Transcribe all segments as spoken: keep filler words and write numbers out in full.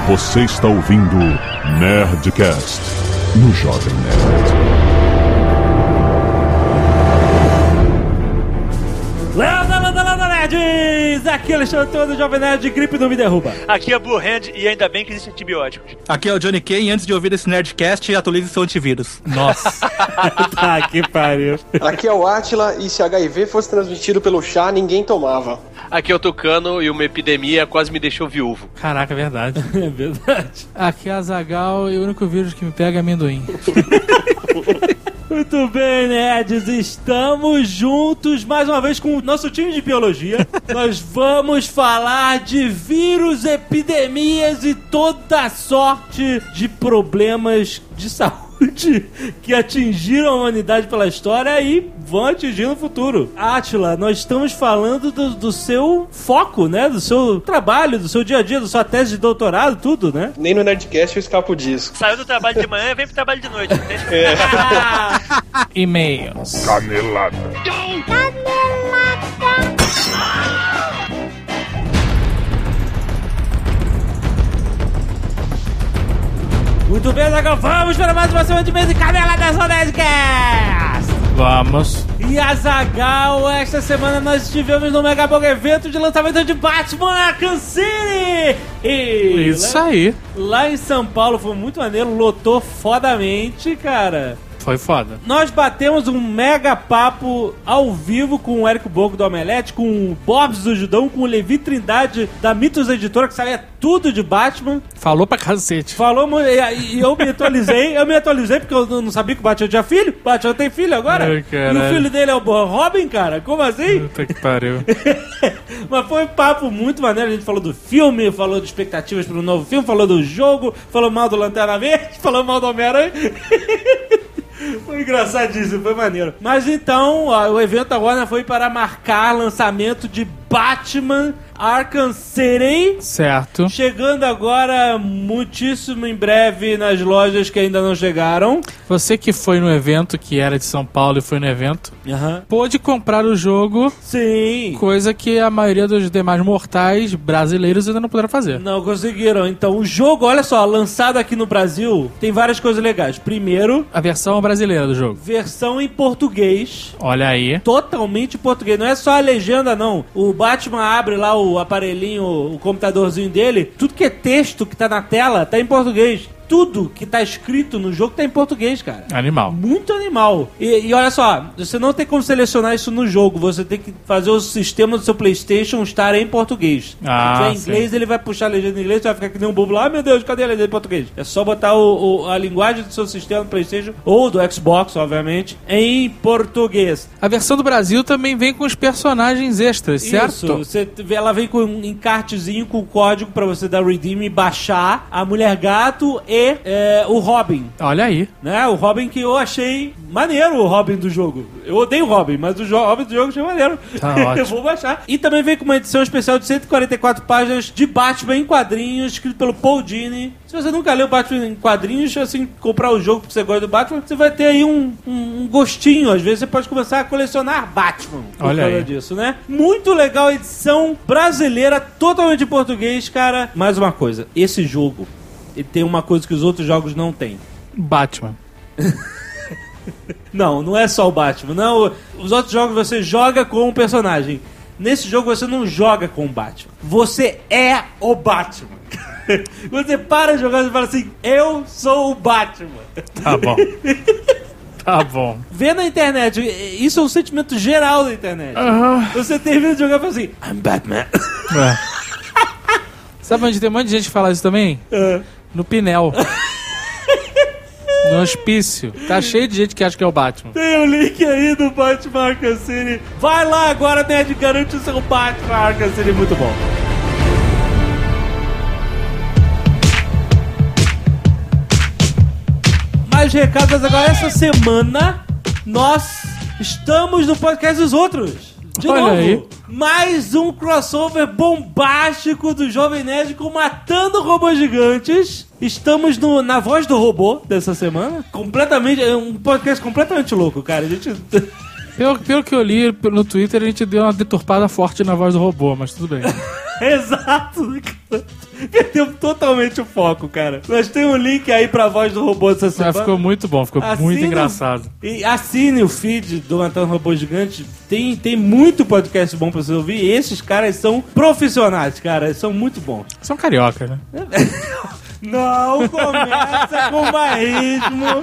Você está ouvindo Nerdcast no Jovem Nerd. Landa, landa, landa, nerds! Aqui é o Alexandre Todo, Jovem Nerd, gripe não me derruba. Aqui é Blue Hand e ainda bem que existem antibióticos. Aqui é o Johnny K e antes de ouvir esse Nerdcast, atualize seu antivírus. Nossa. Tá, que pariu. Aqui é o Átila e se H I V fosse transmitido pelo chá, ninguém tomava. Aqui é o Tucano e uma epidemia quase me deixou viúvo. Caraca, é verdade. É verdade. Aqui é a Zagal e o único vírus que me pega é amendoim. Muito bem, nerds, estamos juntos mais uma vez com o nosso time de biologia. Nós vamos falar de vírus, epidemias e toda sorte de problemas de saúde que atingiram a humanidade pela história e vão atingir no futuro. Átila, nós estamos falando do, do seu foco, né? Do seu trabalho, do seu dia a dia, da sua tese de doutorado, tudo, né? Nem no Nerdcast eu escapo disso. Saiu do trabalho de manhã e vem pro trabalho de noite. É. E-mails. Canelada. Muito bem, Zagal, vamos para mais uma semana de mês de Canela da Nerdcast! Vamos. E a Zagal, esta semana nós estivemos no Mega Bog evento de lançamento de Batman Arkham City! E Isso lá, aí. Lá em São Paulo foi muito maneiro, lotou fodamente, cara. Foi foda. Nós batemos um mega papo ao vivo com o Érico Bogo do Omelete, com o Borbs do Judão, com o Levi Trindade da Mitos Editora, que sabia tudo de Batman. Falou pra cacete. Falou muito, e, e eu me atualizei, eu me atualizei porque eu não sabia que o Batman tinha filho. O Batman tem filho agora. Ai, e o filho dele é o Robin, cara. Como assim? Puta que pariu. Mas foi um papo muito maneiro. A gente falou do filme, falou de expectativas pro novo filme, falou do jogo, falou mal do Lanterna Verde, falou mal do Homem-Aranha. Foi engraçadíssimo, foi maneiro. Mas então, ó, o evento agora foi para marcar lançamento de Batman Arkham City. Certo. Chegando agora muitíssimo em breve nas lojas que ainda não chegaram. Você que foi no evento, que era de São Paulo e foi no evento, Uhum. pôde comprar o jogo, Sim. coisa que a maioria dos demais mortais brasileiros ainda não puderam fazer. Não conseguiram. Então, o jogo, olha só, lançado aqui no Brasil, tem várias coisas legais. Primeiro, A versão brasileira do jogo. versão em português. Olha aí. Totalmente em português. Não é só a legenda, não. O Batman abre lá o aparelhinho, o computadorzinho dele. Tudo que é texto que tá na tela tá em português. Tudo que tá escrito no jogo tá em português, cara. Animal. Muito animal. E, e olha só, você não tem como selecionar isso no jogo. Você tem que fazer o sistema do seu PlayStation estar em português. Ah, Se tiver em inglês, sim. ele vai puxar a legenda em inglês, você vai ficar que nem um bobo lá. Ah, meu Deus, cadê a legenda em português? É só botar o, o, a linguagem do seu sistema do PlayStation ou do Xbox, obviamente, em português. A versão do Brasil também vem com os personagens extras, certo? Isso, você, ela vem com um encartezinho com o código pra você dar redeem e baixar a Mulher Gato e é, o Robin. Olha aí. Né? O Robin que eu achei maneiro, o Robin do jogo. Eu odeio o Robin, mas o jo- Robin do jogo eu achei maneiro. Tá ótimo. Eu vou baixar. E também vem com uma edição especial de cento e quarenta e quatro páginas de Batman em quadrinhos, escrito pelo Paul Dini. Se você nunca leu Batman em quadrinhos, assim, comprar o jogo porque você gosta do Batman, você vai ter aí um, um, um gostinho. Às vezes você pode começar a colecionar Batman. Por Olha causa aí. disso, né? Muito legal a edição brasileira, totalmente em português, cara. Mais uma coisa, esse jogo, ele tem uma coisa que os outros jogos não têm. Batman. Não, não é só o Batman. Não, os outros jogos você joga com um personagem. Nesse jogo você não joga com o Batman. Você é o Batman. Você para de jogar e fala assim, eu sou o Batman. Tá bom. Tá bom. Vê na internet, isso é um sentimento geral da internet. Você termina de jogar e fala assim, I'm Batman. É. Sabe onde tem um monte de gente que fala isso também? É. No Pinel. No hospício. Tá cheio de gente que acha que é o Batman. Tem o link aí do Batman Arkham City. Vai lá agora, Nerd, garante o seu Batman Arkham City, muito bom. Mais recados agora. Essa semana nós estamos no podcast dos outros. De Olha novo, aí. mais um crossover bombástico do Jovem Nerd com Matando Robôs Gigantes. Estamos no, na Voz do Robô dessa semana. Completamente, é um podcast completamente louco, cara. A gente Pelo, pelo que eu li no Twitter, a gente deu uma deturpada forte na voz do robô, mas tudo bem. Exato. Perdeu totalmente o foco, cara. Mas tem um link aí pra voz do robô dessa semana. Mas ficou muito bom, ficou Assine, muito engraçado. E assine o feed do Antônio Robô Gigante. Tem, tem muito podcast bom pra você ouvir. E esses caras são profissionais, cara. Eles são muito bons. São carioca, né? Não começa com bairrismo.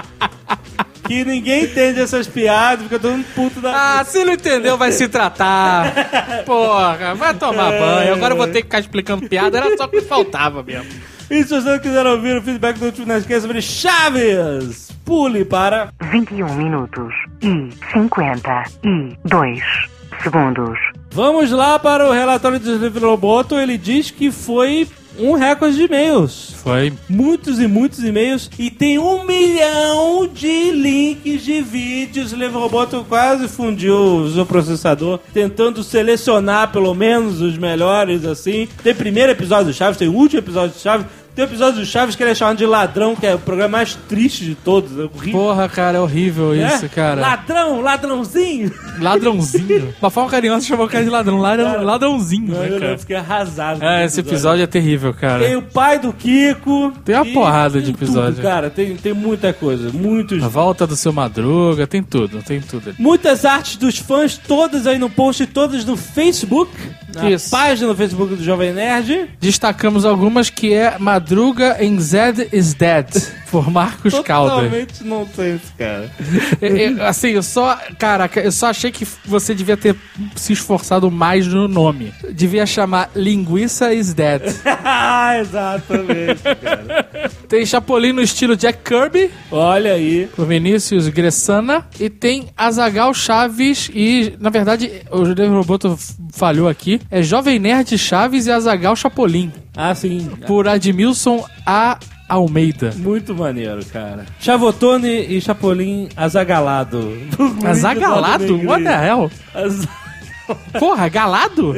Que ninguém entende essas piadas, fica todo mundo puto da... Ah, se não entendeu, vai se tratar. Porra, vai tomar banho. Agora eu vou ter que ficar explicando piada. Era só o que faltava mesmo. E se vocês quiserem ouvir o feedback do último Nerdcast sobre Chaves, pule para... vinte e um minutos e cinquenta e dois segundos. Vamos lá para o relatório de Livro Roboto. Ele diz que foi um recorde de e-mails. Foi. Muitos e muitos e-mails. E tem um milhão de links de vídeos. O Livro Roboto quase fundiu o seu processador, tentando selecionar pelo menos os melhores, assim. Tem o primeiro episódio do Chaves, tem o último episódio do Chaves. Tem o episódio do Chaves que ele é chamado de Ladrão, que é o programa mais triste de todos. É horrível. Porra, cara, é horrível É? isso, cara. Ladrão, ladrãozinho. Ladrãozinho. Uma forma carinhosa chamou o cara de ladrão. Ladrão, Cara, ladrãozinho, Não, né, eu, cara? eu fiquei arrasado. com É, esse episódio é terrível, cara. Tem o pai do Kiko. Tem uma e porrada de tem episódio. Tudo, cara, tem, tem muita coisa. Muitos. A volta do seu Madruga, tem tudo, tem tudo. Muitas artes dos fãs, todas aí no post, todas no Facebook. Na Isso. página no Facebook do Jovem Nerd. Destacamos algumas que é Madruga em Zed is Dead, por Marcos Calder. Totalmente não tem esse cara. É, é, assim, eu só... Caraca, eu só achei que você devia ter se esforçado mais no nome. Devia chamar Linguiça is Dead. Ah, exatamente, cara. Tem Chapolin no estilo Jack Kirby, Olha aí. por Vinícius Gressana. E tem Azaghal Chaves e, na verdade, o Júlio Roboto falhou aqui. É Jovem Nerd Chaves e Azaghal Chapolin, Ah, sim. por Admilson A. Almeida. Muito maneiro, cara. Chavotone e Chapolin azagalado. Azagalado? What the hell? Az... Porra, galado?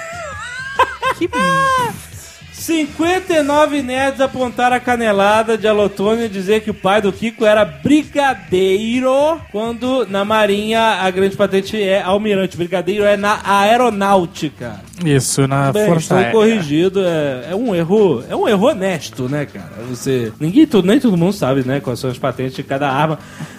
Que... cinquenta e nove nerds apontaram a canelada de Alotone e dizer que o pai do Kiko era brigadeiro, quando na Marinha a grande patente é almirante. Brigadeiro é na aeronáutica. Isso, na Bem, Força estou Aérea. corrigido. É, é um erro, é um erro honesto, né, cara? Você, ninguém, todo, nem todo mundo sabe, né, quais são as patentes de cada arma.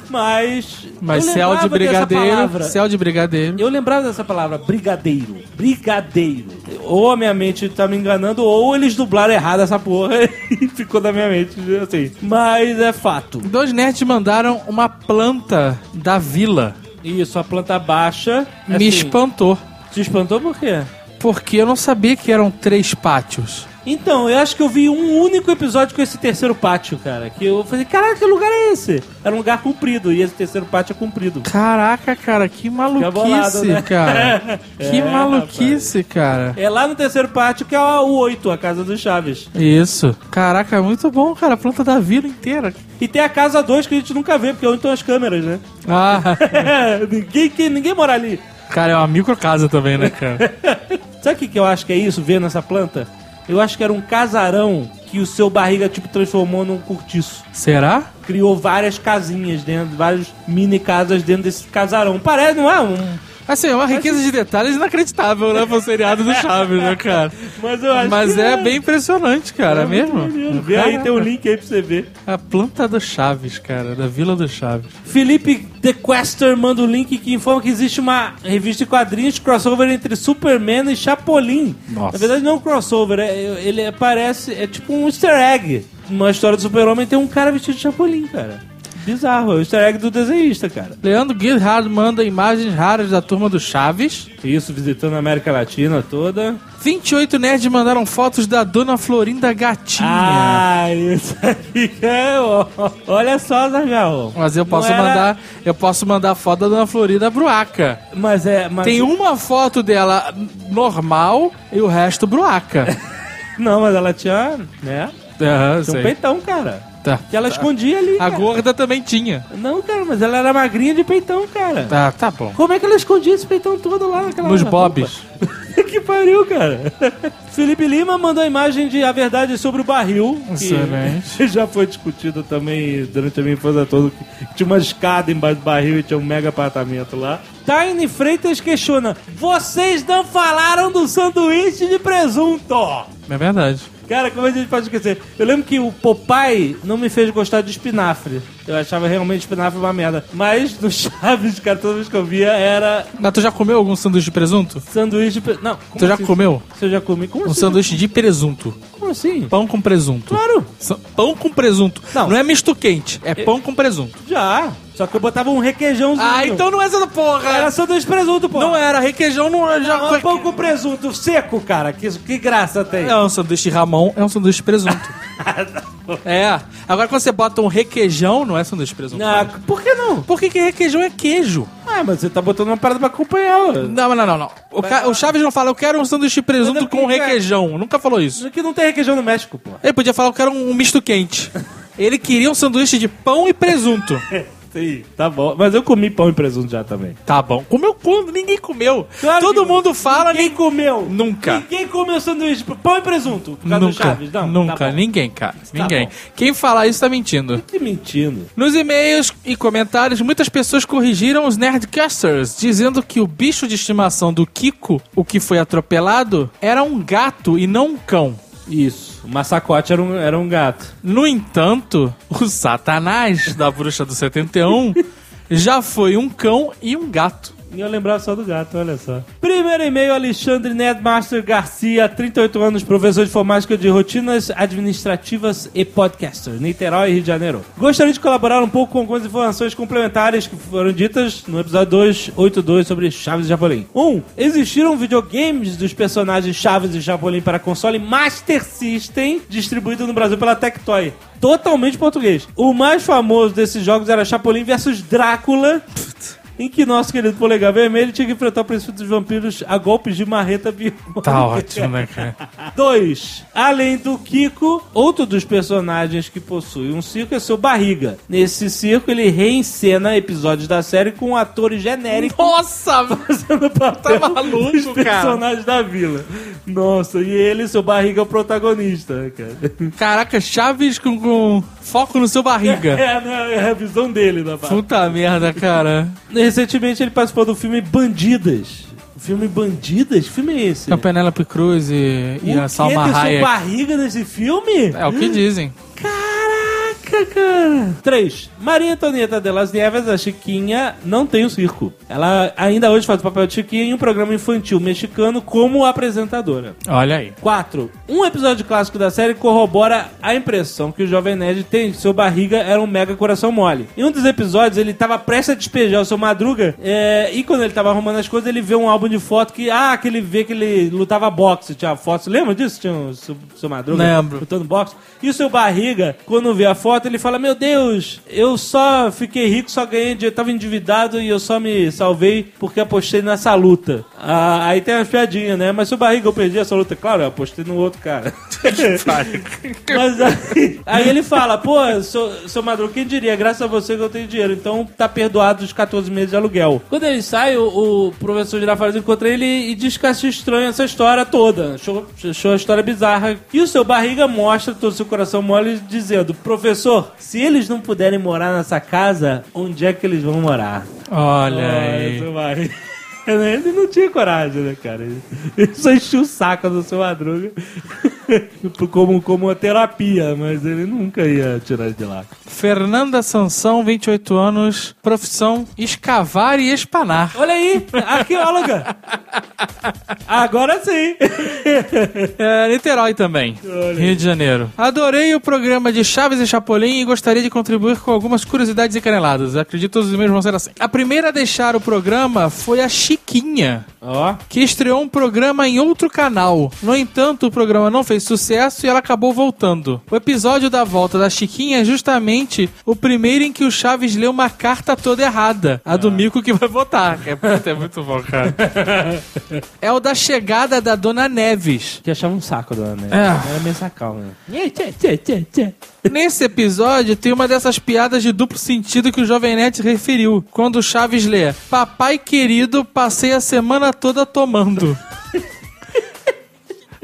Mas, Mas eu céu de lembrava dessa brigadeiro, palavra. céu de brigadeiro. Eu lembrava dessa palavra, brigadeiro. Brigadeiro. Ou a minha mente tá me enganando, ou eles dublaram errado essa porra e ficou na minha mente, assim. Mas é fato. Dois nerds mandaram uma planta da vila. Isso, a planta baixa. Me assim, espantou. Te espantou por quê? Porque eu não sabia que eram três pátios. Então, eu acho que eu vi um único episódio com esse terceiro pátio, cara. Que eu falei, caraca, que lugar é esse? Era um lugar comprido, e esse terceiro pátio é comprido. Caraca, cara, que maluquice, bolado, né? cara. Que É, maluquice, cara. É lá no terceiro pátio que é o oito, a casa dos Chaves. Isso. Caraca, muito bom, cara. A planta da vila inteira. E tem a casa dois que a gente nunca vê, porque é onde estão as câmeras, né? Ah, ninguém, que- ninguém mora ali. cara, é uma micro casa também, né, cara? Sabe o que, que eu acho que é isso, vendo essa planta? Eu acho que era um casarão que o seu barriga, tipo, transformou num cortiço. Será? Criou várias casinhas dentro, várias mini casas dentro desse casarão. Parece, não é? Um... Assim, é uma riqueza de detalhes inacreditável, né, pro seriado do Chaves, né, cara? Mas eu acho Mas que é bem impressionante, cara, é mesmo? Vê aí, tem um link aí pra você ver. A planta do Chaves, cara, da Vila do Chaves. Felipe The Quester manda o link que informa que existe uma revista de quadrinhos crossover entre Superman e Chapolin. Nossa. Na verdade não é um crossover, é, ele parece, é tipo um easter egg. Uma história do Super-Homem tem um cara vestido de Chapolin, cara. Bizarro, é o easter egg do desenhista, cara. Leandro Guilherme manda imagens raras da turma do Chaves. Isso, visitando a América Latina toda. vinte e oito nerds mandaram fotos da Dona Florinda Gatinha. Ah, isso aí é... ó. Olha só, Zagal. Mas eu posso Não era- mandar, eu posso mandar foto da Dona Florinda Bruaca. Mas é... Mas... Tem uma foto dela normal e o resto Bruaca. Não, mas ela tinha, né? Aham, Tinha um sei. peitão, cara. Tá. Que ela escondia ali, A cara. gorda também tinha. Não, cara, mas ela era magrinha de peitão, cara. Tá, tá bom. Como é que ela escondia esse peitão todo lá naquela Nos roupa? bobs. Que pariu, cara. Felipe Lima mandou a imagem de A Verdade sobre o Barril. Excelente. Que já foi discutido também durante a minha infância toda. Que tinha uma escada embaixo do barril e tinha um mega apartamento lá. Tiny Freitas questiona: vocês não falaram do sanduíche de presunto? É verdade. Cara, como a gente pode esquecer? Eu lembro que o Popeye não me fez gostar de espinafre. Eu achava realmente espinafre uma merda. Mas no Chaves, cara, toda vez que eu via era... Mas tu já comeu algum sanduíche de presunto? Sanduíche de presunto. Não, como Tu já assim? comeu? Você já comi? Como Um assim? sanduíche de presunto. Como assim? Pão com presunto. Claro. Sa- Pão com presunto. Não. Não é misto quente, é pão com presunto. Já. Só que eu botava um requeijãozinho. Ah, então não é essa porra. Era sanduíche de presunto, pô. Não era, requeijão não já Não, é pão com presunto seco, cara. Que, que graça tem. É um sanduíche de Ramon, é um sanduíche de presunto. É. Agora quando você bota um requeijão, não é sanduíche de presunto. Ah, por que não? Por que, que requeijão é queijo? Ah, mas você tá botando uma parada pra acompanhar, ó. Não, não, não, não. O, ca... o Chaves não fala, eu quero um sanduíche de presunto Mas é com porque- requeijão. Nunca falou isso. Aqui não tem requeijão no México, pô. Ele podia falar, eu quero um misto quente. Ele queria um sanduíche de pão e presunto. Sim, tá bom. Mas eu comi pão e presunto já também. Tá bom. Comeu quando? Ninguém comeu. Claro Todo que- mundo fala, Quem ninguém... comeu? Nunca. Ninguém comeu sanduíche de pão e presunto por causa do Nunca, Chaves? Não, nunca, tá bom. ninguém, cara. Tá Ninguém. bom. Quem falar isso tá mentindo. Que mentindo. Nos e-mails e comentários, muitas pessoas corrigiram os Nerdcasters, dizendo que o bicho de estimação do Kiko, o que foi atropelado, era um gato e não um cão. Isso. O massacote era um, era um gato. No entanto, o Satanás da Bruxa do setenta e um já foi um cão e um gato. E eu lembrava só do gato, olha só. Primeiro e-mail, Alexandre Nedmaster Garcia, trinta e oito anos, professor de informática de rotinas administrativas e podcaster, Niterói, Rio de Janeiro. Gostaria de colaborar um pouco com algumas informações complementares que foram ditas no episódio duzentos e oitenta e dois sobre Chaves e Chapolin. um. Existiram videogames dos personagens Chaves e Chapolin para console Master System, distribuído no Brasil pela Tectoy. Totalmente português. O mais famoso desses jogos era Chapolin versus Drácula, em que nosso querido Polegar Vermelho tinha que enfrentar o príncipe dos vampiros a golpes de marreta biônica. Tá ótimo, né, cara? dois. Além do Kiko, outro dos personagens que possui um circo é seu Barriga. Nesse circo, ele reencena episódios da série com atores genéricos Nossa, fazendo papel Tá maluco, dos cara? personagens da vila. Nossa, e ele, seu Barriga, é o protagonista, cara. caraca, Chaves com, com foco no seu barriga. É, né, é a visão dele da barra. Puta merda, cara. Recentemente, ele participou do filme Bandidas. O filme Bandidas? Que filme é esse? A Penélope Cruz e, e O a quê? Salma Tem seu Hayek. Barriga nesse filme? É o que dizem. Caraca, cara. três. Maria Antonieta de las Nieves, a Chiquinha, não tem o circo. Ela ainda hoje faz o papel de Chiquinha em um programa infantil mexicano como apresentadora. Olha aí. quatro. Um episódio clássico da série corrobora a impressão que o Jovem Nerd tem de seu Barriga era um mega coração mole. Em um dos episódios, ele tava prestes a despejar o seu Madruga, é, e quando ele tava arrumando as coisas, ele vê um álbum de foto que, ah, que ele vê que ele lutava boxe, tinha fotos. Lembra disso? Tinha o seu, seu Madruga Lembro. lutando boxe. E o seu Barriga, quando vê a foto, ele fala, meu Deus, eu só fiquei rico, só ganhei dinheiro, tava endividado e eu só me salvei porque apostei nessa luta. Ah, aí tem umas piadinhas, né? Mas seu Barriga, eu perdi essa luta. Claro, eu apostei no outro cara. Mas aí, aí ele fala, pô, seu, seu Madruga, quem diria? Graças a você que eu tenho dinheiro. Então tá perdoado os catorze meses de aluguel. Quando ele sai, o, o professor Girafales encontra ele e diz que achou estranho essa história toda. Achou, achou a história bizarra. E o seu Barriga mostra todo o seu coração mole dizendo, professor, se eles não puderem morar nessa casa, onde é que eles vão morar? Olha aí. Seu Barriga. Ele não tinha coragem, né, cara? Ele só enchia o saco do seu Madruga como, como uma terapia, mas ele nunca ia tirar ele de lá. Fernanda Sansão, vinte e oito anos, profissão escavar e espanar. Olha aí, arqueóloga. Agora sim. É, Niterói também, Rio de Janeiro. Adorei o programa de Chaves e Chapolin e gostaria de contribuir com algumas curiosidades e caneladas. Acredito que todos os e-mails vão ser assim. A primeira a deixar o programa foi a Chiquinha, Ó. que estreou um programa em outro canal. No entanto, o programa não fez sucesso e ela acabou voltando. O episódio da volta da Chiquinha é justamente o primeiro em que o Chaves lê uma carta toda errada. A do Mico que vai votar. Que é, é muito bom, cara. É o da chegada da Dona Neves. Que achava um saco, dona, né? É. Era meio sacal, né? Tchê, tchê, tchê, tchê. Nesse episódio tem uma dessas piadas de duplo sentido que o Jovem Nerd referiu. Quando o Chaves lê: Papai querido, passei a semana toda tomando.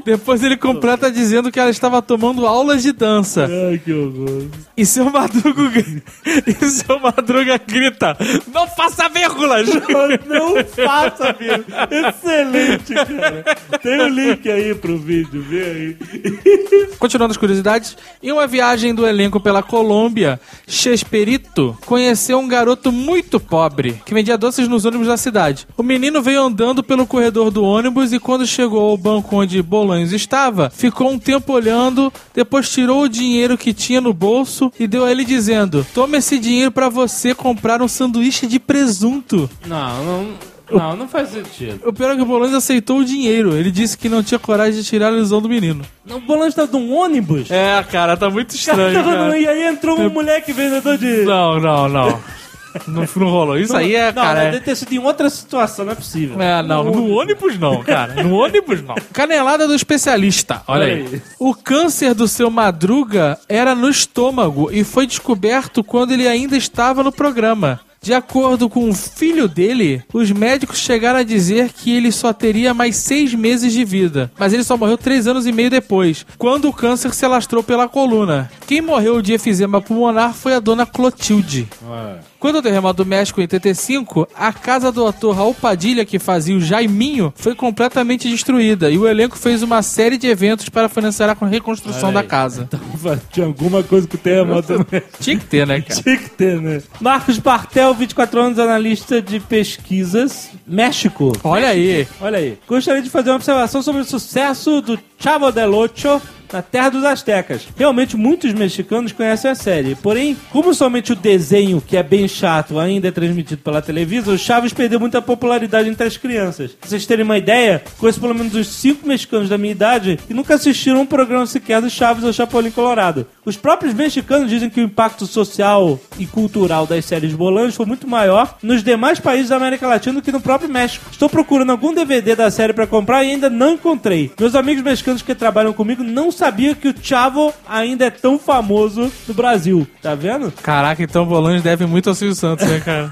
Depois ele completa dizendo que ela estava tomando aulas de dança. Ai, que horror. E seu Madruga, e seu Madruga grita: não faça vírgulas! Não, não faça, filho. Excelente, cara. Tem um link aí pro vídeo, vê aí. Continuando as curiosidades, em uma viagem do elenco pela Colômbia, Chespirito conheceu um garoto muito pobre que vendia doces nos ônibus da cidade. O menino veio andando pelo corredor do ônibus e quando chegou ao banco onde Bolanhos estava, ficou um tempo olhando, depois tirou o dinheiro que tinha no bolso e deu a ele dizendo: toma esse dinheiro pra você comprar um sanduíche de presunto. Não, não... Não, não faz sentido. O pior é que o Bolanhos aceitou o dinheiro. Ele disse que não tinha coragem de tirar a ilusão do menino. O Bolanhos tá num ônibus? É, cara, tá muito estranho, Cara, cara. E aí entrou um moleque vendedor de... Não, não, não. Não, não rolou. Isso não, aí é, não, cara... Não, deve ter sido em outra situação, não é possível. É, não, no, no ônibus não, cara. No ônibus não. Canelada do especialista. Olha, Olha aí. aí. O câncer do seu Madruga era no estômago e foi descoberto quando ele ainda estava no programa. De acordo com o filho dele, os médicos chegaram a dizer que ele só teria mais seis meses de vida. Mas ele só morreu três anos e meio depois, quando o câncer se alastrou pela coluna. Quem morreu de efizema pulmonar foi a dona Clotilde. Ué. Quando o terremoto do México em oitenta e cinco, a casa do ator Raul Padilha, que fazia o Jaiminho, foi completamente destruída e o elenco fez uma série de eventos para financiar a reconstrução da casa. Então, tinha alguma coisa com o terremoto do México. Tinha que ter, né, cara? Tinha que ter, né? Marcos Bartel, vinte e quatro anos, analista de pesquisas, México. Olha aí. Olha aí. Gostaria de fazer uma observação sobre o sucesso do Chavo del Ocho na terra dos astecas. Realmente, muitos mexicanos conhecem a série. Porém, como somente o desenho, que é bem chato, ainda é transmitido pela televisão, o Chaves perdeu muita popularidade entre as crianças. Pra vocês terem uma ideia, conheço pelo menos uns cinco mexicanos da minha idade que nunca assistiram um programa sequer do Chaves ou Chapolin Colorado. Os próprios mexicanos dizem que o impacto social e cultural das séries Bolanhos foi muito maior nos demais países da América Latina do que no próprio México. Estou procurando algum D V D da série pra comprar e ainda não encontrei. Meus amigos mexicanos que trabalham comigo não sabia que o Chavo ainda é tão famoso no Brasil. Tá vendo? Caraca, então o Bolanhos deve muito ao Silvio Santos, né, cara?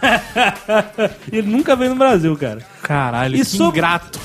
Ele nunca veio no Brasil, cara. Caralho, e que sobre... ingrato.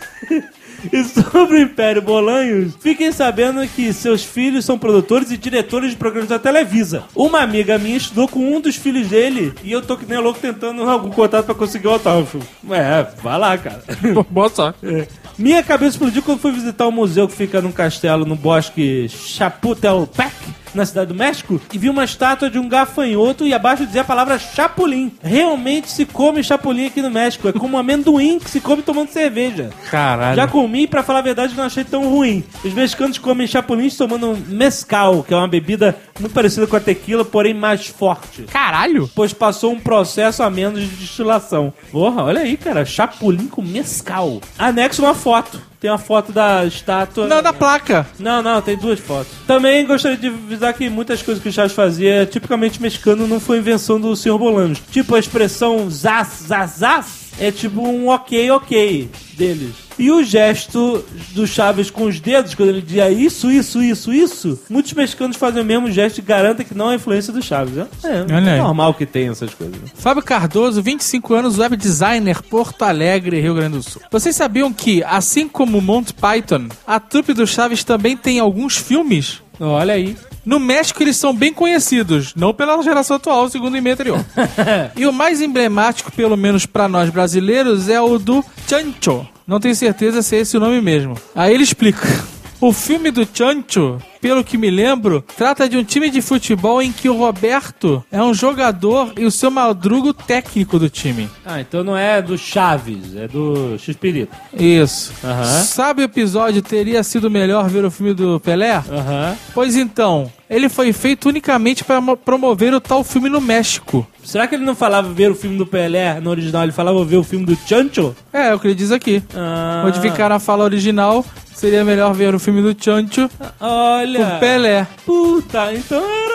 E sobre o Império Bolanhos, fiquem sabendo que seus filhos são produtores e diretores de programas da Televisa. Uma amiga minha estudou com um dos filhos dele e eu tô que nem louco tentando algum contato pra conseguir o autógrafo. É, vai lá, cara. Boa sorte. É. Minha cabeça explodiu quando fui visitar um museu que fica num castelo no bosque Chapultepec, na cidade do México, e vi uma estátua de um gafanhoto e abaixo dizia a palavra chapulim. Realmente se come chapulim aqui no México. É como um amendoim que se come tomando cerveja. Caralho. Já comi e, pra falar a verdade, não achei tão ruim. Os mexicanos comem chapulins tomando mezcal, que é uma bebida muito parecida com a tequila, porém mais forte. Caralho. Pois passou um processo a menos de destilação. Porra, olha aí, cara. Chapulim com mezcal. Anexo uma foto. Tem uma foto da estátua. Não, da placa. Não, não, tem duas fotos. Também gostaria de avisar que muitas coisas que o Chaves fazia, tipicamente mexicano, não foi invenção do senhor Bolanhos. Tipo a expressão zaz, zaz, zaz, é tipo um ok, ok deles. E o gesto do Chaves com os dedos, quando ele dizia isso, isso, isso, isso, muitos mexicanos fazem o mesmo gesto e garantem que não é influência do Chaves. Né? É, é normal que tenha essas coisas. Fábio Cardoso, vinte e cinco anos, web designer, Porto Alegre, Rio Grande do Sul. Vocês sabiam que, assim como Monty Python, a trupe do Chaves também tem alguns filmes? Olha aí. No México eles são bem conhecidos, não pela geração atual, segundo o e-mail anterior. E o mais emblemático, pelo menos pra nós brasileiros, é o do Chancho. Não tenho certeza se é esse o nome mesmo. Aí ele explica. O filme do Chancho, pelo que me lembro, trata de um time de futebol em que o Roberto é um jogador e o seu Madruga o técnico do time. Ah, então não é do Chaves, é do Chespirito. Isso. Uhum. Sabe o episódio teria sido melhor ver o filme do Pelé? Uhum. Pois então, ele foi feito unicamente para promover o tal filme no México. Será que ele não falava ver o filme do Pelé no original? Ele falava ver o filme do Chancho? É, é o que ele diz aqui. Ah. Modificaram a fala original. Seria melhor ver o filme do Chancho. Olha. O Pelé. Puta, então era uma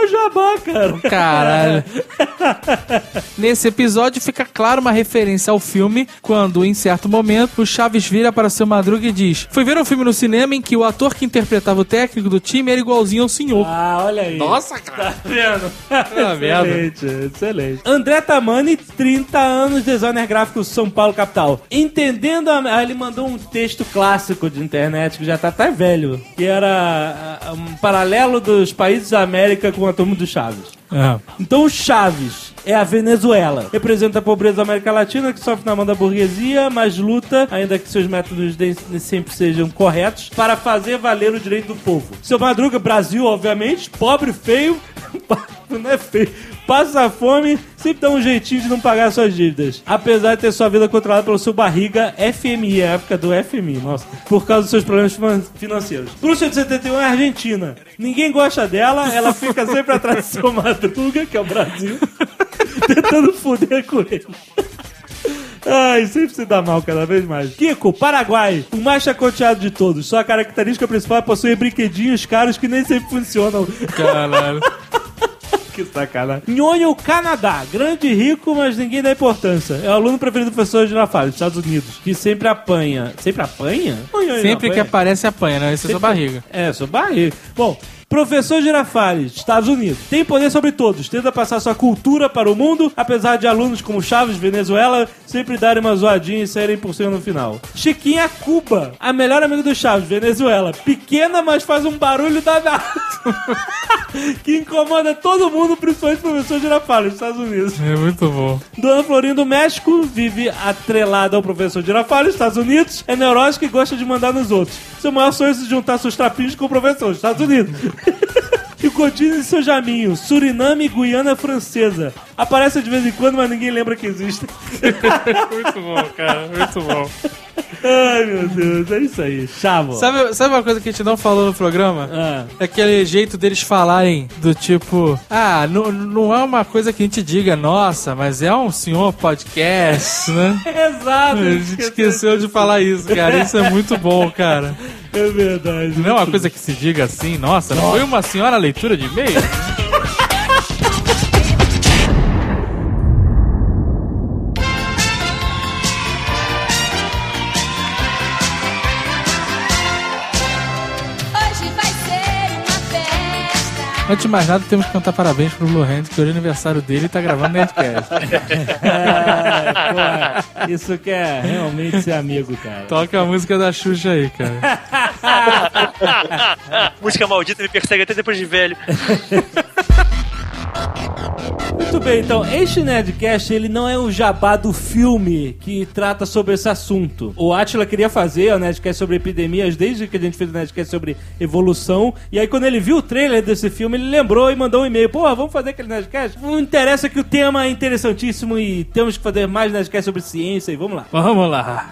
o jabá, cara. Caralho. Nesse episódio fica claro uma referência ao filme quando, em certo momento, o Chaves vira para seu Madruga e diz: fui ver um filme no cinema em que o ator que interpretava o técnico do time era igualzinho ao senhor. Ah, olha aí. Nossa, cara. Tá vendo? Ah, excelente, excelente. André Tamani, trinta anos, designer gráfico, São Paulo, capital. Entendendo a... Ah, ele mandou um texto clássico de internet que já tá até velho, que era ah, um paralelo dos países da América com a turma do Chaves. Ah. Então o Chaves é a Venezuela. Representa a pobreza da América Latina, que sofre na mão da burguesia, mas luta, ainda que seus métodos nem sempre sejam corretos, para fazer valer o direito do povo. Seu Madruga, Brasil, obviamente, pobre, feio, não é feio, passa fome, sempre dá um jeitinho de não pagar suas dívidas. Apesar de ter sua vida controlada pelo seu barriga F M I, a época do F M I, nossa, por causa dos seus problemas financeiros. Bruxa de setenta e um é Argentina. Ninguém gosta dela, ela fica sempre atrás do seu Madruga, que é o Brasil, tentando foder com ele. Ai, sempre se dá mal cada vez mais. Kiko, Paraguai, o mais chacoteado de todos. Sua característica principal é possuir brinquedinhos caros que nem sempre funcionam. Caralho. Que sacanagem. Nhonho, Canadá. Grande e rico, mas ninguém dá importância. É o aluno preferido do professor Girafales, dos Estados Unidos, que sempre apanha. Sempre apanha? Sempre que aparece, apanha, não? Esse é sua barriga. É, sua barriga. Bom, professor Girafales, Estados Unidos. Tem poder sobre todos. Tenta passar sua cultura para o mundo, apesar de alunos como Chaves, Venezuela, sempre darem uma zoadinha e saírem por cima no final. Chiquinha, Cuba. A melhor amiga do Chaves, Venezuela. Pequena, mas faz um barulho danado. Que incomoda todo mundo, principalmente o professor Girafales, Estados Unidos. É muito bom. Dona Florinda do México, vive atrelada ao professor Girafales, Estados Unidos. É neurótica e gosta de mandar nos outros. Seu maior sonho é se juntar seus trapinhos com o professor, Estados Unidos. E o Coutinho e seu Jaminho, Suriname e Guiana Francesa. Aparece de vez em quando, mas ninguém lembra que existe. Muito bom, cara, muito bom. Ai, meu Deus, é isso aí. Chavo. Sabe, sabe uma coisa que a gente não falou no programa? Ah. É aquele jeito deles falarem do tipo, ah, não, não é uma coisa que a gente diga, nossa, mas é um senhor podcast, né? Exato. A gente esqueceu de falar isso, cara. Isso é muito bom, cara. É verdade. Não é uma coisa que se diga assim, nossa, não foi uma senhora leitura de e-mail? Antes de mais nada, temos que cantar parabéns pro Blue Hand, que hoje é aniversário dele e tá gravando Nerdcast. É, pô, isso que é realmente ser amigo, cara. Toca a música da Xuxa aí, cara. Música maldita me persegue até depois de velho. Muito bem, então, este Nerdcast, ele não é um jabá do filme que trata sobre esse assunto. O Átila queria fazer o Nerdcast sobre epidemias desde que a gente fez o Nerdcast sobre evolução, e aí quando ele viu o trailer desse filme, ele lembrou e mandou um e-mail. Pô, vamos fazer aquele Nerdcast? Não interessa que o tema é interessantíssimo e temos que fazer mais Nerdcast sobre ciência e vamos lá. Vamos lá.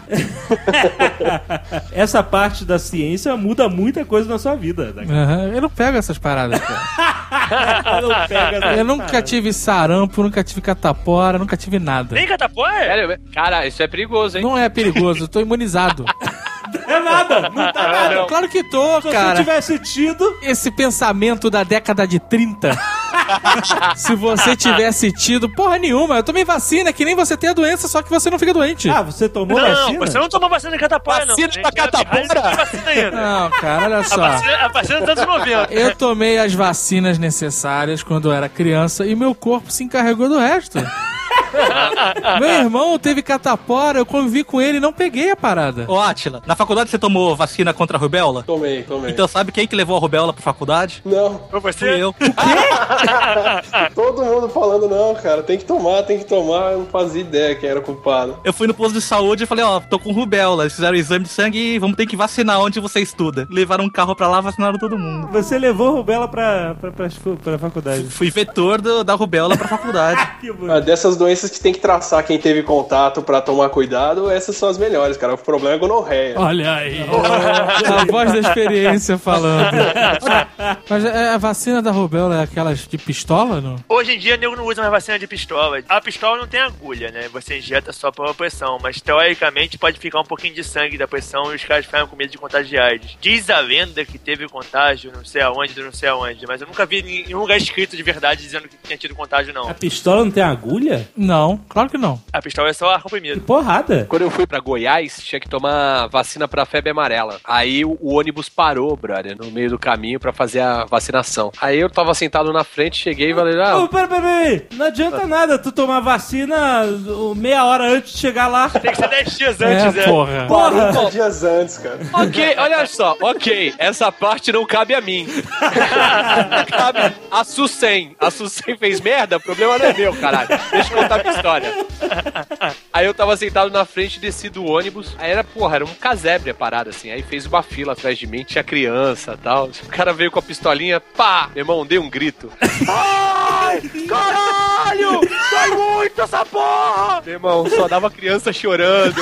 Essa parte da ciência muda muita coisa na sua vida. Né? Uhum. Eu não pego essas paradas, cara. Eu não pego essas Eu nunca paradas. tive sarampo, nunca tive catapora, nunca tive nada. Nem catapora? Sério? Cara, isso é perigoso, hein? Não é perigoso, eu tô imunizado. É nada, não tá nada. não. Claro que tô, Se cara. você tivesse tido... Esse pensamento da década de trinta. Se você tivesse tido porra nenhuma, eu tomei vacina, que nem você tem a doença, só que você não fica doente. Ah, você tomou Não, vacina? você não tomou vacina de catapora, não. Vacina Gente, da catapora? Não tem vacina ainda. Não, cara, olha A só. vacina, a vacina dos anos noventa. Eu tomei as vacinas necessárias quando eu era criança e meu corpo se encarregou do resto. Meu irmão teve catapora, eu convivi com ele e não peguei a parada. Ô, Átila, na faculdade você tomou vacina contra a rubéola? Tomei, tomei. Então sabe quem que levou a rubéola pra faculdade? Não, Foi você? Fui eu. todo mundo falando, não, cara, tem que tomar, tem que tomar. Eu não fazia ideia quem era o culpado. Eu fui no posto de saúde e falei, ó, tô com rubéola. Eles fizeram o exame de sangue e vamos ter que vacinar onde você estuda. Levaram um carro pra lá, vacinaram todo mundo. Você levou rubéola pra, pra, pra, pra faculdade. Fui vetor do- da rubéola pra faculdade. Que bonito. Ah, dessas doenças doenças que tem que traçar quem teve contato pra tomar cuidado, essas são as melhores, cara. O problema é gonorreia. Olha aí. A voz da experiência falando. Mas a vacina da rubéola é aquelas de pistola, não? Hoje em dia, o nego não usa mais vacina de pistola. A pistola não tem agulha, né? Você injeta só por uma pressão, mas teoricamente pode ficar um pouquinho de sangue da pressão e os caras ficam com medo de contagiar. Diz a lenda que teve contágio, não sei aonde, não sei aonde, mas eu nunca vi nenhum lugar escrito de verdade dizendo que tinha tido contágio, não. A pistola não tem agulha? Não, claro que não. A pistola é só ar comprimido. Que porrada. Quando eu fui pra Goiás, tinha que tomar vacina pra febre amarela. Aí o, o ônibus parou, brother, no meio do caminho pra fazer a vacinação. Aí eu tava sentado na frente, cheguei e falei, ah... Ô, pera, pera, pera, não adianta nada tu tomar vacina meia hora antes de chegar lá. Tem que ser dez dias antes, é, é. porra. quarenta dias antes, cara. Ok, olha só, ok, essa parte não cabe a mim. Cabe a Sucem. A Sucem fez merda, o problema não é meu, caralho. Deixa eu contar a minha história. Aí eu tava sentado na frente, desci do ônibus, aí era, porra, era um casebre a parada, assim, aí fez uma fila atrás de mim, tinha criança e tal, o cara veio com a pistolinha, pá, meu irmão, dei um grito. Ai, caralho, dói muito essa porra! Meu irmão, só dava criança chorando.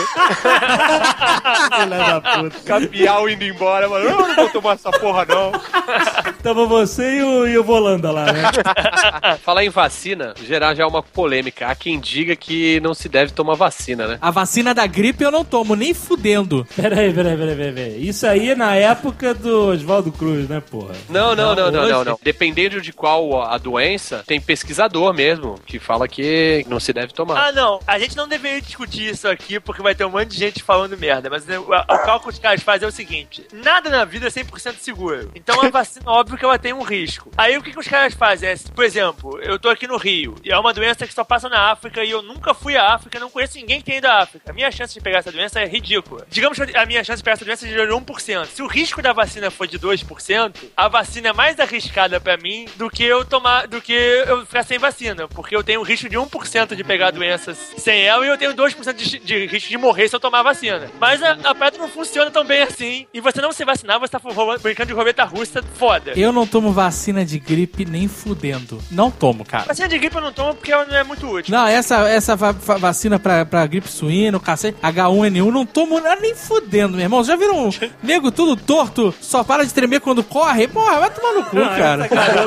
Filha da puta. Capial indo embora, mano, eu não vou tomar essa porra, não. Tava você e o, e o Volanda lá, né? Falar em vacina, gerar já é uma polêmica. Há quem diga que não se deve tomar vacina, né? A vacina da gripe eu não tomo, nem fudendo. Peraí, peraí, peraí, peraí, peraí. Isso aí é na época do Oswaldo Cruz, né, porra? Não, não, não, não, hoje- não, não. Dependendo de qual a doença, tem pesquisador mesmo que fala que não se deve tomar. Ah, não. A gente não deveria discutir isso aqui porque vai ter um monte de gente falando merda. Mas o, o cálculo que os caras fazem é o seguinte: nada na vida é cem por cento seguro. Então a vacina, óbvio que ela tem um risco. Aí o que, que os caras fazem? É, por exemplo, eu tô aqui no Rio e é uma doença que só passa na África e eu nunca fui à África, não conheço ninguém que tenha ido à África. A minha chance de pegar essa doença é ridícula. Digamos que a minha chance de pegar essa doença é de um por cento. Se o risco da vacina for de dois por cento, a vacina é mais arriscada pra mim do que eu tomar, do que eu ficar sem vacina. Porque eu tenho o risco de um por cento de pegar doenças sem ela e eu tenho dois por cento de, de risco de morrer se eu tomar a vacina. Mas a, a pedra não funciona tão bem assim. E você não se vacinar, você tá roubando, brincando de roleta russa foda. Eu não tomo vacina de gripe nem fudendo. Não tomo, cara. Vacina de gripe eu não tomo porque ela não é muito útil. Não, essa, essa va- va- vacina pra, pra gripe suína, cacete, H um N um, não tomo nem fudendo, meu irmão. Já viram um nego tudo torto, só para de tremer quando corre? Porra, vai tomar no cu, cara.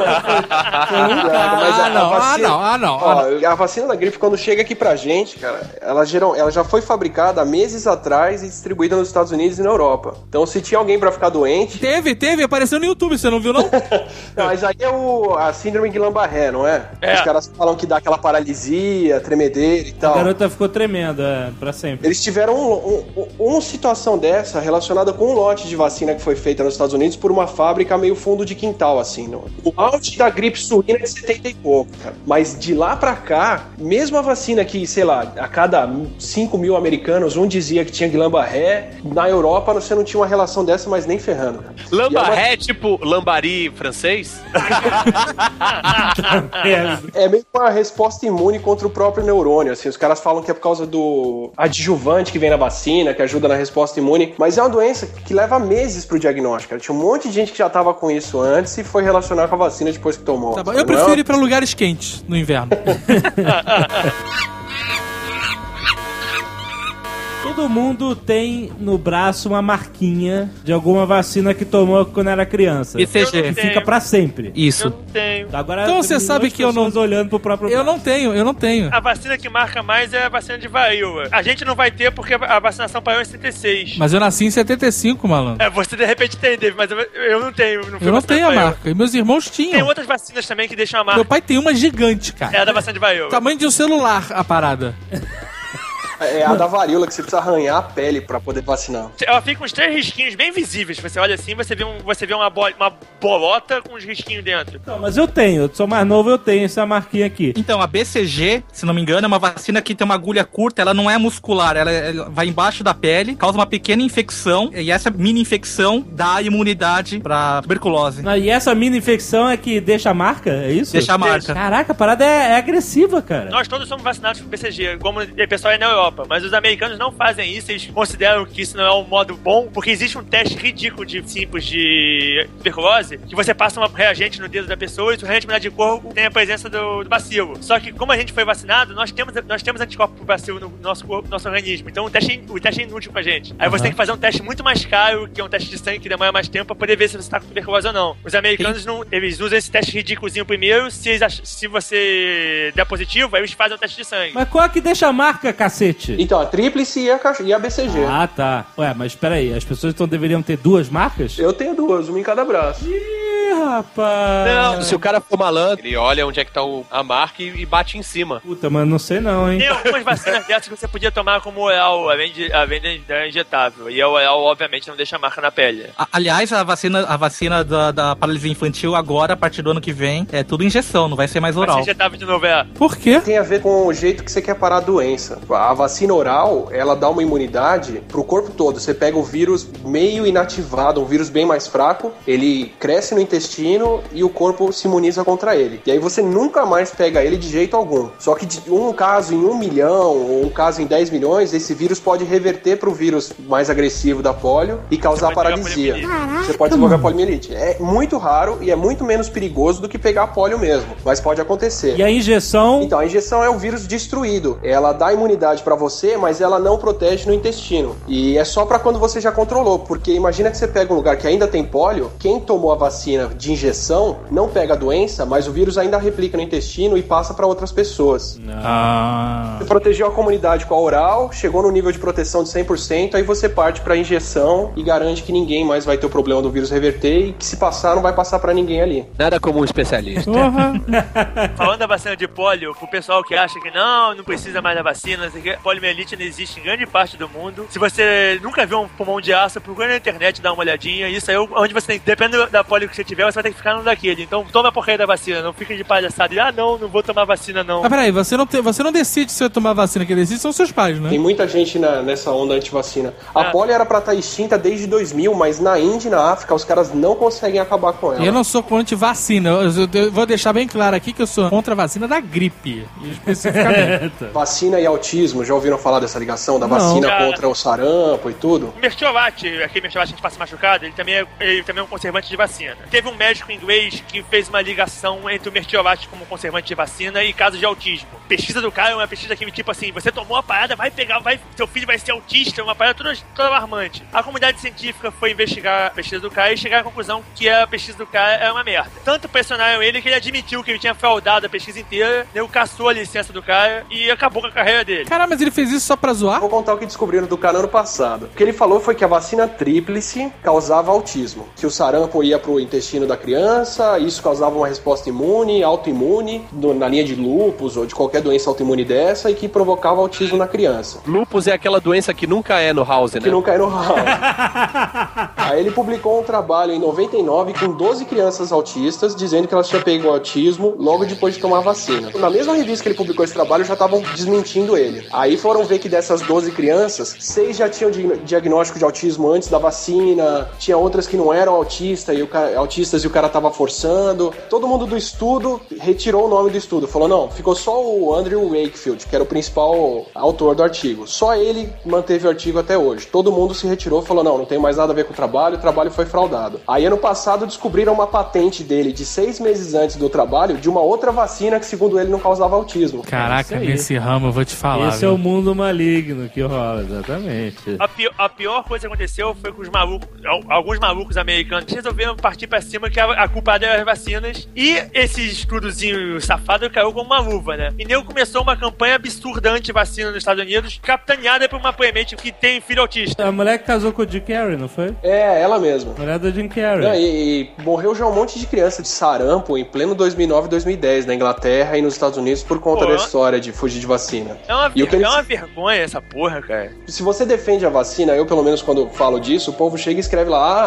Mas a- Ah, a não, ah, vacina- não, ah, não. Ó, ah, não. a vacina da gripe, quando chega aqui pra gente, cara, ela, geral, ela já foi fabricada há meses atrás e distribuída nos Estados Unidos e na Europa. Então, se tinha alguém pra ficar doente... Teve, teve, apareceu no YouTube, você não viu, não? Não, mas aí é o, a síndrome Guillain-Barré, não é? É. Os caras falam que dá aquela paralisia, tremedeira e A tal. garota ficou tremendo, é, pra sempre. Eles tiveram um, um- uma situação dessa relacionada com um lote de vacina que foi feita nos Estados Unidos por uma fábrica meio fundo de quintal, assim. Não? O auge da gripe suína é de setenta e pouco, cara. Mas de lá pra cá, mesmo a vacina que, sei lá, a cada cinco mil americanos, um dizia que tinha Guillain-Barré, na Europa você não tinha uma relação dessa, mas nem ferrando, cara. Lambaré, tipo lambari francês? É, É meio que uma resposta imune contra o próprio neurônio, assim. Os caras falam que é por causa do adjuvante que vem na vacina, que ajuda na resposta imune, mas é uma doença que leva meses pro diagnóstico, cara. Tinha um monte de gente que já tava com isso antes e foi relacionar com a vacina depois que tomou. Tá bom. Não Eu prefiro é- ir pra lugares quentes no inverno. todo mundo tem no braço uma marquinha de alguma vacina que tomou quando era criança. B C G. Que fica pra sempre. Eu Isso. não tenho. Agora, Então você tem sabe duas que eu não- pessoas olhando pro próprio Eu braço. não tenho, eu não tenho. A vacina que marca mais é a vacina de varíola. A gente não vai ter porque a vacinação parou em setenta e seis. Mas eu nasci em setenta e cinco, malandro. É, você de repente tem, David, mas eu, eu não tenho. Não fui Eu não vacinado tenho a com varíola. marca. E meus irmãos Tem tinham. outras vacinas também que deixam a Meu marca. pai tem uma gigante, É cara. a da vacina de varíola. Tamanho de um celular, a parada. É a da varíola, que você precisa arranhar a pele pra poder vacinar. Ela fica com uns três risquinhos bem visíveis. Você olha assim, você vê, um, você vê uma, bo- uma bolota com uns risquinhos dentro. Não, mas eu tenho. Eu sou mais novo, eu tenho essa marquinha aqui. Então, a B C G, se não me engano, é uma vacina que tem uma agulha curta, ela não é muscular, ela, ela vai embaixo da pele, causa uma pequena infecção, e essa mini infecção dá imunidade pra tuberculose. Ah, E essa mini infecção é que deixa a marca? É isso? Deixa a marca. Caraca, a parada é, é agressiva, cara. Nós todos somos vacinados por B C G, como o pessoal é na Europa. Europa, mas os americanos não fazem isso, eles consideram que isso não é um modo bom, porque existe um teste ridículo de simples de tuberculose, que você passa um reagente no dedo da pessoa e o reagente de corpo tem a presença do, do bacilo. Só que como a gente foi vacinado, nós temos, nós temos anticorpos pro bacilo no nosso corpo, no nosso organismo. Então o teste, o teste é inútil pra gente. Aí uhum. você tem que fazer um teste muito mais caro, que é um teste de sangue que demora mais tempo pra poder ver se você tá com tuberculose ou não. Os americanos não, eles usam esse teste ridículozinho primeiro, se, eles ach, se você der positivo, aí eles fazem o teste de sangue. Mas qual é que deixa a marca, cacete? Então, a tríplice e a, e a B C G. Ah, tá. Ué, mas peraí, as pessoas então deveriam ter duas marcas? Eu tenho duas, uma em cada braço. Ih, rapaz. Não, se o cara for malandro, ele olha onde é que tá o, a marca e, e bate em cima. Puta, mas não sei não, hein? Tem algumas vacinas dessas que você podia tomar como oral, além de, além de injetável. E a oral, obviamente, não deixa a marca na pele. A, aliás, a vacina, a vacina da, da paralisia infantil agora, a partir do ano que vem, é tudo injeção, não vai ser mais oral. Vai ser injetável de novo, é. Por quê? Tem a ver com o jeito que você quer parar a doença. A vacina oral, ela dá uma imunidade pro corpo todo. Você pega o vírus meio inativado, um vírus bem mais fraco, ele cresce no intestino e o corpo se imuniza contra ele. E aí você nunca mais pega ele de jeito algum. Só que de um caso em um milhão ou um caso em dez milhões, esse vírus pode reverter pro vírus mais agressivo da polio e causar paralisia. Você pode desenvolver a poliomielite. É muito raro e é muito menos perigoso do que pegar a polio mesmo, mas pode acontecer. E a injeção? Então, a injeção é o vírus destruído. Ela dá imunidade pra você, mas ela não protege no intestino. E é só pra quando você já controlou, porque imagina que você pega um lugar que ainda tem polio, quem tomou a vacina de injeção não pega a doença, mas o vírus ainda replica no intestino e passa pra outras pessoas. Ah. Você protegeu a comunidade com a oral, chegou no nível de proteção de cem por cento, aí você parte pra injeção e garante que ninguém mais vai ter o problema do vírus reverter e que se passar, não vai passar pra ninguém ali. Nada como um especialista. Porra. Falando da vacina de polio, pro pessoal que acha que não, não precisa mais da vacina, poliomielite não existe em grande parte do mundo. Se você nunca viu um pulmão de aço, procura na internet, dá uma olhadinha. Isso aí, onde você tem, depende da polio que você tiver, você vai ter que ficar no daquele. Então toma a porcaria da vacina, não fica de palhaçada. E, ah, não, não vou tomar vacina, não. Ah, peraí, você não, te, você não decide se vai tomar vacina, quem decide são seus pais, né? Tem muita gente na, nessa onda antivacina. A É. polio era pra estar extinta desde dois mil, mas na Índia e na África os caras não conseguem acabar com ela. Eu não sou contra vacina, eu, eu- eu vou deixar bem claro aqui que eu sou contra a vacina da gripe, especificamente. Vacina e autismo, já ouviram falar dessa ligação da Não. vacina Cara. contra o sarampo e tudo? O Mertiolate, aquele Mertiolate que a gente passa machucado, ele também, é, ele também é um conservante de vacina. Teve um médico inglês que fez uma ligação entre o Mertiolate como conservante de vacina e casos de autismo. Pesquisa do cara é uma pesquisa que, tipo assim, você tomou a parada, vai pegar, vai, seu filho vai ser autista, uma parada toda, toda alarmante. A comunidade científica foi investigar a pesquisa do cara e chegar à conclusão que a pesquisa do cara é uma merda. Tanto pressionaram ele que ele admitiu que ele tinha fraudado a pesquisa inteira, né, caçou a licença do cara e acabou com a carreira dele. Caralho, mas ele fez isso só pra zoar? Vou contar o que descobriram do cara ano passado. O que ele falou foi que a vacina tríplice causava autismo. Que o sarampo ia pro intestino da criança, isso causava uma resposta imune, autoimune, no- na linha de lúpus ou de qualquer doença autoimune dessa, e que provocava autismo na criança. Lupus é aquela doença que nunca é no House, né? Que não cai no ralo. Aí ele publicou um trabalho em noventa e nove com doze crianças autistas, dizendo que elas tinham pego autismo logo depois de tomar a vacina. Na mesma revista que ele publicou esse trabalho, já estavam desmentindo ele. Aí foram ver que dessas doze crianças, seis já tinham di- diagnóstico de autismo antes da vacina, tinha outras que não eram autista, e o ca- autistas e o cara tava forçando. Todo mundo do estudo retirou o nome do estudo, falou, não, ficou só o Andrew Wakefield, que era o principal autor do artigo. Só ele manteve o artigo até hoje. Todo mundo se retirou, falou, não, não tem mais nada a ver com o trabalho, o trabalho foi fraudado. Aí ano passado descobriram uma patente dele de seis meses antes do trabalho de uma outra vacina que segundo ele não causava autismo. Caraca, É isso aí. nesse ramo eu vou te falar. Esse é viu? o mundo maligno que rola, exatamente. A pior, a pior coisa que aconteceu foi que os malucos, al- alguns malucos americanos resolveram partir pra cima que a, a culpa era as vacinas, e esse estudozinho safado caiu como uma luva, né? E nego começou uma campanha absurda anti-vacina nos Estados Unidos, capitaneada por uma playmate que tem filho autista. A mulher que casou com o Jim Carrey, não foi? É, ela mesma. Mulher do Jim Carrey. Não, e, e morreu já um monte de criança de sarampo em pleno dois mil e nove e dois mil e dez na Inglaterra e nos Estados Unidos por conta Pô, da história de fugir de vacina. É uma, E o que é eles- uma vergonha essa porra, cara. Se você defende a vacina, eu pelo menos quando falo disso, o povo chega e escreve lá, ah,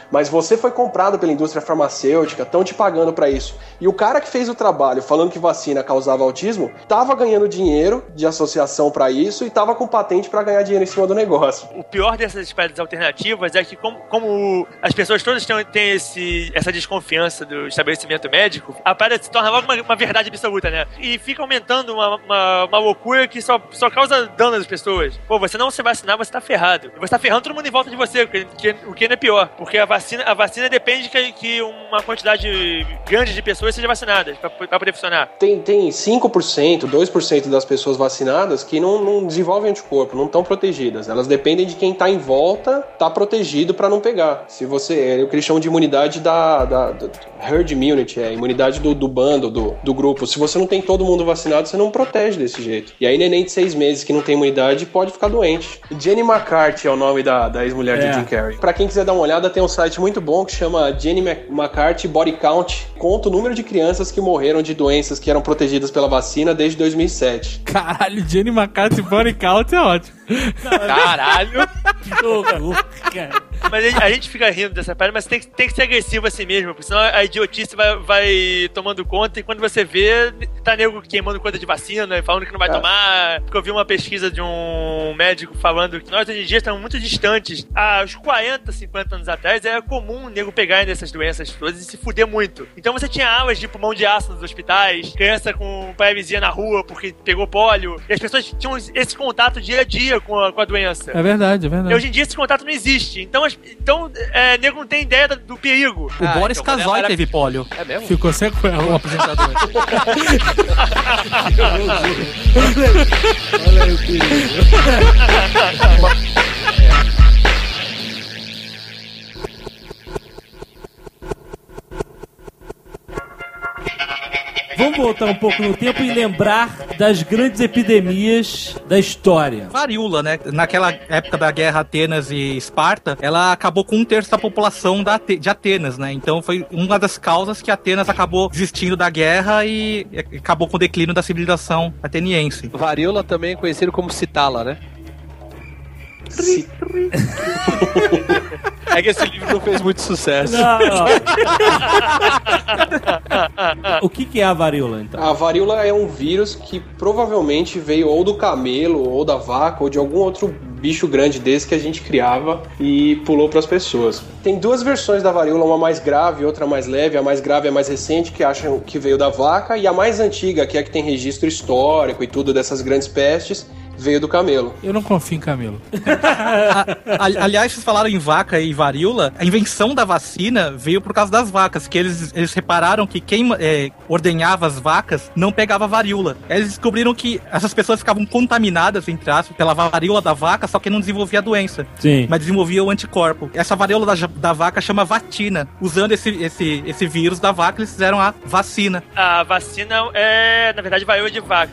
Mas você foi comprado pela indústria farmacêutica, estão te pagando pra isso. E o cara que fez o trabalho falando que vacina causava autismo, tava ganhando dinheiro de associação pra isso e tava com patente pra ganhar dinheiro em cima do negócio. O pior dessas espécies alternativas é que como, como as pessoas todas têm, têm esse, essa desconfiança do estabelecimento médico, a parada se torna logo uma, uma verdade absoluta, né? E fica aumentando uma, uma, uma loucura que só, só causa dano às pessoas. Pô, você não se vacinar, você tá ferrado. Você tá ferrando todo mundo em volta de você, o que, que, o que ainda é pior. Porque a vacina, a vacina depende que, que uma quantidade grande de pessoas seja vacinada pra, pra poder funcionar. Tem, tem cinco por cento, dois por cento das pessoas vacinadas que não, não desenvolvem anticorpo, não estão protegidas. Elas dependem de quem tá em volta, tá protegido pra não pegar. Se você, é o que eles chamam de imunidade da, da, da herd immunity, é a imunidade do, do bando, do, do grupo. Se você não tem todo mundo vacinado, você não protege desse jeito. E aí neném de seis meses que não tem imunidade pode ficar doente. Jenny McCarthy é o nome da, da ex-mulher É. de Jim Carrey. Pra quem quiser dar uma olhada, tem um site muito bom que chama Jenny McCarthy Body Count. Conta o número de crianças que morreram de doenças que eram protegidas pela vacina desde dois mil e sete. Caralho, Jenny McCarthy Body Count é ótimo. Caralho! Que horror, cara. Mas a gente, a gente fica rindo dessa parada, mas tem, que- tem que ser agressivo assim mesmo, porque senão a idiotice vai, vai tomando conta e quando você vê, tá nego queimando coisa de vacina, falando que não vai É. tomar. Porque eu vi uma pesquisa de um médico falando que nós hoje em dia estamos muito distantes. Há uns quarenta, cinquenta anos atrás era comum o nego pegar nessas doenças todas e se fuder muito. Então você tinha aulas de pulmão de aço nos hospitais, criança com paralisia na rua porque pegou pólio, e as pessoas tinham esse contato dia a dia com a, com a doença. É verdade, é E verdade. hoje em dia esse contato não existe. Então, as- então é, nego não tem ideia da- do perigo. O Ah, Boris então, quando Casoy ela era- teve pólio. É mesmo? Ficou sequela. O apresentador. Olha aí o perigo. Vamos voltar um pouco no tempo e lembrar das grandes epidemias da história. Varíola, né? Naquela época da guerra Atenas e Esparta, ela acabou com um terço da população da Ate- de Atenas, né? Então foi uma das causas que Atenas acabou desistindo da guerra e e acabou com o declínio da civilização ateniense. Varíola também é conhecido como citala, né? Se- É que esse livro não fez muito sucesso. Não, não. O que, que é a varíola, então? A varíola é um vírus que provavelmente veio ou do camelo, ou da vaca, ou de algum outro bicho grande desse que a gente criava e pulou para as pessoas. Tem duas versões da varíola, uma mais grave e outra mais leve. A mais grave é mais recente, que acham que veio da vaca, e a mais antiga, que é a que tem registro histórico e tudo dessas grandes pestes, veio do camelo. Eu não confio em Camilo. A- a- aliás, vocês falaram em vaca e varíola. A invenção da vacina veio por causa das vacas, que eles, eles repararam que quem é, ordenhava as vacas não pegava varíola. Eles descobriram que essas pessoas ficavam contaminadas, entre aspas, pela varíola da vaca, só que não desenvolvia a doença, Sim. mas desenvolvia o anticorpo. Essa varíola da, da vaca chama vatina. Usando esse, esse, esse vírus da vaca, eles fizeram a vacina. A vacina é, na verdade, varíola de vaca.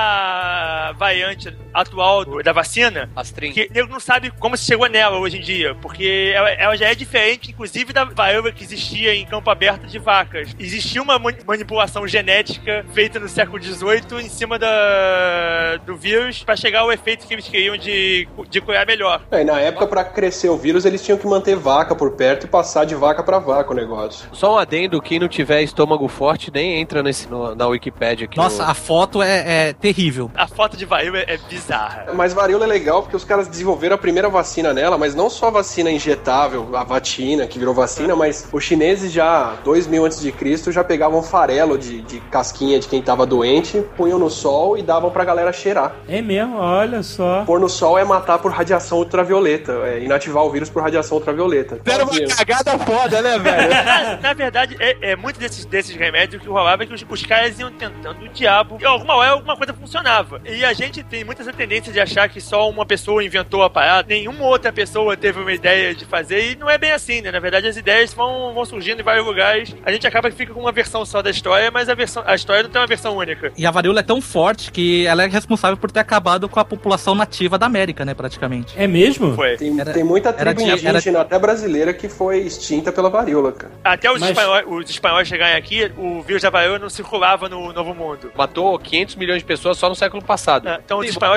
A variante atual do- da vacina, Astrim. que nego não sabe como se chegou nela hoje em dia, porque ela, ela já é diferente, inclusive, da varíola que existia em campo aberto de vacas. Existia uma mani- manipulação genética feita no século dezoito em cima da, do vírus para chegar ao efeito que eles queriam de, de curar melhor. É, e na época, para crescer o vírus, eles tinham que manter vaca por perto e passar de vaca para vaca o negócio. Só um adendo, quem não tiver estômago forte nem entra nesse, no- na Wikipédia aqui. Nossa, no- a foto é, é terrível. A foto de varíola é bizarra. Mas varíola é legal porque os caras desenvolveram a primeira vacina nela, mas não só a vacina injetável, a vatina, que virou vacina, mas os chineses já, dois mil antes de Cristo, já pegavam farelo de, de casquinha de quem tava doente, punham no sol e davam pra galera cheirar. É mesmo, olha só. Pôr no sol é matar por radiação ultravioleta, é inativar o vírus por radiação ultravioleta. Deram uma cagada foda, né, velho? Na, na verdade, é, é muito desses, desses remédios que rolava que os, os caras iam tentando o diabo. E alguma hora alguma coisa funcionava. E a gente tem muita essa tendência de achar que só uma pessoa inventou a parada, nenhuma outra pessoa teve uma ideia de fazer. E não é bem assim, né? Na verdade, as ideias vão, vão surgindo em vários lugares. A gente acaba que fica com uma versão só da história, mas a, versão, a história não tem uma versão única. E a varíola é tão forte que ela é responsável por ter acabado com a população nativa da América, né, praticamente. É mesmo? Foi. Tem, Era- tem muita era tribo de- era- indígena, até brasileira, que foi extinta pela varíola, cara. Até os, Mas- espanhóis, os espanhóis chegarem aqui, o vírus da varíola não circulava no Novo Mundo. Matou quinhentos milhões de pessoas só no século passado. É, Então os espanhóis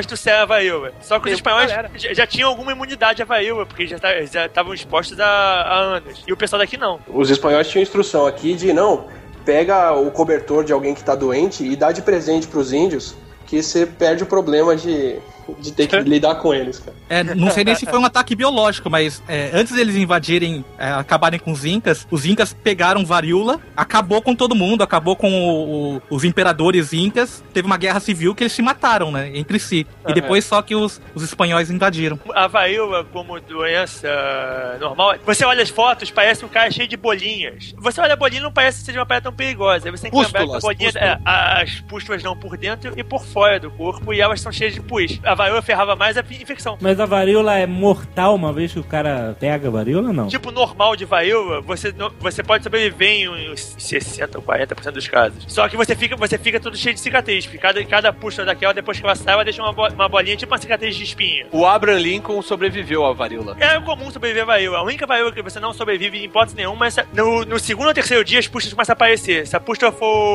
expostos à varíola. Só que os Tem espanhóis galera. já, já tinham alguma imunidade à varíola, porque já tá- já estavam expostos há, há anos. E o pessoal daqui não. Os espanhóis tinham instrução aqui de, não, pega o cobertor de alguém que tá doente e dá de presente pros índios, que você perde o problema de, de ter que lidar com eles, cara. É, não sei nem se foi um ataque biológico, mas é, antes deles invadirem, é, acabarem com os incas, os incas pegaram varíola, acabou com todo mundo, acabou com o- o- os imperadores incas, teve uma guerra civil que eles se mataram, né, entre si. E depois só que os, os espanhóis invadiram. A varíola, como doença normal, você olha as fotos, parece um cara cheio de bolinhas. Você olha a bolinha, não parece que seja uma parada tão perigosa. Aí você tem que lembrar que a Pústulas, bolinha, pústulas. é, a- as pústulas não por dentro e por fora do corpo, e elas são cheias de pus. A varíola ferrava mais a infecção. Mas a varíola é mortal uma vez que o cara pega a varíola ou não? Tipo, normal de varíola, você, no- você pode sobreviver em uns sessenta ou quarenta por cento dos casos. Só que você fica, você fica todo cheio de cicatriz. Porque cada, cada pústula daquela, depois que ela sai, ela deixa uma, bo- uma bolinha, tipo uma cicatriz de espinha. O Abraham Lincoln sobreviveu à varíola. É comum sobreviver a varíola. A única varíola que você não sobrevive em hipótese nenhuma é se- no, no segundo ou terceiro dia as pústulas começam a aparecer. Se a pústula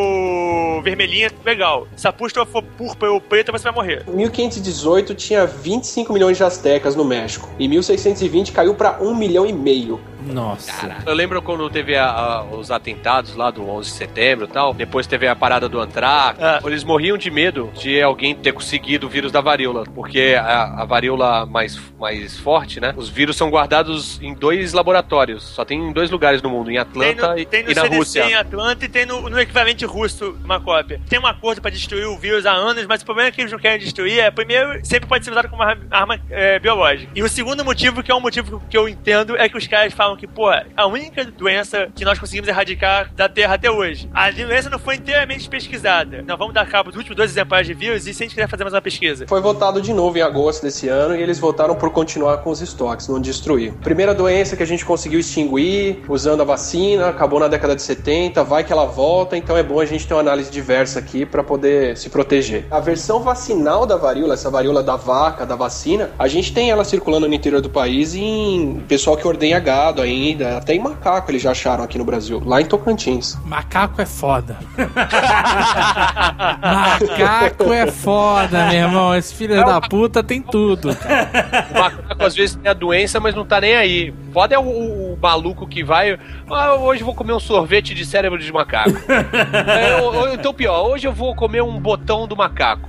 for vermelhinha, legal. Se a pústula for púrpura ou preta, você vai morrer. Em mil quinhentos e dezoito tinha vinte e cinco milhões de astecas no México. Em mil seiscentos e vinte caiu pra um milhão e meio. Nossa. Eu lembro quando teve a- a- os atentados lá do onze de setembro e tal, depois teve a parada do Antrax, Ah. eles morriam de medo de alguém ter conseguido o vírus da varíola, porque a, a varíola mais, mais forte, né, os vírus são guardados em dois laboratórios, só tem em dois lugares no mundo, em Tem Atlanta no, e, tem no e na C D C Rússia. em Atlanta e tem no, no equivalente russo uma cópia. Tem um acordo pra destruir o vírus há anos, mas o problema é que eles não querem destruir é, primeiro, sempre pode ser usado como uma arma é, biológica. E o segundo motivo, que é um motivo que eu entendo, é que os caras falam que, pô, a única doença que nós conseguimos erradicar da Terra até hoje. A doença não foi inteiramente pesquisada. Nós vamos dar cabo dos últimos dois exemplares de vírus e se a gente quiser fazer mais uma pesquisa. Foi votado de novo em agosto desse ano e eles votaram por continuar com os estoques, não destruir. Primeira doença que a gente conseguiu extinguir usando a vacina, acabou na década de setenta, vai que ela volta, então é bom a gente ter uma análise diversa aqui para poder se proteger. A versão vacinal da varíola, essa varíola da vaca, da vacina, a gente tem ela circulando no interior do país e em pessoal que ordenha gado ainda, até em macaco eles já acharam aqui no Brasil, lá em Tocantins. Macaco é foda. Macaco é foda, meu irmão. Esse filho da puta tem tudo, cara. O macaco às vezes tem a doença, mas não tá nem aí. Foda é o, o- o maluco que vai. Ah, hoje eu vou comer um sorvete de cérebro de macaco. É, ou- ou então pior, hoje eu vou comer um botão do macaco.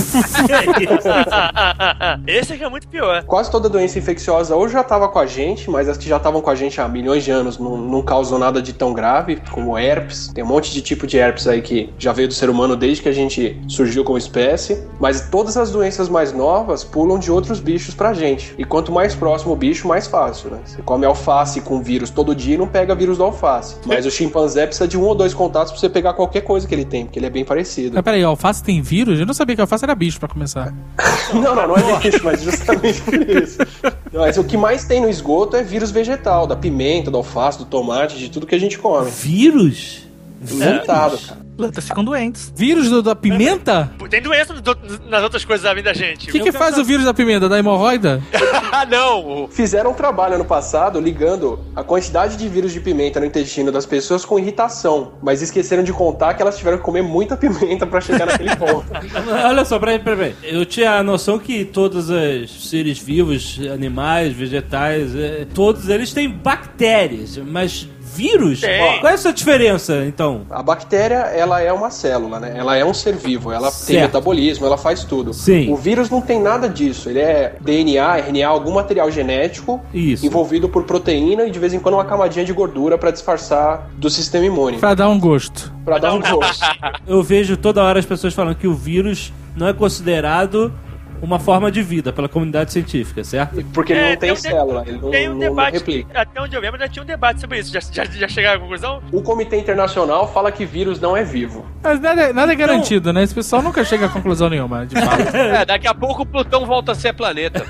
Esse aqui é muito pior. Quase toda doença infecciosa ou já estava com a gente, mas as que já estavam com a gente há milhões de anos não, não causam nada de tão grave, como herpes. Tem um monte de tipo de herpes aí que já veio do ser humano desde que a gente surgiu como espécie. Mas todas as doenças mais novas pulam de outros bichos pra gente. E quanto mais próximo o bicho, mais fácil, né? Você come alface com vírus todo dia e não pega vírus do alface. Mas o chimpanzé precisa de um ou dois contatos pra você pegar qualquer coisa que ele tem, porque ele é bem parecido. Mas peraí, alface tem vírus? Eu não sabia que alface era bicho pra começar. Não, não, não é isso, mas justamente por isso. Mas o que mais tem no esgoto é vírus vegetal, da pimenta, do alface, do tomate, de tudo que a gente come. Vírus? Lotado, cara. Plantas ficam doentes. Vírus do- da pimenta? Tem doença no- nas outras coisas da vida da gente. O que, que faz o vírus da pimenta? Da hemorroida? Ah, não! Fizeram um trabalho ano passado ligando a quantidade de vírus de pimenta no intestino das pessoas com irritação, mas esqueceram de contar que elas tiveram que comer muita pimenta pra chegar naquele ponto. Olha só, peraí, peraí. Eu tinha a noção que todos os seres vivos, animais, vegetais, eh, todos eles têm bactérias, mas vírus? Tem. Qual é essa diferença, então? A bactéria, ela é uma célula, né? Ela é um ser vivo, ela tem Certo. metabolismo, ela faz tudo. Sim. O vírus não tem nada disso, ele é D N A, R N A, algum material genético Isso. envolvido por proteína e de vez em quando uma camadinha de gordura pra disfarçar do sistema imune, Pra dar um gosto. pra dar um gosto. Eu vejo toda hora as pessoas falando que o vírus não é considerado uma forma de vida pela comunidade científica, certo? Porque ele É, não tem tem um de- célula, ele não, Tem um não- não debate, replica. até onde eu lembro, já tinha um debate sobre isso. Já, já, já chegaram à conclusão? O Comitê Internacional fala que vírus não é vivo. Mas nada, nada é garantido, né? Esse pessoal nunca chega a conclusão nenhuma, de fato. É, daqui a pouco o Plutão volta a ser planeta.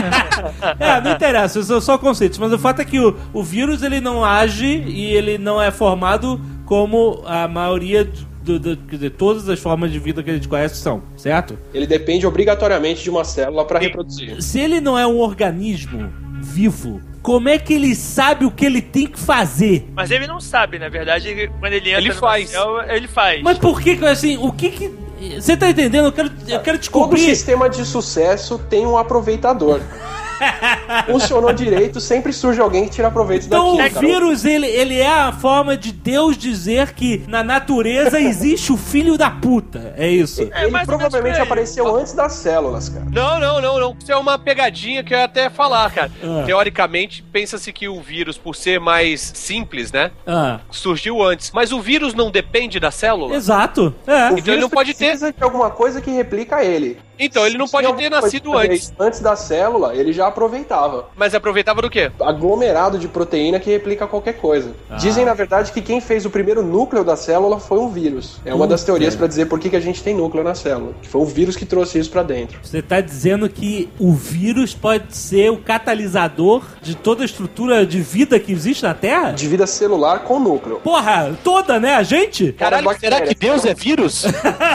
É. É, não interessa, são só conceitos, mas o fato é que o, o vírus ele não age e ele não é formado como a maioria do, do, quer dizer, todas as formas de vida que a gente conhece são, certo? Ele depende obrigatoriamente de uma célula para reproduzir. Se ele não é um organismo vivo, como é que ele sabe o que ele tem que fazer? Mas ele não sabe, na verdade, ele- quando ele entra Ele numa faz. célula, ele faz. Mas por que que, assim, o que que Você tá entendendo? Eu quero, eu quero Todo descobrir. sistema de sucesso tem um aproveitador. Funcionou direito, sempre surge alguém que tira proveito Então daquilo. o vírus, ele, ele é a forma de Deus dizer que na natureza existe o filho da puta. É isso. É, Ele mais ou menos provavelmente por aí. apareceu antes das células, cara. Não, não, não, não. Isso é uma pegadinha que eu ia até falar, cara. Ah. Teoricamente, pensa-se que o vírus, por ser mais simples, né? Ah, Surgiu antes. Mas o vírus não depende da célula? exato. É. O Então ele vírus não pode ter. precisa de alguma coisa que replica ele. Então ele não Se pode alguma ter coisa nascido que fez antes. Antes da célula, ele já aproveitava. Mas aproveitava do quê? Aglomerado de proteína que replica qualquer coisa. Ah. Dizem, na verdade, que quem fez o primeiro núcleo da célula foi um vírus. É uma das teorias pra dizer por que que a gente tem núcleo na célula. Que foi o vírus que trouxe isso pra dentro. Você tá dizendo que o vírus pode ser o catalisador de toda a estrutura de vida que existe na Terra? De vida celular com núcleo. Porra, toda, né? A gente? Caralho, será que Deus é vírus?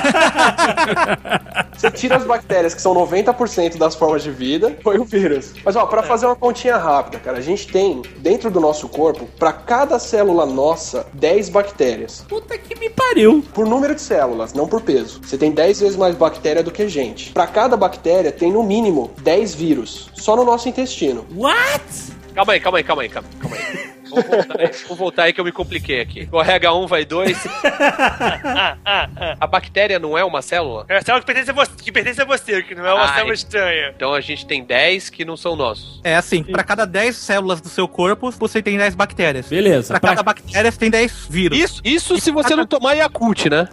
Você tira as bactérias, que são noventa por cento das formas de vida, foi o vírus. Mas, ó, pra fazer uma continha rápida, cara, a gente tem, dentro do nosso corpo, pra cada célula nossa, dez bactérias. Puta que me pariu. Por número de células, não por peso. Você tem dez vezes mais bactéria do que gente. Pra cada bactéria, tem no mínimo dez vírus. Só no nosso intestino. What? Calma aí, calma aí, calma aí, calma calma aí. Vou voltar, aí. Vou voltar aí que eu me compliquei aqui. Correga um, vai dois. A bactéria não é uma célula? É a célula que pertence a você, que pertence a você, que não é uma Ah, célula é. estranha. Então a gente tem dez que não são nossos. É assim, pra cada dez células do seu corpo, você tem dez bactérias. Beleza. Pra Pra- cada bactéria, você tem dez vírus. Isso, isso se você não tomar Yakult, né?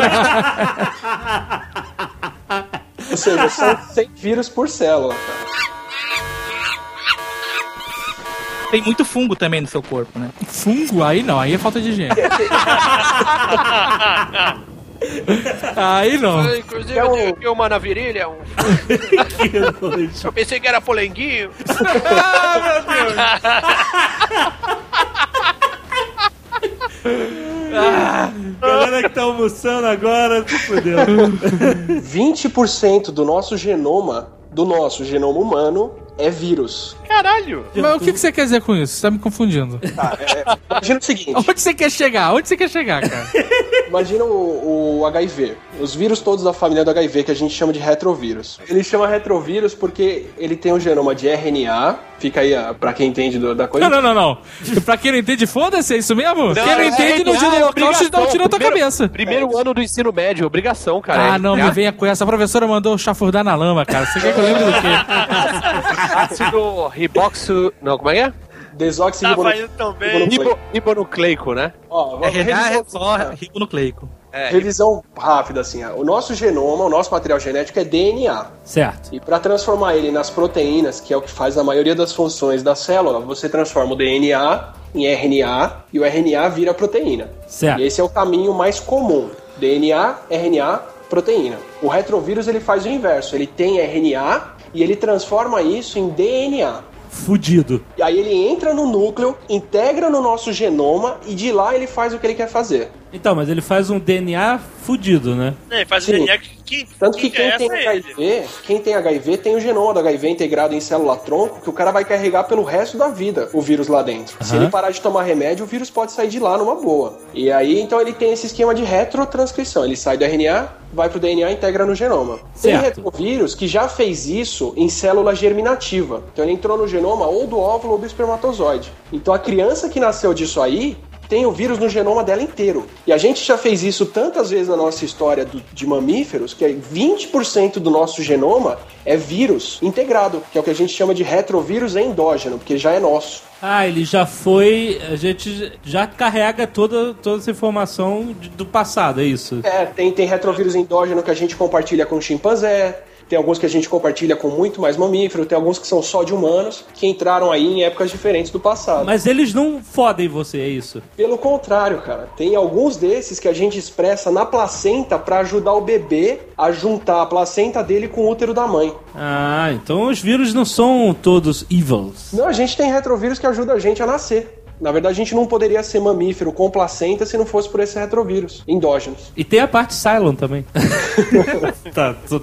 Ou seja, são cem vírus por célula, cara. Tem muito fungo também no seu corpo, né? Fungo? Aí não, aí é falta de higiene. Aí não. Inclusive, É eu um- tenho aqui uma na virilha. Um... Que nojo. Eu pensei que era polenguinho. Galera que tá almoçando agora, se fudeu. vinte por cento do nosso genoma, do nosso genoma humano, é vírus. Caralho. Mas o que, que você quer dizer com isso? Você tá me confundindo. Tá, é, imagina o seguinte, Onde você quer chegar? Onde você quer chegar, cara? imagina o, o H I V. Os vírus todos da família do H I V, que a gente chama de retrovírus. Ele chama retrovírus porque ele tem um genoma de R N A, fica aí ah, pra quem entende do- da coisa. Não, não, não, não. Pra quem não entende, foda-se, é isso mesmo? quem não é entende, não R N A, tira é o Holocausto, dá um tiro na tua Primeiro- cabeça. Primeiro ano do ensino médio, obrigação, cara. Ah, não, me venha com essa. A professora mandou chafurdar na lama, cara. Você quer que eu lembre do quê? Ácido riboxo... Não, como é que é? Tava Desoxirribonucleico. indo tão bem. Ribo, ribonucleico, né? Ó, vamos- R N A é revisão- só ribonucleico. É, Revisão rápida, assim. ó. O nosso genoma, o nosso material genético é D N A. Certo. E para transformar ele nas proteínas, que é o que faz a maioria das funções da célula, você transforma o D N A em R N A e o R N A vira proteína. Certo. E esse é o caminho mais comum. D N A, R N A, proteína. O retrovírus ele faz o inverso. Ele tem R N A e ele transforma isso em D N A. Fudido. E aí ele entra no núcleo, integra no nosso genoma e de lá ele faz o que ele quer fazer. Então, mas ele faz um D N A fudido, né? É, faz Sim. o D N A que, que, Tanto que quem interessa tem é ele. H I V, quem tem H I V tem o genoma do H I V integrado em célula-tronco que o cara vai carregar pelo resto da vida o vírus lá dentro. Se Aham. ele parar de tomar remédio, o vírus pode sair de lá numa boa. E aí, então ele tem esse esquema de retrotranscrição. Ele sai do R N A, vai pro D N A e integra no genoma. Tem Certo. retrovírus que já fez isso em célula germinativa. Então ele entrou no genoma ou do óvulo ou do espermatozoide. Então a criança que nasceu disso aí tem o vírus no genoma dela inteiro. E a gente já fez isso tantas vezes na nossa história do- de mamíferos, que é vinte por cento do nosso genoma é vírus integrado, que é o que a gente chama de retrovírus endógeno, porque já é nosso. Ah, ele já foi. A gente já carrega toda, toda essa informação de- do passado, é isso? É, tem, tem retrovírus endógeno que a gente compartilha com chimpanzé, tem alguns que a gente compartilha com muito mais mamífero, tem alguns que são só de humanos, que entraram aí em épocas diferentes do passado. Mas eles não fodem você, é isso? Pelo contrário, cara, tem alguns desses que a gente expressa na placenta pra ajudar o bebê a juntar a placenta dele com o útero da mãe. Ah, então os vírus não são todos evils. Não, a gente tem retrovírus que ajuda a gente a nascer. Na verdade, a gente não poderia ser mamífero com placenta se não fosse por esse retrovírus endógenos. E tem a parte Cylon também. Tá, tô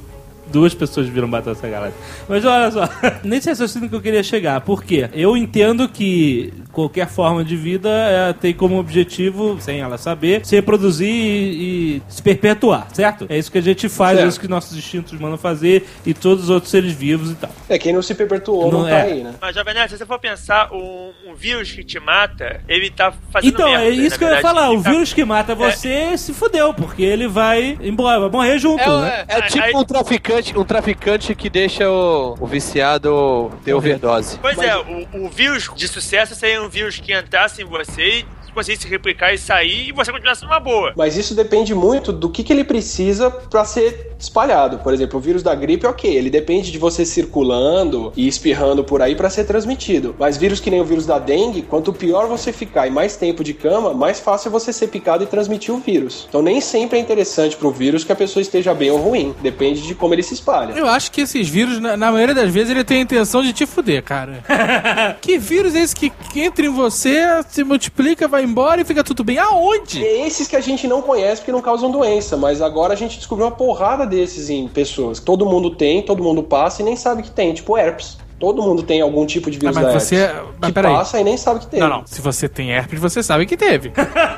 duas pessoas viram Battlestar Galactica. Mas olha só, nesse raciocínio que eu queria chegar. Por quê? Eu entendo que qualquer forma de vida é, tem como objetivo, sem ela saber, se reproduzir e, e se perpetuar, certo? É isso que a gente faz, certo. É isso que nossos instintos mandam fazer e todos os outros seres vivos e tal. É, quem não se perpetuou não, não tá é. aí, né? Mas, Jovem Nerd, se você for pensar, um, um vírus que te mata, ele tá fazendo Então, merda, é isso que eu ia falar. O tá... vírus que mata você é. se fudeu, porque ele vai embora, vai morrer junto, é, né? É, é tipo aí... um traficante, um traficante que deixa o, o viciado ter overdose. Pois Mas... é, o, o vírus de sucesso seria um vírus que entrasse em você e conseguir se replicar e sair e você continuasse numa boa. Mas isso depende muito do que, que ele precisa pra ser espalhado. Por exemplo, o vírus da gripe, ok, ele depende de você circulando e espirrando por aí pra ser transmitido. Mas vírus que nem o vírus da dengue, quanto pior você ficar e mais tempo de cama, mais fácil você ser picado e transmitir o vírus. Então nem sempre é interessante pro vírus que a pessoa esteja bem ou ruim. Depende de como ele se espalha. Eu acho que esses vírus, na, na maioria das vezes, ele tem a intenção de te fuder, cara. Que vírus é esse que, que entra em você, se multiplica, vai embora e fica tudo bem? Aonde? É esses que a gente não conhece porque não causam doença, mas agora a gente descobriu uma porrada desses em pessoas. Todo mundo tem, todo mundo passa e nem sabe que tem, tipo herpes. Todo mundo tem algum tipo de vírus ah, mas da você... herpes mas que peraí. passa e nem sabe que tem. Não, não. Se você tem herpes, você sabe que teve.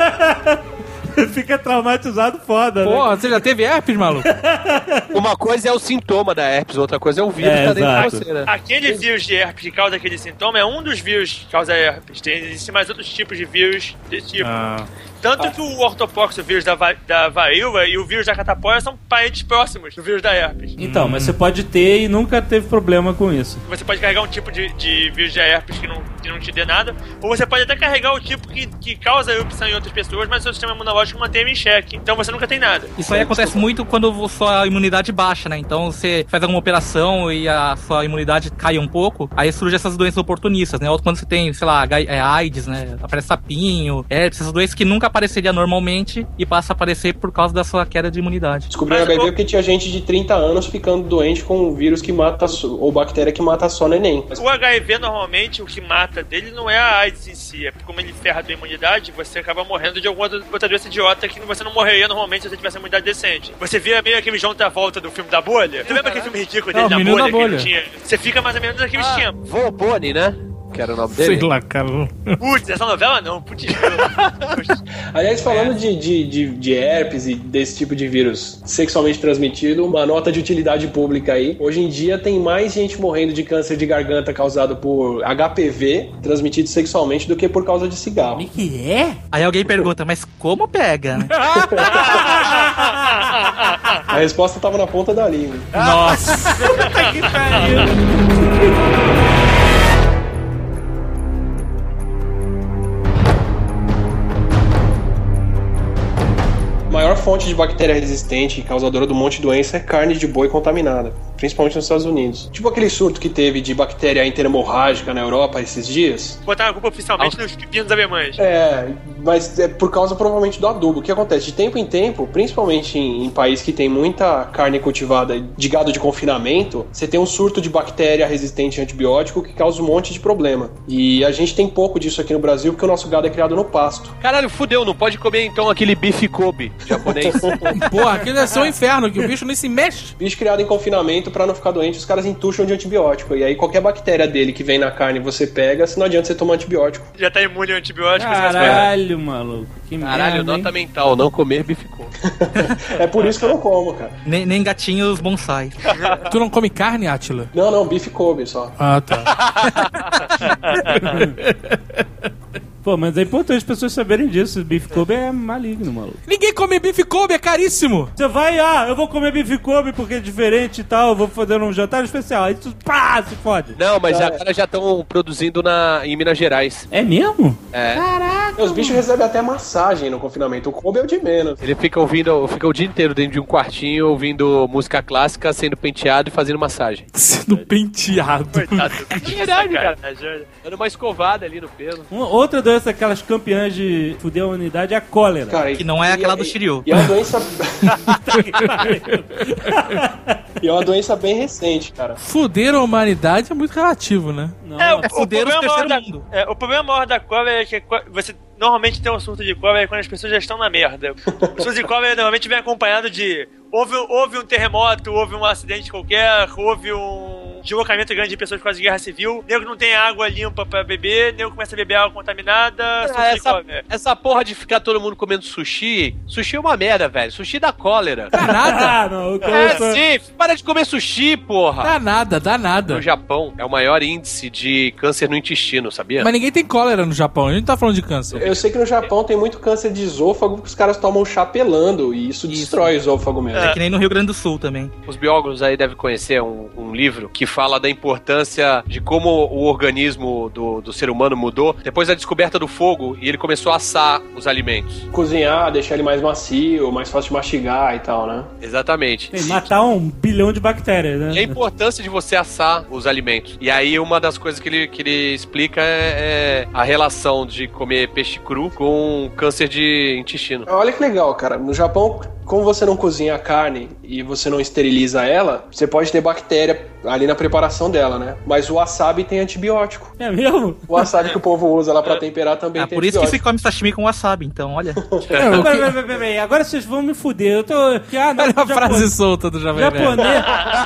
Fica traumatizado foda, Porra, né? Você já teve herpes, maluco? Uma coisa é o sintoma da herpes, outra coisa é o vírus é, que tá dentro exato. de você, né? Aquele vírus de herpes que causa aquele sintoma é um dos vírus que causa herpes. Tem, existem mais outros tipos de vírus desse tipo. Ah. Tanto ah. que o ortopox, o vírus da, va- da varíola e o vírus da catapora são parentes próximos do vírus da herpes. Então, hum. mas você pode ter e nunca teve problema com isso. Você pode carregar um tipo de, de vírus da herpes que não, que não te dê nada, ou você pode até carregar o tipo que, que causa erupção em outras pessoas, mas o seu sistema imunológico mantém ele em xeque. Então você nunca tem nada. Isso aí acontece muito quando sua imunidade baixa, né? Então você faz alguma operação e a sua imunidade cai um pouco, aí surgem essas doenças oportunistas, né? Ou quando você tem, sei lá, AIDS, né? Aparece sapinho, herpes, essas doenças que nunca apareceria normalmente e passa a aparecer por causa da sua queda de imunidade. Descobriu o H I V porque tinha gente de trinta anos ficando doente com um vírus que mata, ou bactéria que mata só neném. O H I V, normalmente, o que mata dele não é a AIDS em si, é porque como ele ferra a tua imunidade, você acaba morrendo de alguma outra doença idiota que você não morreria normalmente se você tivesse uma imunidade decente. Você vira meio aquele João Travolta do filme da bolha. Você lembra aquele filme ridículo dele, não, da bolha, da bolha. que ele tinha? Você fica mais ou menos naquele ah, esquema. Vô Boni, né? Que era o nome dele? Sei lá, cara. Putz, essa novela não, putz. Aliás, falando de, de, de, de herpes e desse tipo de vírus sexualmente transmitido, uma nota de utilidade pública aí. Hoje em dia tem mais gente morrendo de câncer de garganta causado por H P V, transmitido sexualmente, do que por causa de cigarro. O que é? Aí alguém pergunta, mas como pega, né? A resposta tava na ponta da língua. Nossa! Que pariu! A maior fonte de bactéria resistente e causadora de um monte de doença é carne de boi contaminada, principalmente nos Estados Unidos. Tipo aquele surto que teve de bactéria interhemorrágica na Europa esses dias. Botaram a culpa oficialmente nos pepinos alemães. É, mas é por causa provavelmente do adubo. O que acontece? De tempo em tempo, principalmente em, em países que tem muita carne cultivada de gado de confinamento, você tem um surto de bactéria resistente a antibiótico que causa um monte de problema. E a gente tem pouco disso aqui no Brasil porque o nosso gado é criado no pasto. Caralho, fudeu, não pode comer então aquele bife Kobe japonês. Porra, aquilo deve ser um inferno, que o bicho nem se mexe. Bicho criado em confinamento, pra não ficar doente, os caras entucham de antibiótico. E aí qualquer bactéria dele que vem na carne você pega, se não adianta você tomar antibiótico. Já tá imune ao antibiótico. Caralho, maluco. Que Caralho, merda, nota hein? mental, não comer bife Kobe. É por isso que eu não como, cara. Nem, nem gatinhos bonsai. Tu não come carne, Átila? Não, não, bife Kobe só. Ah, tá. Pô, mas é importante as pessoas saberem disso. Bife Kobe é maligno, maluco. Ninguém come bife Kobe, é caríssimo. Você vai, ah, eu vou comer bife Kobe porque é diferente e tal, eu vou fazer um jantar especial. Aí tu, pá, se fode. Não, mas É. agora já estão produzindo na, em Minas Gerais. É mesmo? É. Caraca. Os bichos recebem até massagem no confinamento. O Kobe é o de menos. Ele fica ouvindo, fica o dia inteiro dentro de um quartinho ouvindo música clássica, sendo penteado e fazendo massagem. Sendo penteado. Coitado. É verdade, cara. Dando uma escovada ali no pelo. Uma, outra doença, aquelas campeãs de fuder a humanidade, é a cólera. Cara, Que não é e- aquela e- do Shiryu. E é uma doença. Que pariu. E é uma doença bem recente, cara. Fuder a humanidade é muito relativo, né? Não, É, o, É o, fuder os problema maior da, terceiro mundo. é, o problema maior da cólera é que co- você normalmente tem um surto de cólera quando as pessoas já estão na merda. O surto de cólera normalmente vem acompanhado de houve, houve um terremoto, houve um acidente qualquer, houve um deslocamento grande de pessoas por causa de guerra civil, nego não tem água limpa pra beber, nego começa a beber água contaminada, Ah, essa, essa porra de ficar todo mundo comendo sushi, sushi é uma merda, velho. Sushi dá cólera. Dá nada. Ah, não, eu É, tô- sim, para de comer sushi, porra. Dá nada, dá nada. No Japão, é o maior índice de câncer no intestino, sabia? Mas ninguém tem cólera no Japão, a gente não tá falando de câncer. Eu sei que no Japão tem muito câncer de esôfago porque os caras tomam chá pelando e isso, destrói o esôfago mesmo. É que nem no Rio Grande do Sul também. Os biólogos aí devem conhecer um, um livro que fala da importância de como o organismo do, do ser humano mudou depois da descoberta do fogo e ele começou a assar os alimentos. Cozinhar, deixar ele mais macio, mais fácil de mastigar e tal, né? Exatamente. Tem, matar um bilhão de bactérias, né? E a importância de você assar os alimentos. E aí uma das coisas que ele, que ele explica é, é a relação de comer peixe cru com câncer de intestino. Olha que legal, cara. No Japão, como você não cozinha a carne e você não esteriliza ela, você pode ter bactéria ali na preparação dela, né? Mas o wasabi tem antibiótico. É mesmo? O wasabi que o povo usa lá pra temperar também Ah, tem por isso que antibiótico. se come sashimi com wasabi, então, olha. É, o que- Peraí, peraí, peraí, peraí. Agora vocês vão me fuder. Eu tô. Ah, não, Olha a Japão- frase solta do Jovem Nerd. Japonês.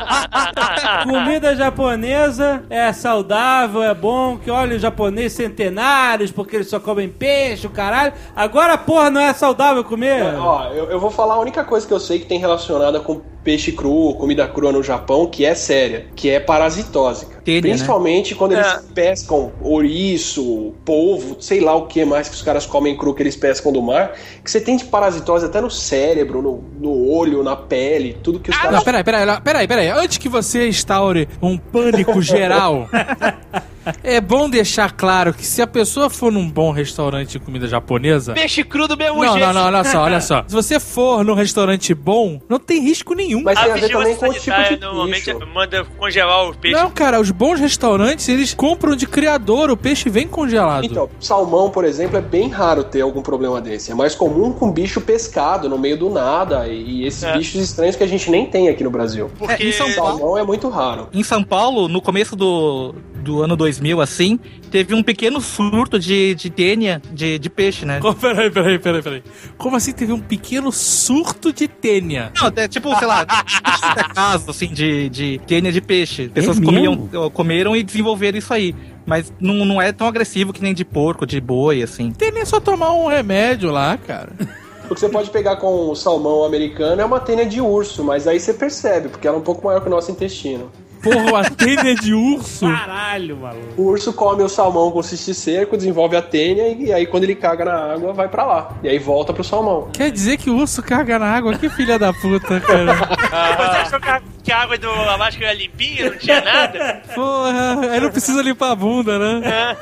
Comida japonesa é saudável, é bom. Que olha, os japoneses centenários, porque eles só comem peixe, o caralho. Agora, porra, não é saudável comer? Ó, eu, eu vou falar a única coisa que eu sei que tem relacionada com peixe cru, comida crua no Japão, que é séria, que é parasitose, cara. Tênia, Principalmente quando eles É. pescam ouriço, polvo, sei lá o que mais que os caras comem cru que eles pescam do mar, que você tem de parasitose até no cérebro, no, no olho, na pele, tudo que os caras... Não, peraí, peraí, peraí, peraí. Antes que você instaure um pânico geral, é bom deixar claro que se a pessoa for num bom restaurante de comida japonesa... Peixe cru do mesmo Não, jeito. não, não, olha só, olha só. Se você for num restaurante bom, não tem risco nenhum. Mas tem A a ver também vigilância com o tipo sanitária de normalmente bicho. manda congelar o peixe. Não, cara, os bons restaurantes, eles compram de criador, o peixe vem congelado. Então, salmão, por exemplo, é bem raro ter algum problema desse. É mais comum com bicho pescado no meio do nada e esses É. bichos estranhos que a gente nem tem aqui no Brasil. Porque É, em São Paulo- Salmão é muito raro. Em São Paulo, no começo do, do ano dois mil, assim, teve um pequeno surto de, de tênia de, de peixe, né? Como- Peraí, peraí, peraí, peraí. Como assim teve um pequeno surto de tênia? Não, é tipo, sei lá, caso, assim, de, de tênia de peixe. Pessoas mesmo? comiam, comeram e desenvolveram isso aí. Mas não, não é tão agressivo que nem de porco, de boi, assim. Tênia é só tomar um remédio lá, cara. O que você pode pegar com o salmão americano é uma tênia de urso, mas aí você percebe, porque ela é um pouco maior que o nosso intestino. Porra, uma tênia de urso. Caralho, maluco. O urso come o salmão com cisticerco, desenvolve a tênia e aí quando ele caga na água, vai pra lá. E aí volta pro salmão. Quer dizer que o urso caga na água? Que filha da puta, cara. Você achou que a, que a água do Alasca era limpinha, não tinha nada? Porra, aí não precisa limpar a bunda, né?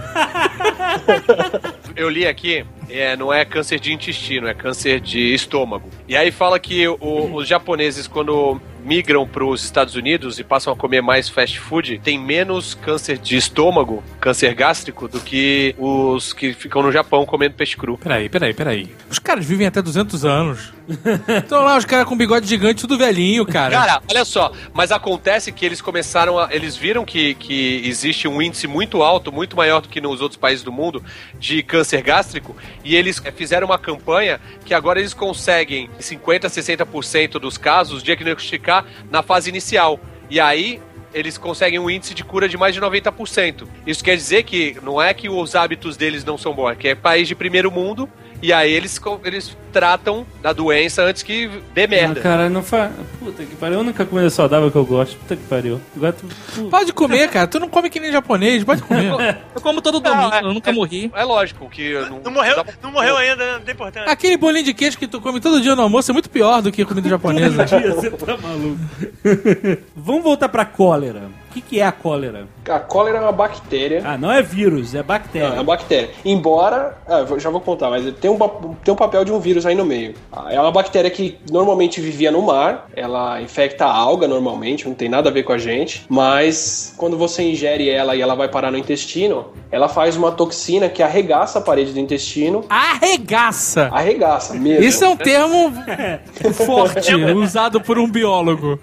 Eu li aqui, é, não é câncer de intestino, é câncer de estômago. E aí fala que o- os japoneses, quando migram para os Estados Unidos e passam a comer mais fast food, tem menos câncer de estômago, câncer gástrico, do que os que ficam no Japão comendo peixe cru. Peraí, peraí, peraí. Os caras vivem até duzentos anos. Então lá, os caras com bigode gigante, tudo velhinho, cara. Cara, olha só, mas acontece que eles começaram a. Eles viram que, que existe um índice muito alto, muito maior do que nos outros países do mundo, de câncer gástrico, e eles eh, fizeram uma campanha que agora eles conseguem, em cinquenta, sessenta por cento dos casos, diagnosticar na fase inicial. E aí. Eles conseguem um índice de cura de mais de noventa por cento. Isso quer dizer que não é que os hábitos deles não são bons, é que é país de primeiro mundo. E aí eles, eles tratam da doença antes que dê merda. Ah, cara, não faz. Puta que pariu. A única comida saudável que eu gosto. Puta que pariu. Agora tu. Puta. Pode comer, cara. Tu não come que nem japonês, pode comer. Eu como todo Não, domingo, é- eu nunca é- morri. É lógico que... Não morreu, dá pra- não morreu ainda, não tem importância. Aquele bolinho de queijo que tu come todo dia no almoço é muito pior do que a comida japonesa. Dia, você tá maluco. Vamos voltar pra cólera. O que, que é a cólera? A cólera é uma bactéria. Ah, não é vírus, é Não, é bactéria. uma bactéria. Embora, ah, eu já vou contar, mas tem um, pa- tem um papel de um vírus aí no meio. Ah, É uma bactéria que normalmente vivia no mar, ela infecta a alga normalmente, não tem nada a ver com a gente, mas quando você ingere ela e ela vai parar no intestino, ela faz uma toxina que arregaça a parede do intestino, Arregaça! arregaça mesmo. Isso é um termo forte, usado por um biólogo.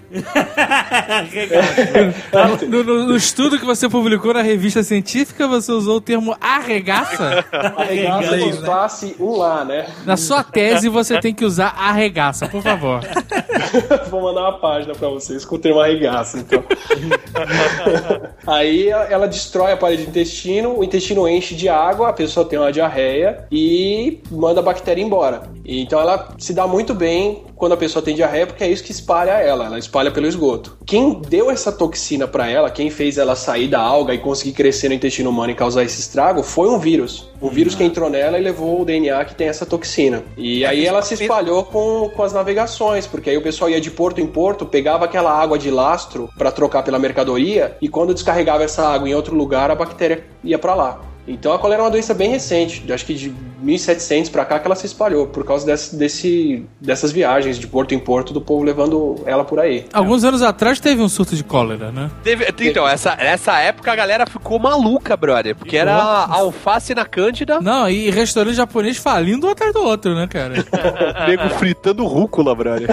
No, no- no estudo que você publicou na revista científica, você usou o termo arregaça? Arregaça com classe um lá, né? Na sua tese, você tem que usar arregaça, por favor. Vou mandar uma página pra vocês com o termo arregaço, então. Aí ela destrói a parede do intestino, o intestino enche de água, a pessoa tem uma diarreia e manda a bactéria embora. Então ela se dá muito bem quando a pessoa tem diarreia, porque é isso que espalha ela, ela espalha pelo esgoto. Quem deu essa toxina pra ela, quem fez ela sair da alga e conseguir crescer no intestino humano e causar esse estrago, foi um vírus. Um vírus que entrou nela e levou o D N A que tem essa toxina. E aí ela se espalhou com, com as navegações, porque aí o pessoal ia de porto em porto, pegava aquela água de lastro pra trocar pela mercadoria, e quando descarregava essa água em outro lugar, a bactéria ia pra lá. Então a cólera é uma doença bem recente, acho que de mil e setecentos pra cá que ela se espalhou, por causa desse, desse, dessas viagens de porto em porto do povo levando ela por aí. Alguns anos atrás teve um surto de cólera, né? Teve, então, essa, nessa época a galera ficou maluca, brother, porque era alface na Cândida. Não, e restaurante japonês falindo um atrás do outro, né, cara? Nego fritando rúcula, brother.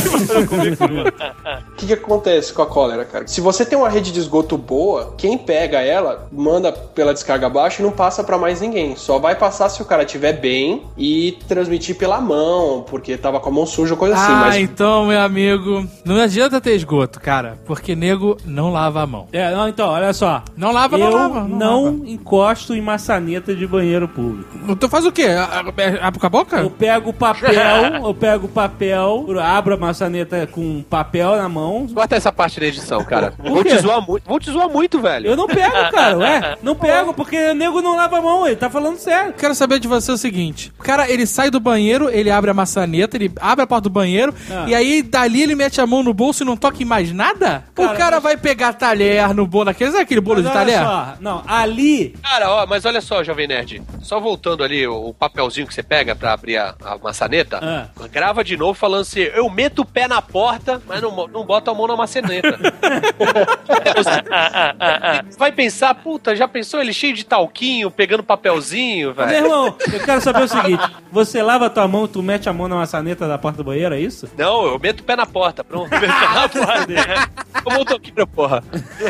O que, que acontece com a cólera, cara? Se você tem uma rede de esgoto boa, quem pega ela, manda pela descarga abaixo e não passa pra mais ninguém. Só vai passar se o cara estiver bem e transmitir pela mão, porque tava com a mão suja ou coisa assim. Ah, mas... então, meu amigo, não adianta ter esgoto, cara, porque nego não lava a mão. É, não, então, olha só. Não lava, não eu lava. não, Não, lava. encosto em maçaneta de banheiro público. Tu faz o quê? Abre com a boca? Eu pego papel, eu pego papel, abro a maçaneta com papel na mão. Corta essa parte da edição, cara. Por Vou quê? te zoar muito, vou te zoar muito, velho. Eu não pego, cara, ué. Não pego, porque o nego não lava a mão, ele tá falando sério. Quero saber de você o seguinte: o cara, ele sai do banheiro, ele abre a maçaneta, ele abre a porta do banheiro, Ah. e aí dali ele mete a mão no bolso e não toca em mais nada? Cara, o cara mas- vai pegar talher no bolo, aquele, sabe aquele bolo Mas de olha talher? só, não, ali... Cara, ó, mas olha só, Jovem Nerd. Só voltando ali, o, o papelzinho que você pega pra abrir a, a maçaneta, Ah. grava de novo falando assim, eu meto o pé na porta, mas não, não boto a mão na maçaneta. Você vai pensar, puta, já pensou ele cheio de talquinho, pegando papelzinho, Meu velho? irmão, eu quero saber o seguinte: você lava a tua mão, tu mete a mão na maçaneta da porta do banheiro, é isso? Não, eu meto o pé na porta, pronto. Como eu tô aqui, porra.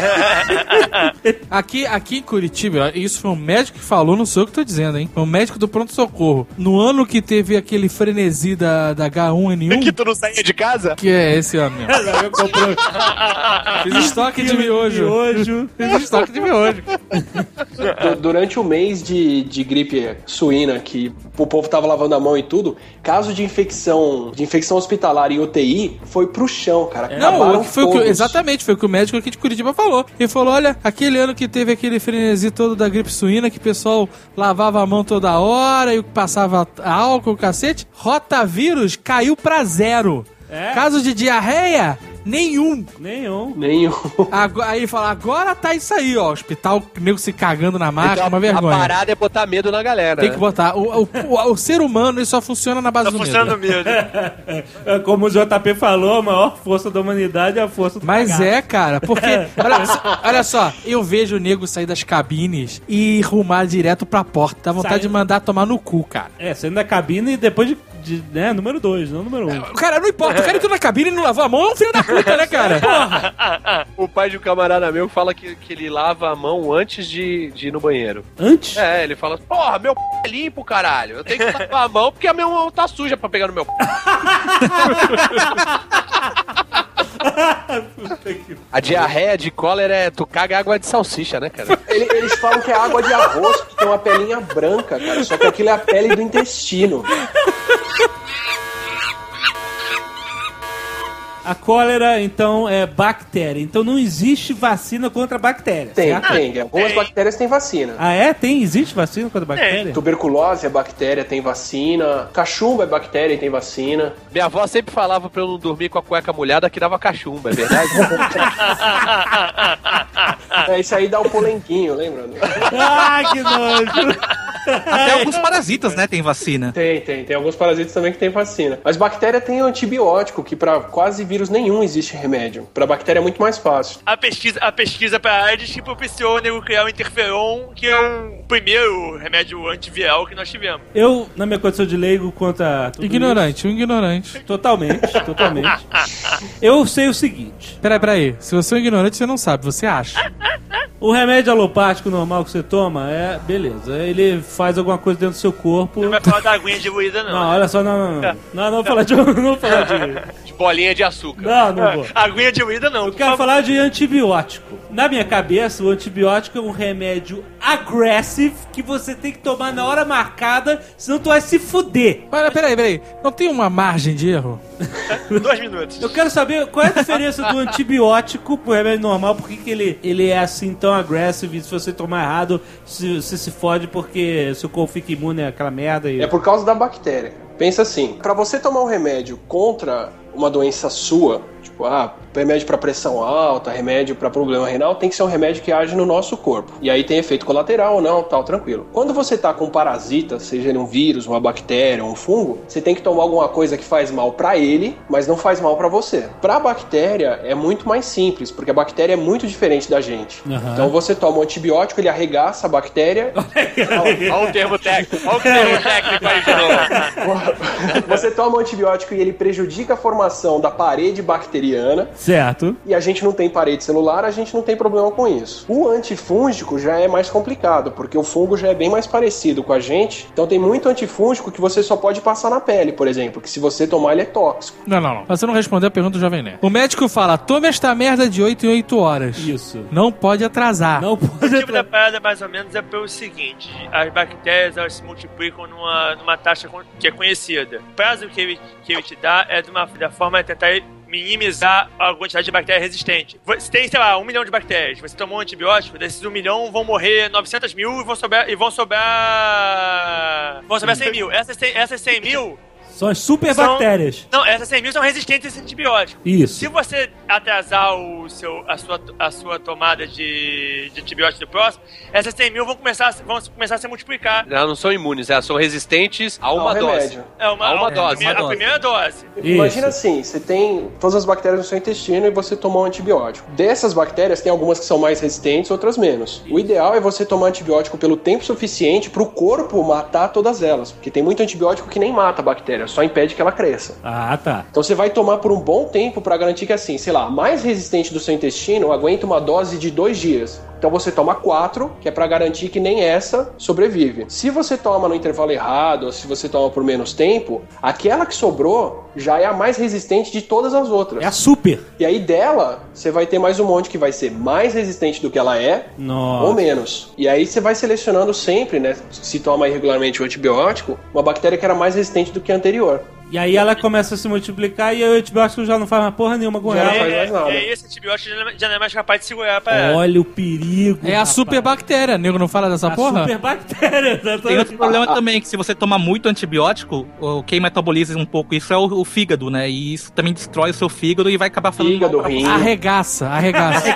Aqui, aqui em Curitiba, isso foi um médico que falou, não sou eu que tô dizendo, hein? Foi um médico do pronto-socorro. No ano que teve aquele frenesi da, da H um N um, Que tu não saía de casa? que é esse ano mesmo. Eu comprei Fiz estoque de miojo. miojo. Fiz estoque de miojo. Du- Durante o mês de, de gripe suína, que o povo tava lavando a mão e tudo, caso de infecção de infecção hospitalar em U T I, foi pro chão, cara. Não, Acabaram foi o que, todos. exatamente, foi o que o médico aqui de Curitiba falou. Ele falou, olha, aquele ano que teve aquele frenesi todo da gripe suína, que o pessoal lavava a mão toda hora e passava álcool, cacete, rotavírus caiu pra zero. É? Caso de diarreia, nenhum. Nenhum. Nenhum. Agora, aí ele fala, agora tá isso aí, ó, hospital, nego se cagando na máquina, Então, uma a vergonha. parada é botar medo na galera. Tem né? que botar. O, o, o, o ser humano, ele só funciona na base Tá do funcionando medo. mesmo. É, como o J P falou, a maior força da humanidade é a força do Mas cagaço. é, cara, porque, olha, só- olha só, eu vejo o nego sair das cabines e rumar direto pra porta. Dá vontade Sai- de mandar tomar no cu, cara. É, saindo da cabine e depois de, de né, número dois, não número um. Cara, não importa, o cara entrou na cabine e não lavou a mão, é um filho da puta, né, cara? Porra! O pai de um camarada meu fala que, que ele lava a mão antes de, de ir no banheiro. Antes? É, ele fala, porra, meu p é limpo, caralho. Eu tenho que lavar a mão porque a minha mão tá suja pra pegar no meu p. A diarreia de cólera é tu caga água de salsicha, né, cara? Ele- Eles falam que é água de arroz, que tem uma pelinha branca, cara. Só que aquilo é a pele do intestino. A cólera, então, é bactéria. Então não existe vacina contra bactérias. Tem, certo? tem. Algumas Tem. bactérias têm vacina. Ah, é? Tem? Existe vacina contra bactéria? Tuberculose é bactéria, tem vacina. Cachumba é bactéria e tem vacina. Minha avó sempre falava pra eu não dormir com a cueca molhada que dava cachumba, é verdade? É, isso aí dá o polenguinho, lembra? Ah, que nojo! Até alguns parasitas, né, tem vacina. Tem, tem. Tem alguns parasitas também que tem vacina. Mas bactéria tem antibiótico, que pra quase vírus nenhum existe remédio. Pra bactéria é muito mais fácil. A pesquisa, a pesquisa pra AIDS que propiciou o nego criar o interferon, que é o primeiro remédio antiviral que nós tivemos. Eu, na minha condição de leigo quanto a tudo Ignorante, um ignorante. isso, totalmente, totalmente. Eu sei o seguinte. Peraí, peraí. Se você é um ignorante, você não sabe, você acha. O remédio alopático normal que você toma é, beleza, ele faz alguma coisa dentro do seu corpo. Não vai falar da aguinha diluída, não. Não, olha só, não, não, não. Não, não vou falar de... Não vou falar de... De bolinha de açúcar. Não, não vou. Aguinha diluída, não. Eu quero falar de antibiótico. Na minha cabeça, o antibiótico é um remédio aggressive que você tem que tomar na hora marcada, senão tu vai se fuder. Mas, peraí, peraí. Não tem uma margem de erro? Dois minutos. Eu quero saber qual é a diferença do antibiótico pro remédio normal, por que que ele, ele é assim tão aggressive, e se você tomar errado, se- você se fode porque seu corpo fica imune àquela merda e... É por causa da bactéria. Pensa assim, pra você tomar um remédio contra uma doença sua, tipo, ah, remédio pra pressão alta, remédio pra problema renal, tem que ser um remédio que age no nosso corpo. E aí tem efeito colateral ou não, tal, tranquilo. Quando você tá com um parasita, seja ele um vírus, uma bactéria, um fungo, você tem que tomar alguma coisa que faz mal pra ele, mas não faz mal pra você. Pra bactéria é muito mais simples, porque a bactéria é muito diferente da gente. Aham. Então você toma um antibiótico, ele arregaça a bactéria. Olha o termo técnico. Olha o termo técnico aí de novo. Você toma um antibiótico e ele prejudica a formação da parede bacteriana. Certo. E a gente não tem parede celular, a gente não tem problema com isso. O antifúngico já é mais complicado, porque o fungo já é bem mais parecido com a gente. Então tem muito antifúngico que você só pode passar na pele, por exemplo, que se você tomar ele é tóxico. Não, não, não. Você não respondeu a pergunta do Jovem Nerd. O médico fala, tome esta merda de oito em oito horas. Isso. Não pode atrasar. Não O pode... tipo da parada, mais ou menos, é pelo seguinte: as bactérias elas se multiplicam numa, numa taxa que é conhecida. O prazo que ele, que ele te dá é de uma da forma de tentar minimizar a quantidade de bactéria resistente. Você tem, sei lá, um milhão de bactérias. Você tomou um antibiótico, desses um milhão vão morrer novecentos mil e vão sobrar, e vão sobrar, vão sobrar cem mil. Essas, cem- essas cem mil... São as super São- bactérias. Não, essas cem mil são resistentes a esse antibiótico. Isso. Se você atrasar o seu, a, sua, a sua tomada de, de antibiótico do próximo, essas cem mil vão começar, a- vão começar a se multiplicar. Elas não são imunes, elas são resistentes a uma Ao dose. remédio. É uma, A uma a dose. primeira- Uma a primeira dose. Isso. Imagina assim, você tem todas as bactérias no seu intestino e você tomou um antibiótico. Dessas bactérias, tem algumas que são mais resistentes, outras menos. O ideal é você tomar antibiótico pelo tempo suficiente para o corpo matar todas elas. Porque tem muito antibiótico que nem mata a bactéria, só impede que ela cresça. Ah, tá. Então você vai tomar por um bom tempo para garantir que, assim, sei lá, a mais resistente do seu intestino aguenta uma dose de dois dias. Então você toma quatro, que é para garantir que nem essa sobrevive. Se você toma no intervalo errado, ou se você toma por menos tempo, aquela que sobrou já é a mais resistente de todas as outras. É a super. E aí dela, você vai ter mais um monte que vai ser mais resistente do que ela é, Nossa. ou menos. E aí você vai selecionando sempre, né, se toma irregularmente o antibiótico, uma bactéria que era mais resistente do que a anterior. E aí ela começa a se multiplicar e aí o antibiótico já não faz mais porra nenhuma com Já ela. não faz É, mais nada. é, esse antibiótico já não é- já não é mais capaz de segurar pra ela. Olha o perigo. É a rapaz. super bactéria. Nego não fala dessa A porra? super bactéria. Tem outro problema também, que se você tomar muito antibiótico, o- quem metaboliza um pouco isso é o, o fígado, né? E isso também destrói o seu fígado e vai acabar falando Fígado, mal pra rim. Arregaça, arregaça.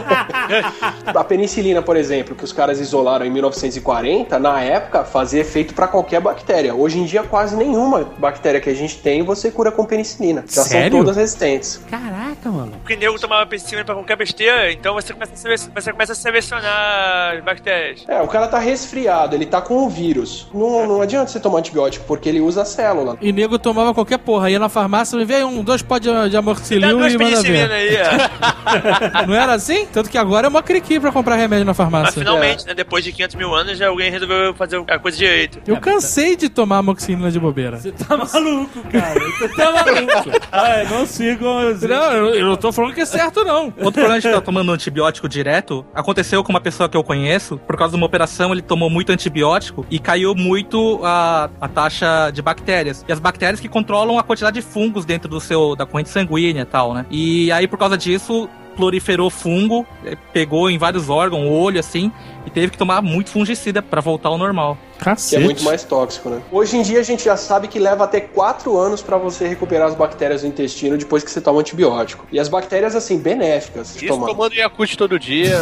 A penicilina, por exemplo, que os caras isolaram em mil novecentos e quarenta, na época fazia efeito para qualquer bactéria. Hoje em dia, quase nenhuma bactéria que a gente tem você cura com penicilina. Já Sério? são todas resistentes. Caraca, mano. Porque o nego tomava penicilina pra qualquer besteira, então você começa a, sele- você começa a selecionar as bactérias. É, o cara tá resfriado, ele tá com o vírus. Não, não adianta você tomar antibiótico, porque ele usa a célula. E nego tomava qualquer porra. Ia na farmácia, me veio um, dois pó de, de Dá amoxicilil duas e manda penicilina ver. aí, ó. Não era assim? Tanto que agora é uma criqui pra comprar remédio na Mas farmácia. finalmente, né, depois de quinhentos mil anos, já alguém resolveu fazer a coisa direito. Eu cansei de tomar amoxicilina de bobeira. Você tá maluco, cara. Você tá maluco. Ai, não sigam os... Não, eu, eu não tô falando que é certo, não. Outro problema de estar tomando antibiótico direto aconteceu com uma pessoa que eu conheço. Por causa de uma operação, ele tomou muito antibiótico e caiu muito a, a taxa de bactérias. E as bactérias que controlam a quantidade de fungos dentro do seu, da corrente sanguínea e tal, né? E aí, por causa disso, proliferou fungo, eh, pegou em vários órgãos, o olho, assim, e teve que tomar muito fungicida pra voltar ao normal. Que é Cacete. muito mais tóxico, né? Hoje em dia a gente já sabe que leva até quatro anos pra você recuperar as bactérias do intestino depois que você toma antibiótico. E as bactérias, assim, benéficas de Isso tomar. tomando Yakult todo dia.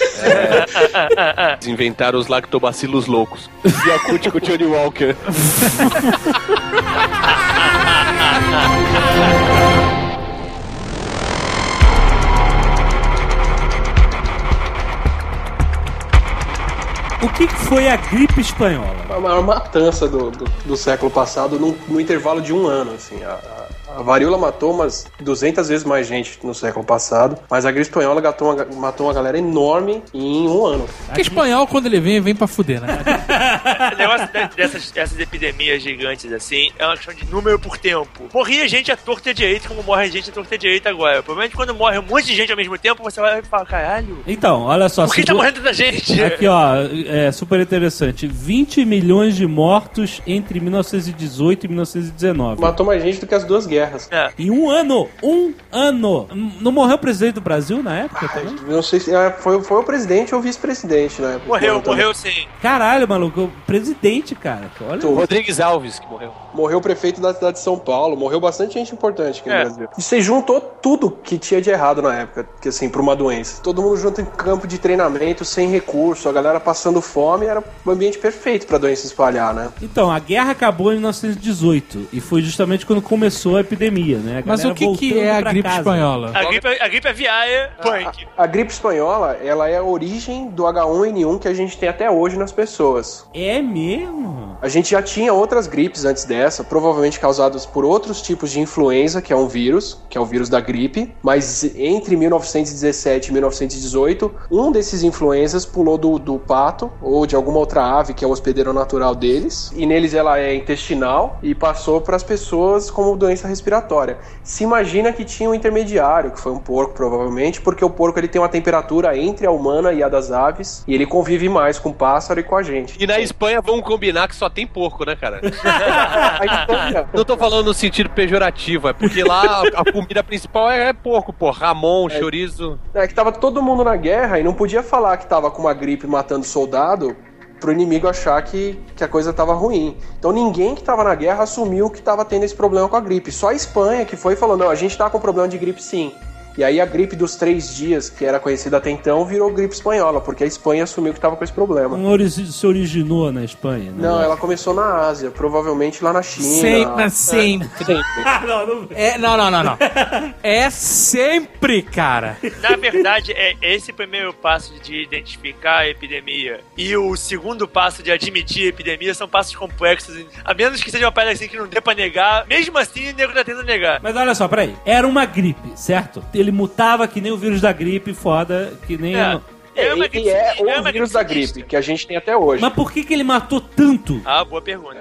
É, eles inventaram os lactobacilos loucos. Yakult com o Johnny Walker. O que que foi a gripe espanhola? a maior matança do, do, do século passado no, no intervalo de um ano, assim. A, a, a varíola matou umas duzentas vezes mais gente no século passado, mas a gripe espanhola matou uma, matou uma galera enorme em um ano. Porque espanhol, quando ele vem, vem pra fuder, né? O negócio dessas, dessas epidemias gigantes, assim, é uma questão de número por tempo. Morria gente à torta e à direita, como morre gente à torta e à direita agora. O problema é que quando morre um monte de gente ao mesmo tempo, você vai falar, caralho, Então, olha só. por que tá morrendo tanta gente? Aqui, ó, é super interessante. vinte milhões de mortos entre mil novecentos e dezoito e mil novecentos e dezenove. Matou mais gente do que as duas guerras. É. Em um ano! Um ano! Não morreu o presidente do Brasil na época também? Não sei se é, foi, foi o presidente ou o vice-presidente, né? Morreu, Também. morreu sim. Caralho, maluco, o presidente, cara. Olha. Tu- Rodrigues Alves, que morreu. Morreu o prefeito da cidade de São Paulo, morreu bastante gente importante aqui no É. Brasil. E você juntou tudo que tinha de errado na época, que assim, pra uma doença. Todo mundo junto em campo de treinamento, sem recurso, a galera passando fome, era o ambiente perfeito pra doença espalhar, né? Então, a guerra acabou em mil novecentos e dezoito e foi justamente quando começou a epidemia, né? A Mas galera o que, que voltando é a pra gripe casa. espanhola? A gripe, a gripe aviária, punk. A gripe espanhola, ela é a origem do agá um ene um que a gente tem até hoje nas pessoas. É mesmo? A gente já tinha outras gripes antes dessa, provavelmente causadas por outros tipos de influenza, que é um vírus, que é o vírus da gripe, mas entre mil novecentos e dezessete e mil novecentos e dezoito, um desses influenzas pulou do, do pato, ou de alguma outra ave, que é o hospedeiro natural deles, e neles ela é intestinal, e passou para as pessoas como doença respiratória. Se imagina que tinha um intermediário, que foi um porco, provavelmente, porque o porco ele tem uma temperatura entre a humana e a das aves, e ele convive mais com o pássaro e com a gente. E na Espanha, vamos combinar que só tem porco, né, cara? A Espanha, Não tô falando no sentido pejorativo, é porque lá a, a comida principal é, é porco, pô. Ramon, chorizo. é que tava todo mundo na guerra e não podia falar que tava com uma gripe matando soldado pro inimigo achar que, que a coisa tava ruim. Então ninguém que tava na guerra assumiu que tava tendo esse problema com a gripe. Só a Espanha que foi e falou, não, a gente tá com problema de gripe sim. E aí a gripe dos três dias, que era conhecida até então, virou gripe espanhola, porque a Espanha assumiu que tava com esse problema. Não ori- se originou na Espanha, né? Não, ela começou na Ásia, provavelmente lá na China. Sempre, sempre. Sempre. não, não... É, não, não, não, não. É sempre, cara. Na verdade, é esse primeiro passo de identificar a epidemia e o segundo passo de admitir a epidemia são passos complexos. A menos que seja uma parada assim que não dê pra negar, mesmo assim o nego tá tentando negar. Mas olha só, peraí. Era uma gripe, certo? Ele mutava que nem o vírus da gripe, foda, que nem... É. É, uma e, gripe e é sinistra, é o uma vírus da sinistra. gripe, que a gente tem até hoje. Mas por que que ele matou tanto? Ah, boa pergunta.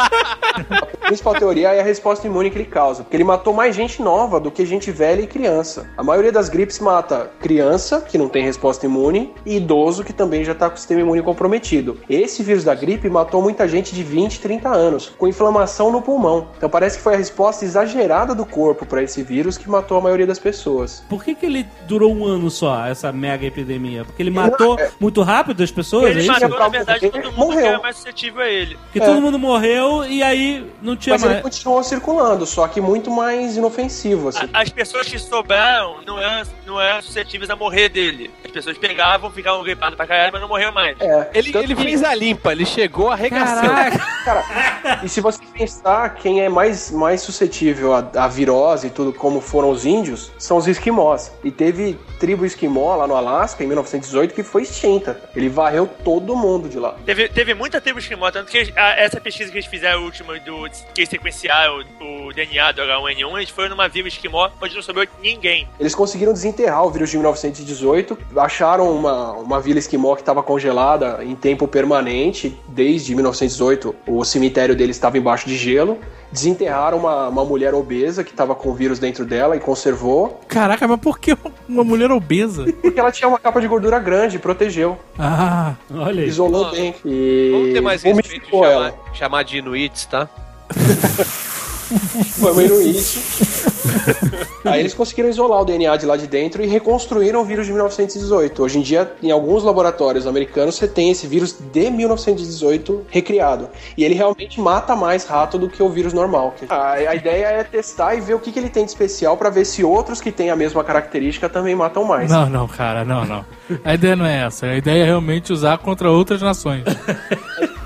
A principal teoria é a resposta imune que ele causa, porque ele matou mais gente nova do que gente velha e criança. A maioria das gripes mata criança, que não tem resposta imune, e idoso, que também já está com o sistema imune comprometido. Esse vírus da gripe matou muita gente de vinte, trinta anos, com inflamação no pulmão. Então parece que foi a resposta exagerada do corpo para esse vírus que matou a maioria das pessoas. Por que que ele durou um ano só, essa mega epidemia? Porque ele matou Não, é- muito rápido as pessoas, é Ele isso? matou, pra na verdade, morrer, todo mundo morreu. que era mais suscetível a ele. Porque todo mundo morreu e aí não tinha Mas ele mais... continuou circulando, só que muito mais inofensivo, assim. A- As pessoas que sobraram não eram, não eram suscetíveis a morrer dele. As pessoas pegavam, ficavam gripadas pra caralho, mas não morreu mais. É, Ele, tanto ele que- fez a limpa, ele chegou arregaçando. Caraca. Cara, e se você pensar, quem é mais, mais suscetível à, à virose e tudo, como foram os índios, são os esquimós. E teve tribo esquimó lá no Alasca, em mil novecentos e dezoito, que foi extinta. Ele varreu todo mundo de lá. Teve, teve muita tribo esquimó, tanto que eles- a- essa pesquisa que eles fizeram, a última, do, que eles sequenciaram o, o D N A do agá um ene um, eles foram numa vila esquimó onde não sobrou ninguém. Eles conseguiram desenterrar o vírus de mil novecentos e dezoito, acharam uma, uma vila esquimó que estava congelada em tempo permanente, desde mil novecentos e dezoito o cemitério deles estava embaixo de gelo, desenterraram uma, uma mulher obesa que estava com o vírus dentro dela e conservou, Caraca, mas por que uma mulher obesa? porque ela tinha uma capa de gordura grande e protegeu, Ah, Olha aí. isolou Ó, bem e Vamos ter mais respeito de umidificou chamar, ela. chamar de Inuits, tá? Foi meio Inuit. Aí eles conseguiram isolar o D N A de lá de dentro e reconstruíram o vírus de mil novecentos e dezoito. Hoje em dia, em alguns laboratórios americanos, você tem esse vírus de mil novecentos e dezoito recriado. E ele realmente mata mais rato do que o vírus normal. A, a ideia é testar e ver o que, que ele tem de especial pra ver se outros que têm a mesma característica também matam mais. não, não, cara, não, não. A ideia não é essa. A ideia é realmente usar contra outras nações.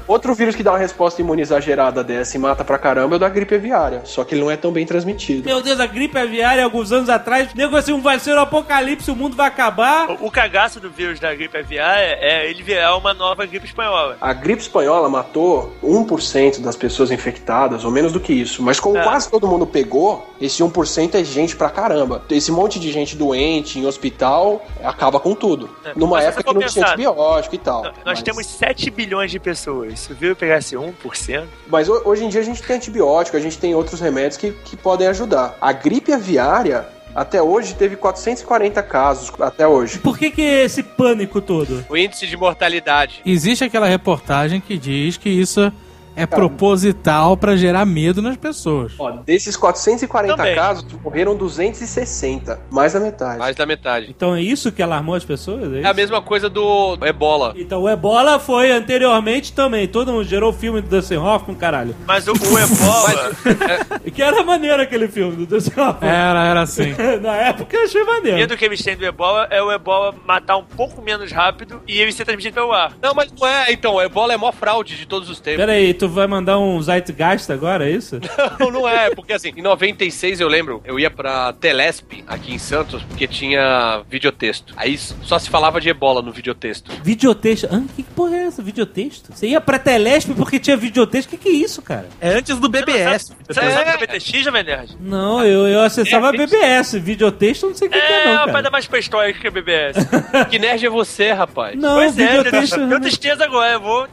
Outro vírus que dá uma resposta imune exagerada dessa e mata pra caramba é o da gripe aviária. Só que ele não é tão bem transmitido. Meu Deus, a gripe aviária, alguns anos atrás, nego assim, vai ser um apocalipse, o mundo vai acabar. O, o cagaço do vírus da gripe aviária é ele virar uma nova gripe espanhola. A gripe espanhola matou um por cento das pessoas infectadas, ou menos do que isso. Mas como é. quase todo mundo pegou, esse um por cento é gente pra caramba. Esse monte de gente doente em hospital acaba com tudo. É. Numa Mas época que não pensar, tinha antibiótico e tal. Nós Mas... temos sete bilhões de pessoas. Se o vírus pegasse um por cento... Mas hoje em dia a gente tem antibiótico, a gente tem outros remédios que, que podem ajudar. A gripe aviária... Até hoje teve quatrocentos e quarenta casos, até hoje. Por que que esse pânico todo? O índice de mortalidade. Existe aquela reportagem que diz que isso é Cara, proposital pra gerar medo nas pessoas. Ó, desses quatrocentos e quarenta Também. casos, morreram duzentos e sessenta. Mais da metade. Mais da metade. Então é isso que alarmou as pessoas? É, é a mesma coisa do Ebola. Então o Ebola foi anteriormente também. Todo mundo gerou o filme do Dustin Hoffman, caralho. Mas o, o Ebola... Mas, que era maneiro aquele filme do Dustin Hoffman. Era, era assim. Na época eu achei maneiro. O medo que eles têm do Ebola é o Ebola matar um pouco menos rápido e ele ser transmitido pelo ar. Não, mas não é. Então, o Ebola é a maior fraude de todos os tempos. Pera aí, tu vai mandar um Zeitgeist agora, é isso? Não, não é, porque assim, em noventa e seis eu lembro, eu ia pra Telesp, aqui em Santos, porque tinha videotexto. Aí só se falava de Ebola no videotexto. Videotexto? Ah, que porra é essa? Videotexto? Você ia pra Telesp porque tinha videotexto? Que que é isso, cara? É antes do B B S. Você não sabe o que é B T X, Jovem Nerd? Não, eu, eu acessava é, B B S. Videotexto eu não sei o que, é, que é, não, É, cara. rapaz, dá mais pra história que é B B S. Que nerd é você, rapaz? Não, pois videotexto... é, eu tristeza agora, eu vou...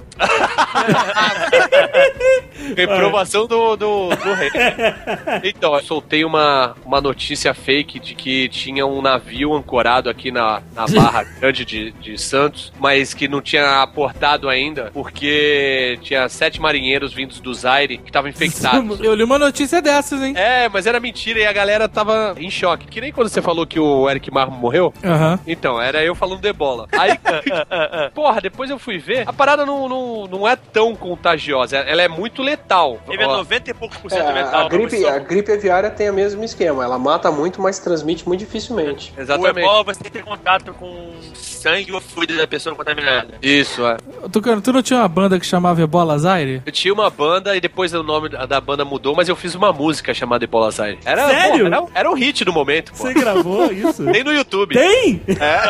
Reprovação do, do, do rei. Então, eu soltei uma, uma notícia fake de que tinha um navio ancorado aqui na, na Barra Grande de, de Santos, mas que não tinha aportado ainda, porque tinha sete marinheiros vindos do Zaire que estavam infectados. Eu li uma notícia dessas, hein? É, mas era mentira e a galera tava em choque. Que nem quando você falou que o Eric Marmo morreu. Aham. Uhum. Então, era eu falando de Ebola. Aí, porra, depois eu fui ver, a parada não, não não é tão contagiosa, ela é muito letal. Ele é noventa e poucos por cento é, letal. A gripe, a gripe aviária tem o mesmo esquema, ela mata muito, mas transmite muito dificilmente. Exatamente. O Ebola você tem contato com sangue ou fluido da pessoa contaminada. Isso, é. Tucano, tu não tinha uma banda que chamava Ebola Zaire? Eu tinha uma banda e depois o nome da banda mudou, mas eu fiz uma música chamada Ebola Zaire. Era, Sério? Pô, era, era um hit do momento, pô. Você gravou isso? Tem no YouTube. Tem? É.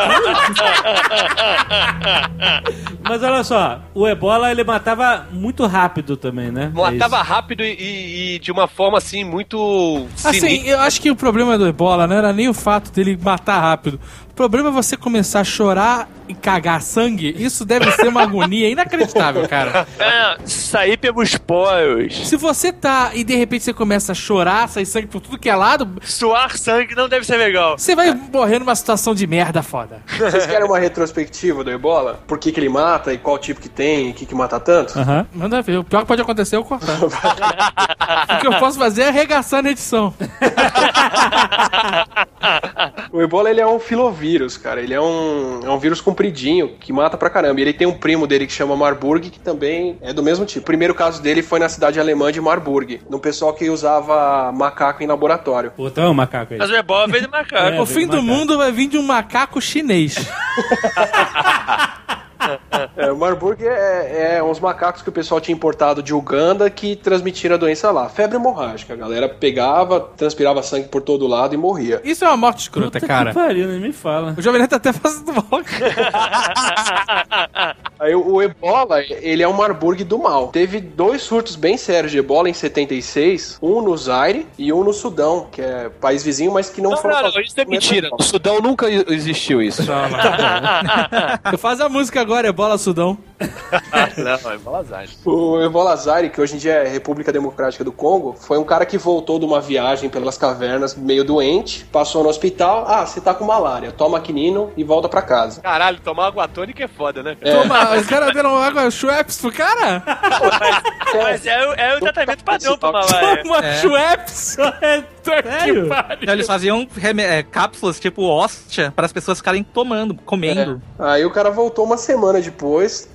Mas olha só, o Ebola ele matava muito rápido também, né? Matava é rápido e, e de uma forma assim muito Assim, sinistra. eu acho que o problema do Ebola não era nem o fato dele matar rápido. O problema é você começar a chorar e cagar sangue. Isso deve ser uma agonia inacreditável, cara. É, sair pelos poros. Se você tá e de repente você começa a chorar, sair sangue por tudo que é lado, suar sangue não deve ser legal. Você vai morrer numa situação de merda foda. Vocês querem uma retrospectiva do Ebola? Por que que ele mata e qual tipo que tem e o que que mata tanto? Aham. Uhum. Manda ver. O pior que pode acontecer é eu cortar. O que eu posso fazer é arregaçar na edição. O Ebola, ele é um filovírus, cara. Ele é um, é um vírus compridinho que mata pra caramba. E ele tem um primo dele que chama Marburg, que também é do mesmo tipo. O primeiro caso dele foi na cidade alemã de Marburg, num pessoal que usava macaco em laboratório. Puta, é um macaco aí. Mas o Ebola veio do macaco. É, o fim do mundo vai vir de um macaco chinês. É, o Marburg é, é uns macacos que o pessoal tinha importado de Uganda que transmitiram a doença lá. Febre hemorrágica. A galera pegava, transpirava sangue por todo lado e morria. Isso é uma morte escrota, Puta cara. Que pariu, nem me fala. O Jovem Nerd tá até fazendo mal. Aí o, o Ebola, ele é um Marburg do mal. Teve dois surtos bem sérios de Ebola em setenta e seis. Um no Zaire e um no Sudão, que é país vizinho, mas que não, Não, foi... não, não, isso é mentira. No Sudão nunca existiu isso. Não, não. Faz a música agora, Ebola Sudão. Não, é Ebola Zaire. O Ebola Zaire, que hoje em dia é República Democrática do Congo, foi um cara que voltou de uma viagem pelas cavernas meio doente, passou no hospital, ah, você tá com malária, toma quinino e volta pra casa. Caralho, tomar água tônica é foda, né? É. Toma, os caras deram água Schweppes pro cara? Mas é, o- é o tratamento padrão pra malária. Toma É. Schweppes? Sério? Então, eles faziam reme- é, cápsulas tipo hóstia para as pessoas ficarem tomando, comendo. Aí o cara voltou uma semana depois,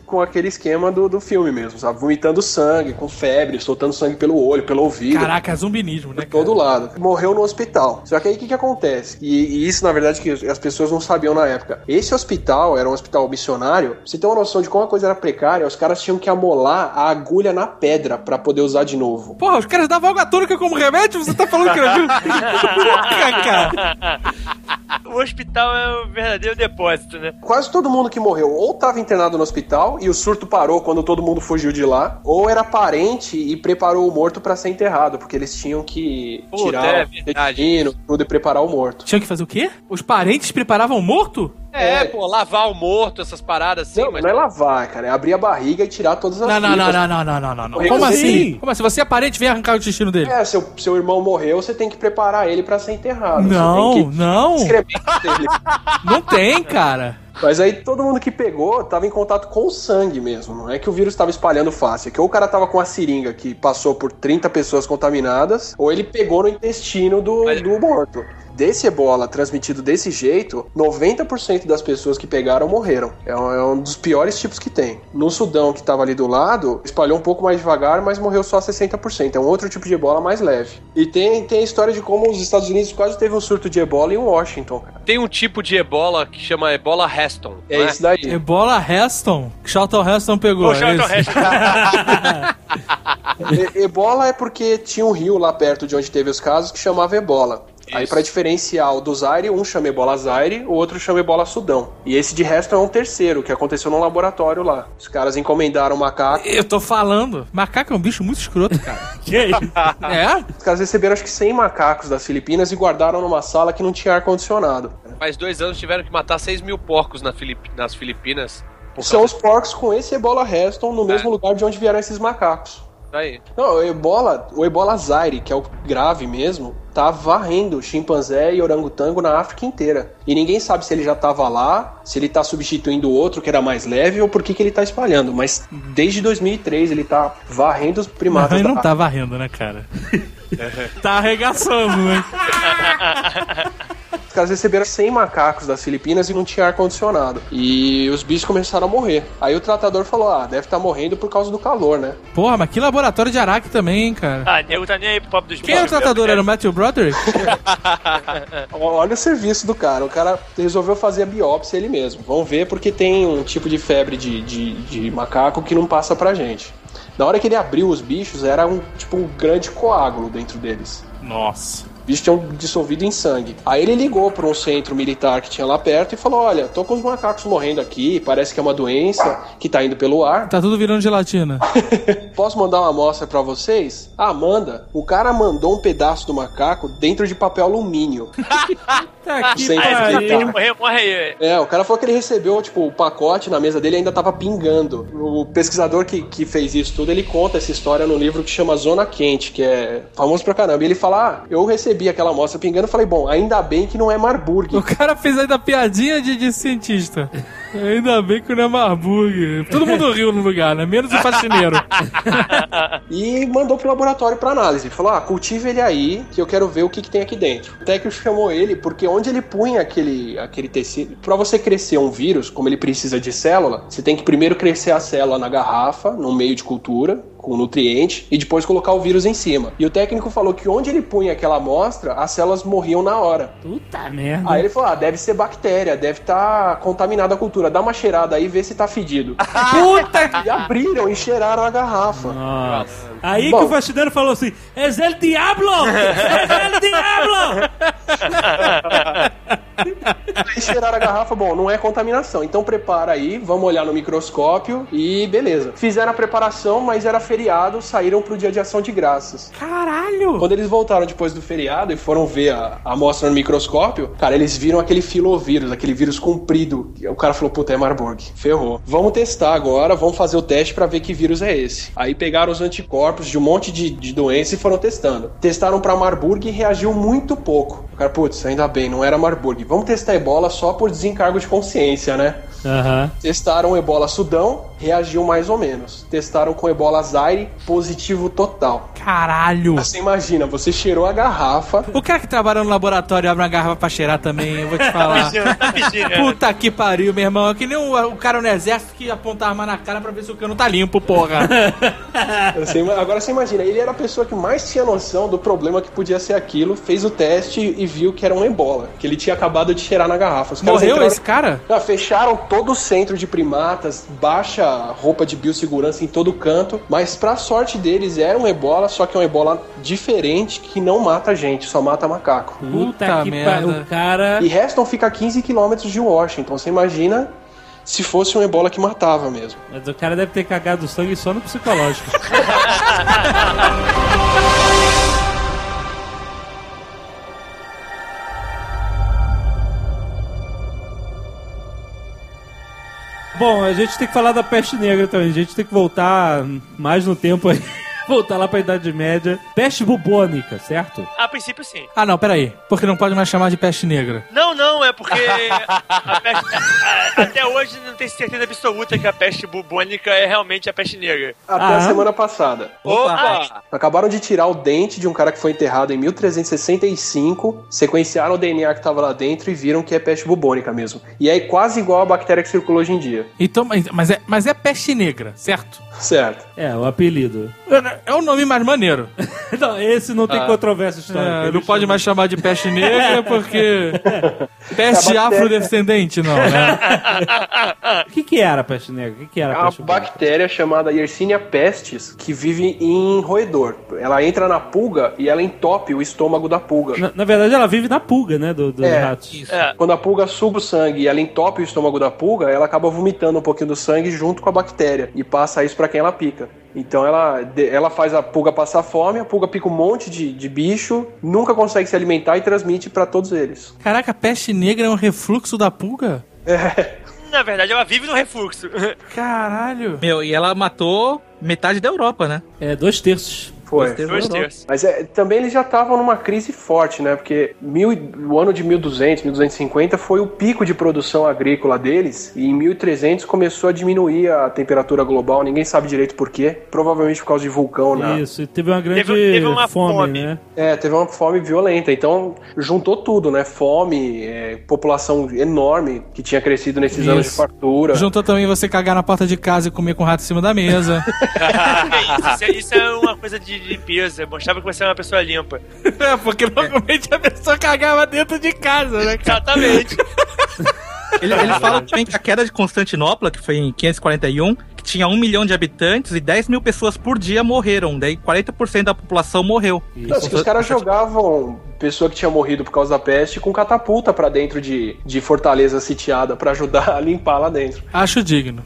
com aquele esquema do, do filme mesmo, sabe? Vomitando sangue, com febre, soltando sangue pelo olho, pelo ouvido. Caraca, é zumbinismo, né? De todo lado. Morreu no hospital. Só que aí o que que acontece? E, e isso, na verdade, que as pessoas não sabiam na época. Esse hospital era um hospital missionário. Pra você ter uma noção de como a coisa era precária, os caras tinham que amolar a agulha na pedra pra poder usar de novo. Porra, os caras davam água tônica como remédio? Você tá falando que era Porra, cara. O hospital é o verdadeiro depósito, né? Quase todo mundo que morreu ou tava internado no hospital e o surto parou quando todo mundo fugiu de lá, ou era parente e preparou o morto pra ser enterrado, porque eles tinham que Puta, tirar é o verdade. intestino, tudo e preparar o morto. Tinha que fazer o quê? Os parentes preparavam o morto? É, É. pô, lavar o morto, essas paradas assim, Não, mas... não é lavar, cara, é abrir a barriga e tirar todas as Não, não, não, tripas. não, não, não, não, não, não. Como Como assim? assim? Como assim? Você é parente, vem arrancar o intestino dele. É, seu, seu irmão morreu, você tem que preparar ele pra ser enterrado. Não, você tem que não. excremento dele. Não tem, cara. Mas aí todo mundo que pegou tava em contato com o sangue mesmo. Não é que o vírus tava espalhando fácil. É que ou o cara tava com a seringa que passou por trinta pessoas contaminadas, ou ele pegou no intestino do, Mas- do morto. Desse ebola transmitido desse jeito, noventa por cento das pessoas que pegaram morreram. É um, é um dos piores tipos que tem. No Sudão, que tava ali do lado, espalhou um pouco mais devagar, mas morreu só sessenta por cento. É um outro tipo de ebola mais leve. E tem, tem a história de como os Estados Unidos quase teve um surto de ebola em Washington. Cara. Tem um tipo de ebola que chama ebola Heston. É não isso daí. Ebola Heston. Charlton Heston pegou. Ô, Charlton é esse? E- Ebola é porque tinha um rio lá perto de onde teve os casos que chamava Ebola. Aí Isso. pra diferenciar o do Zaire, um chama Ebola Zaire, o outro chama Ebola Sudão. E esse de resto é um terceiro, que aconteceu num laboratório lá. Os caras encomendaram um macaco. Eu tô falando. Macaco é um bicho muito escroto, cara. Que isso? É? Os caras receberam acho que cem macacos das Filipinas e guardaram numa sala que não tinha ar-condicionado. Faz dois anos tiveram que matar seis mil porcos na Filip- nas Filipinas. Por São causa os porcos com esse Ebola Heston no mesmo lugar de onde vieram esses macacos. disso aí. Não, o Ebola, o Ebola Zaire, que é o grave mesmo, tá varrendo chimpanzé e orangotango na África inteira. E ninguém sabe se ele já tava lá, se ele tá substituindo o outro que era mais leve ou por que que ele tá espalhando. Mas desde dois mil e três ele tá varrendo os primatas Mas da não tá varrendo, né, cara? Tá arregaçando, né? Os caras receberam cem macacos das Filipinas e não tinha ar-condicionado. E os bichos começaram a morrer. Aí o tratador falou, ah, deve estar morrendo por causa do calor, né? Porra, mas que laboratório de Araque também, hein, cara? Ah, nego tá nem aí pro papo dos Quem é o tratador? Era o Matthew Broderick? Olha o serviço do cara. O cara resolveu fazer a biópsia ele mesmo. Vamos ver porque tem um tipo de febre de, de, de macaco que não passa pra gente. Na hora que ele abriu os bichos, era um tipo um grande coágulo dentro deles. Nossa. Os bichos tinham dissolvido em sangue. Aí ele ligou para um centro militar que tinha lá perto e falou, olha, tô com os macacos morrendo aqui, parece que é uma doença que tá indo pelo ar. Tá tudo virando gelatina. Posso mandar uma amostra pra vocês? Ah, manda. O cara mandou um pedaço do macaco dentro de papel alumínio. Tá aqui, Sem Aí, pariu. ele morre, morre aí. É, o cara falou que ele recebeu, tipo, o pacote na mesa dele e ainda tava pingando. O pesquisador que, que fez isso tudo, ele conta essa história no livro que chama Zona Quente, que é famoso pra caramba. E ele fala, ah, eu recebi aquela amostra pingando e falei, bom, ainda bem que não é Marburg. O cara fez ainda piadinha de, de cientista. Ainda bem que não é Marburg. Todo mundo riu no lugar, né? Menos o faxineiro. E mandou pro laboratório pra análise. Falou, ah, cultive ele aí, que eu quero ver o que, que tem aqui dentro. O técnico chamou ele, porque onde ele punha aquele, aquele tecido... Pra você crescer um vírus, como ele precisa de célula, você tem que primeiro crescer a célula na garrafa, no meio de cultura, com nutriente, e depois colocar o vírus em cima. E o técnico falou que onde ele punha aquela amostra, as células morriam na hora. Puta merda. Aí ele falou, ah, deve ser bactéria, deve estar contaminada a cultura. Dá uma cheirada aí e vê se tá fedido. Puta E abriram e cheiraram a garrafa. Nossa. Aí Bom. que o faxineiro falou assim: Es el diablo! Es el diablo! Aí cheiraram a garrafa, bom, não é contaminação. Então prepara aí, vamos olhar no microscópio e beleza. Fizeram a preparação, mas era feriado, saíram pro dia de ação de graças. Caralho! Quando eles voltaram depois do feriado e foram ver a, a amostra no microscópio, cara, eles viram aquele filovírus, aquele vírus comprido. E o cara falou, puta, é Marburg. Ferrou. Vamos testar agora, vamos fazer o teste pra ver que vírus é esse. Aí pegaram os anticorpos de um monte de, de doença e foram testando. Testaram pra Marburg e reagiu muito pouco. O cara, putz, ainda bem, não era Marburg. Vamos testar ebola só por desencargo de consciência, né? Aham. Testaram o ebola Sudão, reagiu mais ou menos. Testaram com ebola Zaire, positivo total. Caralho. Você imagina, você cheirou a garrafa. O cara que trabalha no laboratório abre uma garrafa pra cheirar também, eu vou te falar. Tá pedindo, né? Puta que pariu, meu irmão. É que nem o, o cara no exército que aponta a arma na cara pra ver se o cano tá limpo, porra. Você, agora você imagina, ele era a pessoa que mais tinha noção do problema que podia ser aquilo, fez o teste e viu que era um ebola, que ele tinha acabado de cheirar na garrafa. Os caras Morreu entraram- esse cara? Ah, fecharam todo o centro de primatas, baixa roupa de biossegurança em todo canto, mas pra sorte deles era um ebola, só que é um ebola diferente que não mata gente, só mata macaco. Puta Puta que merda. pariu. O cara... E Reston fica a quinze quilômetros de Washington, você imagina se fosse um ebola que matava mesmo. Mas o cara deve ter cagado sangue só no psicológico. Bom, a gente tem que falar da peste negra também. A gente tem que voltar mais no tempo aí. Voltar lá pra Idade Média. Peste bubônica, certo? A princípio, sim. Ah, não, peraí. Porque não pode mais chamar de peste negra. Não, não, é porque a peste, a- até hoje não tem certeza absoluta que a peste bubônica é realmente a peste negra. Até Ah. a semana passada. Opa! Acabaram de tirar o dente de um cara que foi enterrado em mil trezentos e sessenta e cinco, sequenciaram o D N A que tava lá dentro e viram que é peste bubônica mesmo. E é quase igual a bactéria que circula hoje em dia. Então, mas, mas é, mas é peste negra, certo? Certo. É, o apelido. É o nome mais maneiro. Não, esse não tem controvérsia histórica. É, não Eles pode chamam- mais chamar de peste negra porque... Peste É a bactéria. afrodescendente, não, né? O que que era a peste negra? O que que era É a uma peste bubônica? bactéria chamada Yersinia pestis que vive em roedor. Ela entra na pulga e ela entope o estômago da pulga. Na, na verdade, ela vive na pulga, né, do, dos É, ratos. É. Quando a pulga suga o sangue e ela entope o estômago da pulga, ela acaba vomitando um pouquinho do sangue junto com a bactéria e passa isso pra quem ela pica. Então ela, de- ela faz a pulga passar fome, a pulga pica um monte de, de bicho, nunca consegue se alimentar e transmite pra todos eles. Caraca, a peste negra é um refluxo da pulga? Na verdade, ela vive no refluxo. Caralho. Meu, e ela matou metade da Europa, né? É, dois terços. Foi. Dois terços. Mas é, também eles já estavam numa crise forte, né? Porque mil, e- o ano de mil e duzentos, mil duzentos e cinquenta foi o pico de produção agrícola deles, e em mil e trezentos começou a diminuir a temperatura global, ninguém sabe direito por quê, provavelmente por causa de vulcão, né? Isso, e teve uma grande Teve- teve uma fome, fome. né? É, teve uma fome violenta, então juntou tudo, né? Fome, é, população enorme que tinha crescido nesses Isso. anos de fartura. Juntou também você cagar na porta de casa e comer com o rato em cima da mesa. isso, isso é, isso é uma coisa de limpeza. Mostrava que você é uma pessoa limpa. É, porque normalmente a pessoa cagava dentro de casa, né, cara? Exatamente. Ele- Eles falam também que a queda de Constantinopla, que foi em quinhentos e quarenta e um, que tinha um milhão de habitantes e dez mil pessoas por dia morreram. Daí quarenta por cento da população morreu. Não, que os caras jogavam pessoa que tinha morrido por causa da peste com catapulta pra dentro de, de fortaleza sitiada pra ajudar a limpar lá dentro. Acho digno.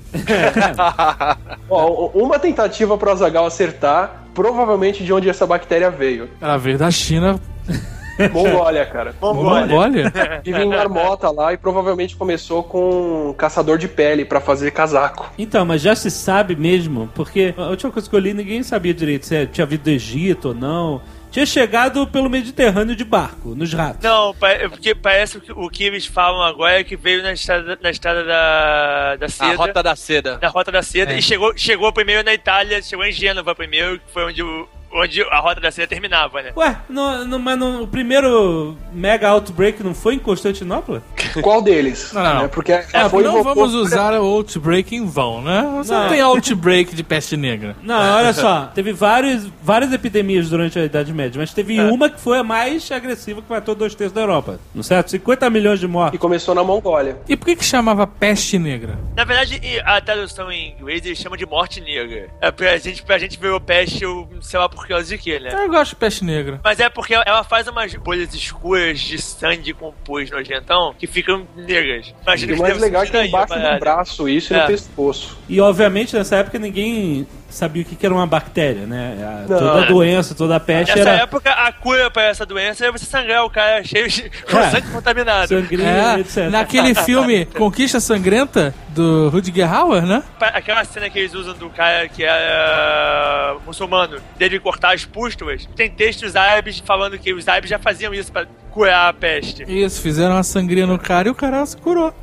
Ó, uma tentativa pro Azaghal acertar, provavelmente de onde essa bactéria veio. Ela veio da China. Mongólia, cara. Mongólia. Mongólia? Vive em marmota lá e provavelmente começou com um caçador de pele pra fazer casaco. Então, mas já se sabe mesmo, porque a última coisa que eu li, ninguém sabia direito se tinha vindo do Egito ou não. Tinha chegado pelo Mediterrâneo de barco, nos ratos. Não, pa- é porque parece que o que eles falam agora é que veio na estrada, na estrada da, da seda. A rota da seda. Na rota da seda. É. E chegou, chegou primeiro na Itália, chegou em Gênova primeiro, que foi onde, o, onde a rota da seda terminava, né? Ué, não, não, mas não, o primeiro mega outbreak não foi em Constantinopla? Qual deles? Não, não, não. É, porque É, foi não invocou- vamos usar o Outbreak em vão, né? Você não, Não. tem Outbreak de peste negra. Não, olha só, teve vários, várias epidemias durante a Idade Média, mas teve uma que foi a mais agressiva, que matou dois terços da Europa, não é certo? cinquenta milhões de E mortos. começou na Mongólia. E por que que chamava peste negra? Na verdade, e a tradução em inglês eles chamam de morte negra. É pra gente, pra gente ver o peste, eu sei lá por causa de quê, né? Eu gosto de peste negra. Mas é porque ela faz umas bolhas escuras de sangue composto nojentão que ficam negras. Imagina E o que mais deve legal é ser que é daí, embaixo a do parada. braço isso e É. no pescoço. E obviamente nessa época ninguém sabia o que que era uma bactéria, né? A- Não. toda doença, toda peste Nessa era época, a cura pra essa doença é você sangrar o cara cheio de com É. sangue contaminado. sangria, É, etcétera. naquele filme Conquista Sangrenta, do Rutger Hauer, né? Pa- Aquela cena que eles usam do cara que era muçulmano, dele cortar as pústulas, tem textos árabes falando que os árabes já faziam isso pra curar a peste. Isso, fizeram uma sangria no cara e o cara se curou.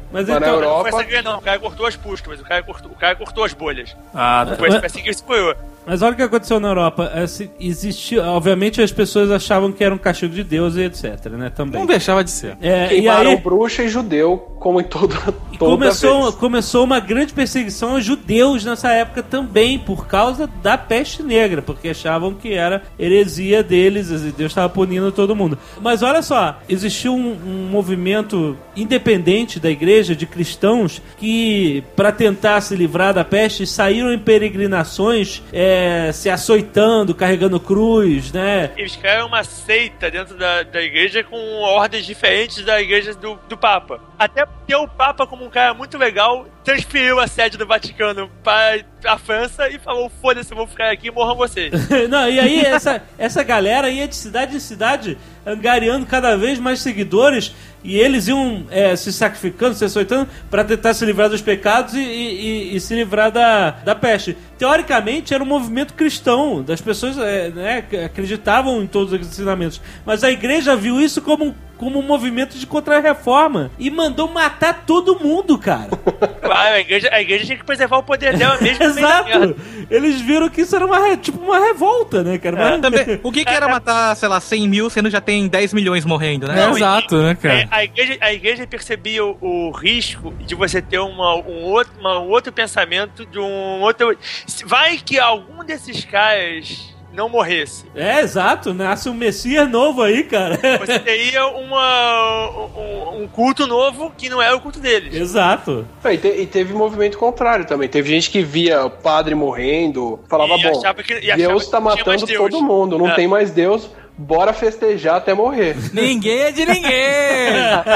Mas Mas na então, Não Europa- foi essa grana, não. O cara cortou as puscas, mas o cara cortou, o cara cortou as bolhas. Ah, tá. Foi assim que ele se foi. Mas olha o que aconteceu na Europa. Assim, existia, obviamente as pessoas achavam que era um castigo de Deus e etc, né? Também. Não deixava de ser. É, e Queimaram aí bruxa e judeu, como em todo, e toda começou, vez. começou uma grande perseguição aos judeus nessa época também, por causa da peste negra, porque achavam que era heresia deles, e Deus estava punindo todo mundo. Mas olha só, existiu um, um movimento independente da igreja, de cristãos, que para tentar se livrar da peste, saíram em peregrinações, é, se açoitando, carregando cruz, né? Eles criaram uma seita dentro da, da igreja com ordens diferentes da igreja do, do Papa. Até porque o Papa, como um cara muito legal, transferiu a sede do Vaticano para a França e falou: foda-se, eu vou ficar aqui e morram vocês. Não, e aí essa, essa galera ia de cidade em cidade angariando cada vez mais seguidores, e eles iam é, se sacrificando, se açoitando para tentar se livrar dos pecados e, e, e se livrar da, da peste. Teoricamente era um movimento cristão, das pessoas é, né, acreditavam em todos os ensinamentos, mas a igreja viu isso como, como um movimento de contra-reforma e mandou matar todo mundo, cara. Claro, a igreja, a igreja tinha que preservar o poder dela mesmo. no meio da Exato. merda. Eles viram que isso era uma, re- tipo uma revolta, né, cara? Mas- Também, o que que era matar, sei lá, cem mil, sendo já tem dez milhões morrendo, né? É, Não, exato, né, cara? A, a igreja, a igreja percebia o, o risco de você ter uma, um, outro, uma, um outro pensamento de um outro... Vai que algum desses caras não morresse. É, exato. Nasce um Messias novo aí, cara. Você teria uma, um, um culto novo que não era o culto deles. Exato. É, E, te- e teve movimento contrário também. Teve gente que via o padre morrendo, falava, E bom, achava que- e achava Deus que tá não tinha mais matando Deus. todo mundo, não É. tem mais Deus, bora festejar até morrer. Ninguém é de ninguém!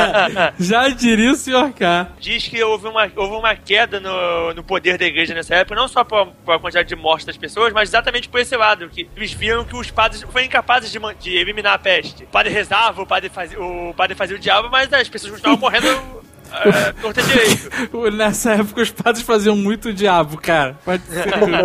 Já diria o senhor K. Diz que houve uma, houve uma queda no, no poder da igreja nessa época, não só por, por a quantidade de mortes das pessoas, mas exatamente por esse lado, que eles viram que os padres foram incapazes de, man- de eliminar a peste. O padre rezava, o padre fazia o, padre fazia o diabo, mas as pessoas continuavam morrendo é, torta direito. Nessa época os padres faziam muito diabo, cara. Pode ser.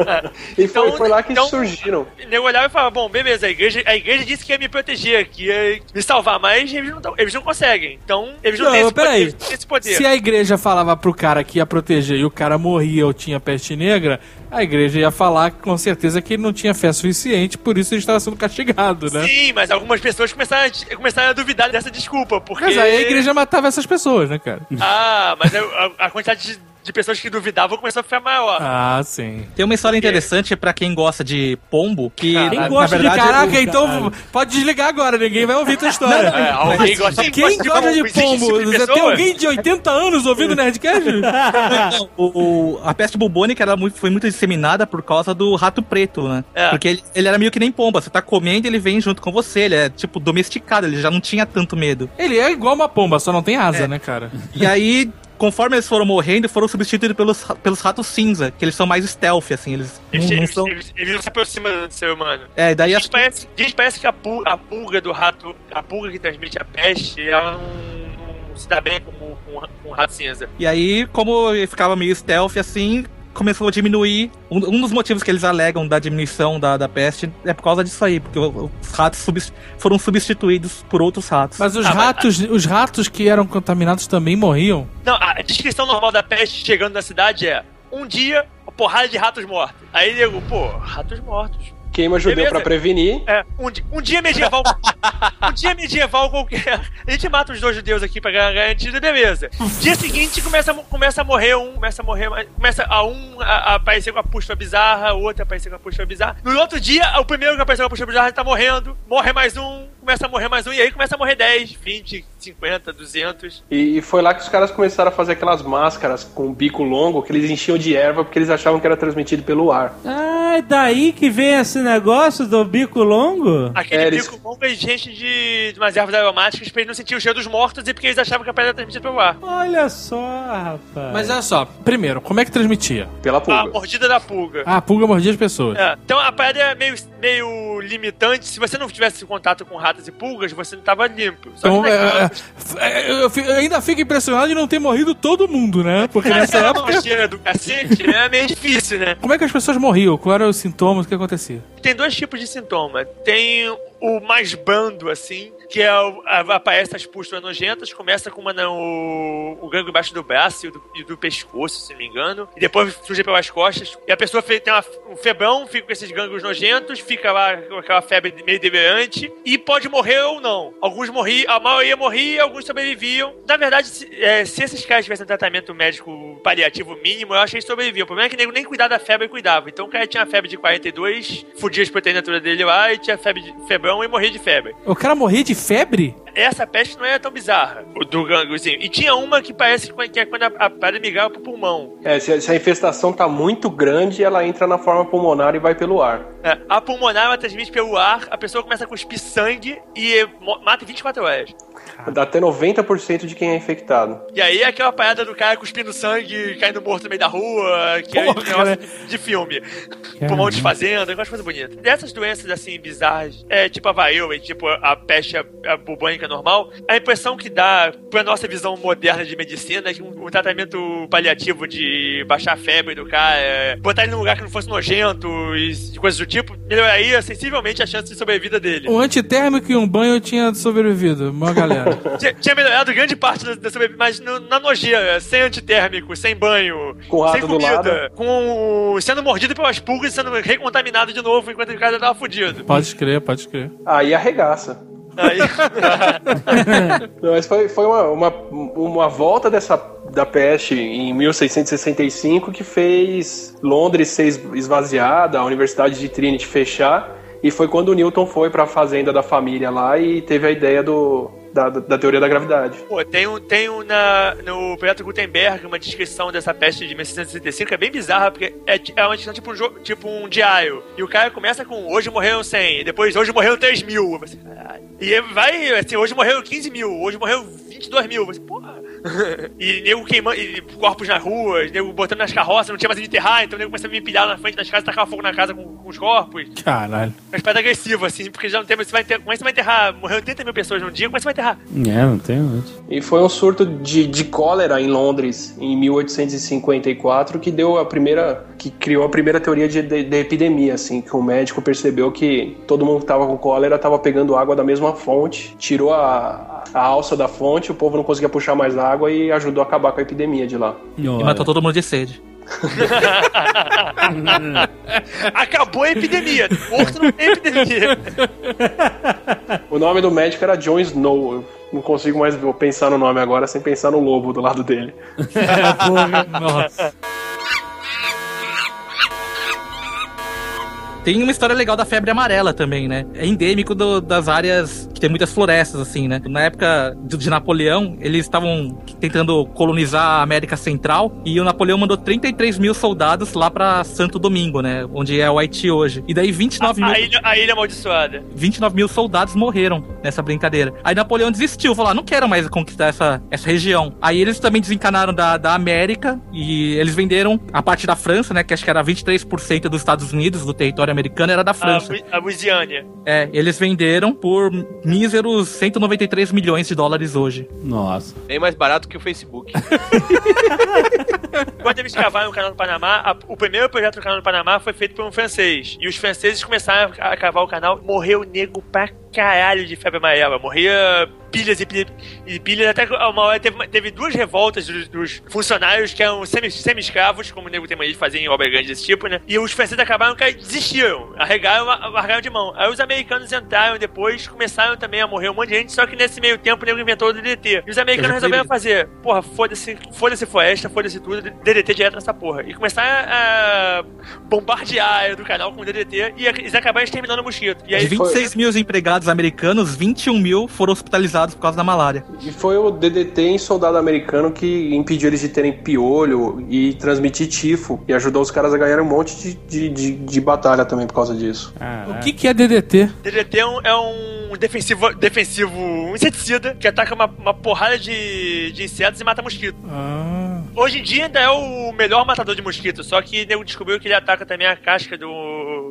E foi, Então- foi lá que então- surgiram. O nego olhava e falava, bom, beleza, a igreja, a igreja disse que ia me proteger, que ia me salvar, mas eles não, tão- eles não conseguem. Então, eles não, Não, têm esse peraí. poder, eles não têm esse poder. Se a igreja falava pro cara que ia proteger e o cara morria ou tinha peste negra, a igreja ia falar com certeza que ele não tinha fé suficiente, por isso ele estava sendo castigado, né? Sim, mas algumas pessoas começaram a, começaram a duvidar dessa desculpa, porque... Mas aí a igreja matava essas pessoas, né, cara? Ah, mas a, a- a quantidade de, de pessoas que duvidavam começou a ficar maior. Ah, sim. Tem uma história interessante pra quem gosta de pombo, que Quem na, gosta na de verdade... Caraca, o- então caralho. pode desligar agora, ninguém vai ouvir tua história. É, alguém gosta de Quem gosta de Existe esse pombo? tipo de Você tem pessoa? alguém de oitenta anos ouvindo Nerdcast? Não, o, o- a peste bubônica ela muito- foi muito disseminada por causa do rato preto, né? É. Porque ele, ele era meio que nem pomba. Você tá comendo, ele vem junto com você. Ele é, tipo, domesticado. Ele já não tinha tanto medo. Ele é igual uma pomba, só não tem asa, né, cara? E aí, conforme eles foram morrendo, foram substituídos pelos, pelos ratos cinza, que eles são mais stealth, assim. Eles não, Eles, não eles, são... eles- eles não se aproximam do ser humano. É, daí Diz acho que... parece, diz parece que a pulga, a pulga do rato, a pulga que transmite a peste, ela não, não se dá bem com, com, com o rato cinza. E aí, como ele ficava meio stealth, assim... Começou a diminuir. Um, um dos motivos que eles alegam da diminuição da, da peste é por causa disso aí, porque o- os ratos subs- foram substituídos por outros ratos. Mas os Ah, mas- ratos, os ratos que eram contaminados também morriam? Não, a descrição normal da peste chegando na cidade é um dia, uma porrada de ratos mortos. Aí nego, pô, ratos mortos. Queima judeu Beleza. pra prevenir. É, um, di- um dia medieval. um dia medieval qualquer. A gente mata os dois judeus aqui pra ganhar garantida, beleza. Dia seguinte começa, a mo- começa a morrer um, começa a morrer mais. Começa a um a, a aparecer com a pústula bizarra, o outro a aparecer com a pústula bizarra. No outro dia, o primeiro que apareceu com a pústula bizarra tá morrendo, morre mais um, começa a morrer mais um, e aí começa a morrer dez, vinte, cinquenta, duzentos. E, e foi lá que os caras começaram a fazer aquelas máscaras com bico longo que eles enchiam de erva porque eles achavam que era transmitido pelo ar. Ah, é daí que vem esse negócio do bico longo? Aquele É, eles- bico longo é gente de, de umas ervas aromáticas pra eles não sentirem o cheiro dos mortos e porque eles achavam que a pedra era transmitida pelo ar. Olha só, rapaz. Mas olha só, primeiro, como é que transmitia? Pela A pulga. mordida da pulga. Ah, a pulga mordia as pessoas. É, então a parada é meio, meio limitante. Se você não tivesse contato com ratas e pulgas, você não tava limpo. Só Então, que é, naquela- é, eu, fi- eu ainda fico impressionado de não ter morrido todo mundo, né? Porque Cara, nessa aquela época. nojeira do cacete é meio difícil, né? Como é que as pessoas morriam? Quais eram os sintomas? O que acontecia? Tem dois tipos de sintoma. Tem o mais brando, assim, que é o, aparece as pústulas nojentas, começa com uma, não, o, o gangue embaixo do braço e do, e do pescoço, se não me engano, e depois surge pelas costas, e a pessoa tem uma, um febrão, fica com esses gânglios nojentos, fica lá com aquela febre meio delirante, e pode morrer ou não. Alguns morriam, a maioria morria, alguns sobreviviam. Na verdade, se, é, se esses caras tivessem um tratamento médico paliativo mínimo, eu acho que eles sobreviviam. O problema é que nem, nem cuidar da febre cuidava. Então o cara tinha a febre de quarenta e dois, fudia as proteínas todas dele lá, e tinha febre de febrão e morria de febre. O cara morria de febre? Essa peste não é tão bizarra, o do gângliozinho. E tinha uma que parece que é quando a, a parada migrava pro pulmão. É, se, se a infestação tá muito grande, ela entra na forma pulmonar e vai pelo ar. É, a pulmonar, ela transmite pelo ar, a pessoa começa a cuspir sangue e mata em vinte e quatro horas. Dá até noventa por cento de quem é infectado. E aí é aquela parada do cara cuspindo sangue, caindo morto no meio da rua, que Porra, é um negócio de, de filme. Caramba. Pulmão desfazendo, eu gosto de coisa bonita. Dessas doenças, assim, bizarras, é tipo a varíola, tipo a peste a, a bubônica normal, a impressão que dá pra nossa visão moderna de medicina é que um, um tratamento paliativo de baixar a febre do cara, é, botar ele num lugar que não fosse nojento e coisas do tipo, melhoraria sensivelmente a chance de sobrevida dele. Um antitérmico e um banho tinha sobrevivido, uma galera. tinha, tinha melhorado grande parte da, da sobrevida, mas no, na nojeira, sem antitérmico, sem banho, com sem comida, com sendo mordido pelas pulgas e sendo recontaminado de novo enquanto o cara tava fudido. Pode crer, pode crer. Aí arregaça. Aí... Não, mas foi, foi uma, uma, uma volta dessa, da peste em mil seiscentos e sessenta e cinco que fez Londres ser esvaziada, a Universidade de Trinity fechar, e foi quando o Newton foi pra fazenda da família lá e teve a ideia do... Da, da teoria da gravidade. Pô, tem um, tem um na, no projeto Gutenberg uma descrição dessa peste de mil seiscentos e sessenta e cinco que é bem bizarra, porque é, é uma descrição tipo um, jogo, tipo um diário. E o cara começa com hoje morreram cem, depois hoje morreram três mil. Você, e vai assim, hoje morreram quinze mil, hoje morreram vinte e dois mil. Você, porra. E nego queimando, e corpos na rua, nego botando nas carroças, não tinha mais onde enterrar, então o nego começa a me empilhar na frente das casas e tacar fogo na casa com, com os corpos. Caralho. Uma espada agressiva, assim, porque já não tem. Você vai enterrar, como é que você vai enterrar? Morreu oitenta mil pessoas num dia, como é que você vai enterrar? É, não tem onde. E foi um surto de, de cólera em Londres em mil oitocentos e cinquenta e quatro que deu a primeira. Que criou a primeira teoria de, de, de epidemia, assim, que o médico percebeu que todo mundo que tava com cólera tava pegando água da mesma fonte, tirou a, a alça da fonte, o povo não conseguia puxar mais água e ajudou a acabar com a epidemia de lá. E matou todo mundo de sede. Acabou a epidemia. Morto não tem epidemia. O nome do médico era John Snow. Eu não consigo mais pensar no nome agora sem pensar no lobo do lado dele. Nossa. Tem uma história legal da febre amarela também, né? É endêmico do, das áreas que tem muitas florestas, assim, né? Na época de, de Napoleão, eles estavam tentando colonizar a América Central e o Napoleão mandou trinta e três mil soldados lá pra Santo Domingo, né? Onde é o Haiti hoje. E daí vinte e nove mil... A ilha, a ilha amaldiçoada. vinte e nove mil soldados morreram nessa brincadeira. Aí Napoleão desistiu, falou, ah, não quero mais conquistar essa, essa região. Aí eles também desencanaram da, da América e eles venderam a parte da França, né? Que acho que era vinte e três por cento dos Estados Unidos, do território americano, era da França. A, a Louisiana. É, eles venderam por míseros cento e noventa e três milhões de dólares hoje. Nossa. Bem mais barato que o Facebook. Quando eles cavaram o canal do Panamá, a, o primeiro projeto do canal do Panamá foi feito por um francês. E os franceses começaram a cavar o canal, morreu nego pra caralho de febre amarela. Morria pilhas e pilhas, e pilhas. Até uma hora teve, teve duas revoltas dos, dos funcionários que eram semi, semi-escravos, como o nego tem mania de fazer em obra grande desse tipo, né? E os franceses acabaram que desistiram, arregaram, largaram de mão. Aí os americanos entraram depois, começaram também a morrer um monte de gente, só que nesse meio tempo o nego inventou o D D T. E os americanos resolveram fazer, porra, foda-se, foda-se floresta, foda-se tudo, D D T direto nessa porra. E começaram a bombardear a área do canal com o D D T e eles acabaram exterminando o mosquito. E aí, de vinte e seis mil empregados americanos, vinte e um mil foram hospitalizados por causa da malária. E foi o D D T em soldado americano que impediu eles de terem piolho e transmitir tifo. E ajudou os caras a ganhar um monte de, de, de, de batalha também por causa disso. Ah, o que, que é D D T? D D T é um, é um defensivo, defensivo um inseticida que ataca uma, uma porrada de, de insetos e mata mosquito. Ah. Hoje em dia ainda é o melhor matador de mosquito, só que o nego descobriu que ele ataca também a casca do,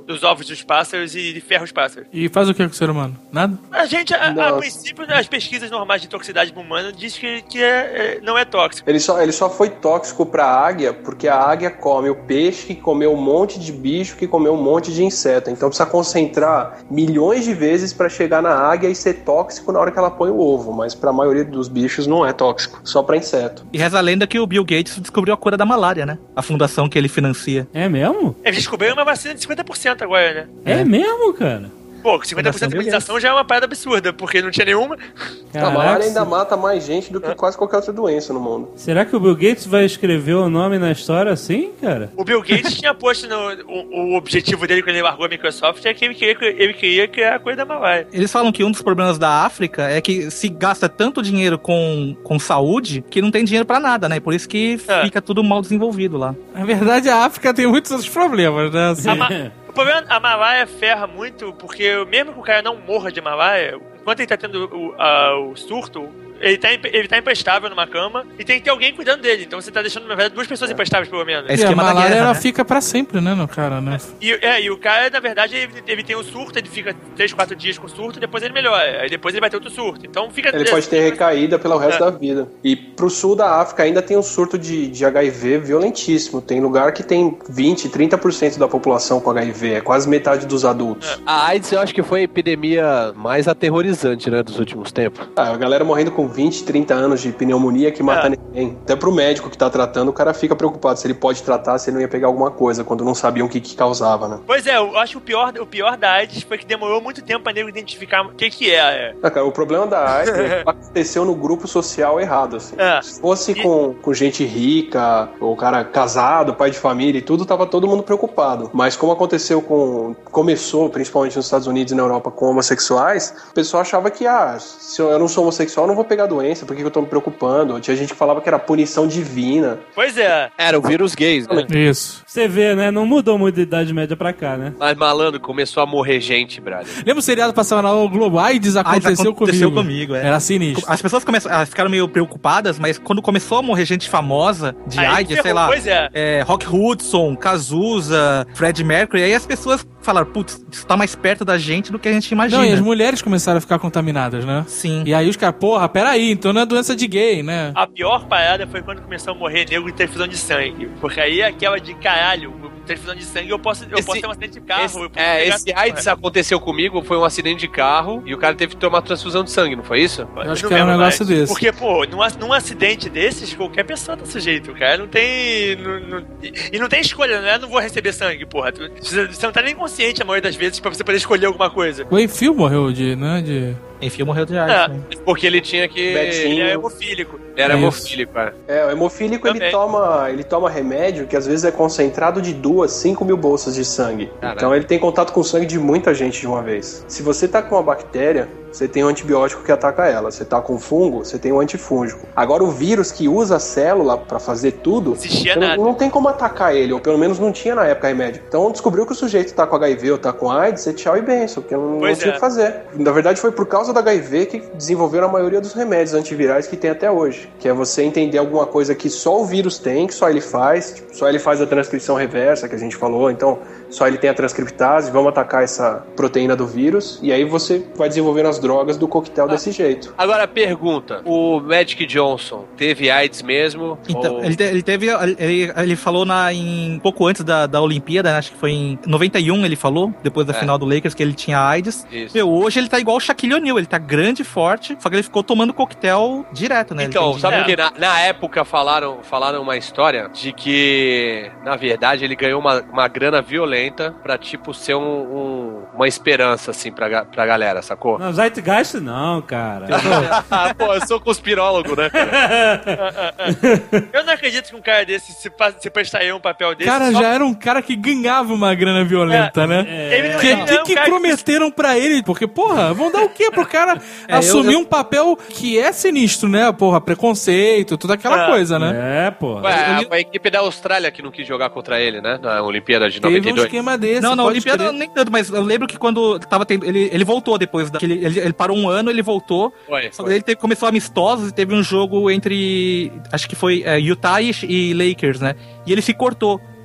dos ovos dos pássaros e ferra os pássaros. E faz o que com o ser humano? Nada? A gente, a, a Nossa. princípio, as pesquisas normais de toxicidade humana diz que, que é, é, não é tóxico. Ele só, ele só foi tóxico pra águia porque a águia come o peixe que comeu um monte de bicho que comeu um monte de inseto. Então precisa concentrar milhões de vezes pra chegar na águia e ser tóxico na hora que ela põe o ovo. Mas pra maioria dos bichos não é tóxico, só pra inseto. E reza a lenda que o Bill Gates descobriu a cura da malária, né? A fundação que ele financia. É mesmo? Eles descobriram uma vacina de cinquenta por cento agora, né? É, mesmo, cara? Pô, cinquenta por cento de imunização já é uma parada absurda, porque não tinha nenhuma. Caraca, a malária ainda se- mata mais gente do que quase qualquer outra doença no mundo. Será que o Bill Gates vai escrever o nome na história assim, cara? O Bill Gates tinha posto no... O, o objetivo dele quando ele largou a Microsoft é que ele queria, ele queria criar a coisa da malária. Eles falam que um dos problemas da África é que se gasta tanto dinheiro com, com saúde que não tem dinheiro pra nada, né? Por isso que É. fica tudo mal desenvolvido lá. Na verdade, a África tem muitos outros problemas, né? Assim, A, ma- o problema, a malária ferra muito, porque mesmo que o cara não morra de malária, enquanto ele tá tendo o, a- o surto, ele tá, imp- ele tá imprestável numa cama e tem que ter alguém cuidando dele. Então você tá deixando, na verdade, duas pessoas imprestáveis, pelo menos. É e a esquema da malária, guerra, ela né? fica pra sempre, né, no cara, né? E, é, e o cara, na verdade, ele, ele tem um surto, ele fica três, quatro dias com surto, depois ele melhora. Aí depois ele vai ter outro surto. Então fica... Ele pode ter recaída pelo resto É. da vida. E pro sul da África ainda tem um surto de, de H I V violentíssimo. Tem lugar que tem vinte, trinta por cento da população com H I V. É quase metade dos adultos. A AIDS eu acho que foi a epidemia mais aterrorizante, né, dos últimos tempos. Ah, a galera morrendo com vinte, trinta anos de pneumonia que mata É. ninguém. Até pro médico que tá tratando, o cara fica preocupado se ele pode tratar, se ele não ia pegar alguma coisa, quando não sabiam o que, que causava, né? Pois é, eu acho que o pior, o pior da AIDS foi que demorou muito tempo pra nego identificar o que que é. Ah, cara, o problema da AIDS é que aconteceu no grupo social errado, assim. É. Se fosse E- com, com gente rica, ou cara casado, pai de família e tudo, tava todo mundo preocupado. Mas como aconteceu com... Começou, principalmente nos Estados Unidos e na Europa, com homossexuais, o pessoal achava que, ah, se eu não sou homossexual, eu não vou pegar doença, por que que eu tô me preocupando? Tinha gente que falava que era punição divina. Pois é. Era o vírus gays, né? Isso. Você vê, né? Não mudou muito de idade média pra cá, né? Mas, malandro, começou a morrer gente, brother. Lembra o seriado que passava na Globo? AIDS aconteceu, aconteceu comigo. comigo, é. Era sinistro. As pessoas começam, elas ficaram meio preocupadas, mas quando começou a morrer gente famosa de Aí AIDS, ferrou, sei lá, pois é. é, Rock Hudson, Cazuza, Fred Mercury, aí as pessoas falaram, putz, isso tá mais perto da gente do que a gente imagina. Não, e as mulheres começaram a ficar contaminadas, né? Sim. E aí os caras, porra, peraí, então não é doença de gay, né? A pior parada foi quando começou a morrer nego de transfusão de sangue. Porque aí aquela de caralho, transfusão de sangue, eu posso, eu Esse- posso ter um acidente de carro. Esse, eu posso é, pegar- esse AIDS aconteceu comigo, foi um acidente de carro e o cara teve que tomar transfusão de sangue, não foi isso? Eu acho não que era um lembro negócio mais. desse. Porque, pô, num, ac- num acidente desses, qualquer pessoa tá sujeito, cara. Não tem. Não, não- e- e não tem escolha, né? Não vou receber sangue, porra. Tu- Você você não tá nem consciente a maioria das vezes pra você poder escolher alguma coisa. O Enfio morreu de, né, de... Enfim, morreu de AIDS, É. né? Porque ele tinha que... Betinho. Ele é hemofílico. Ele era Isso. hemofílico, é. É, o hemofílico ele Também. toma, ele toma remédio que às vezes é concentrado de duas, cinco mil bolsas de sangue. Caralho. Então ele tem contato com o sangue de muita gente de uma vez. Se você tá com uma bactéria, você tem um antibiótico que ataca ela. Você tá com fungo, você tem um antifúngico. Agora o vírus que usa a célula pra fazer tudo, Existia você nada. não, não tem como atacar ele, ou pelo menos não tinha na época remédio. Então descobriu que o sujeito tá com H I V ou tá com AIDS, você tchau e benção, porque não, não Pois tinha o é. que fazer. Na verdade foi por causa do H I V que desenvolveram a maioria dos remédios antivirais que tem até hoje. Que é você entender alguma coisa que só o vírus tem, que só ele faz, tipo, só ele faz a transcrição reversa, que a gente falou, então só ele tem a transcriptase, vamos atacar essa proteína do vírus, e aí você vai desenvolvendo as drogas do coquetel desse jeito. Agora, pergunta. O Magic Johnson teve AIDS mesmo? Então, Ou- ele, te- ele teve. Ele, ele falou na, em, pouco antes da, da Olimpíada, né, acho que foi em noventa e um, ele falou, depois da É. final do Lakers, que ele tinha AIDS. Isso. Meu, hoje ele tá igual o Shaquille O'Neal, ele tá grande e forte, só que ele ficou tomando coquetel direto, né? Ele Então, tem- sabe É. o que? Na, na época falaram, falaram uma história de que, na verdade, ele ganhou uma, uma grana violenta pra, tipo, ser um, um- uma esperança, assim, pra, ga- pra galera, sacou? Não, Zeitgeist não, cara. Ah, pô, eu sou conspirólogo, né? cara? Eu não acredito que um cara desse se, pa- se prestaria um papel desse. cara só- já era um cara que ganhava uma grana violenta, né? Ele não, Que, ele não que, é um que cara prometeram pra ele? Porque, porra, vão dar o quê pro cara É, eu- assumir eu- um papel que é sinistro, né? Porra, preconceito, toda aquela É. coisa, né? É, pô. Ué, a, a equipe da Austrália que não quis jogar contra ele, né? Na Olimpíada de Teve noventa e um dois. esquema desse. Não, na pode Olimpíada crer. nem tanto, mas eu lembro que quando tava tendo. Ele, ele voltou depois da. que Ele, ele, ele parou um ano, ele voltou. Foi, Só foi. que ele teve- começou amistosos e teve um jogo entre. Acho que foi é, Utah e, e Lakers, né? E ele se cortou.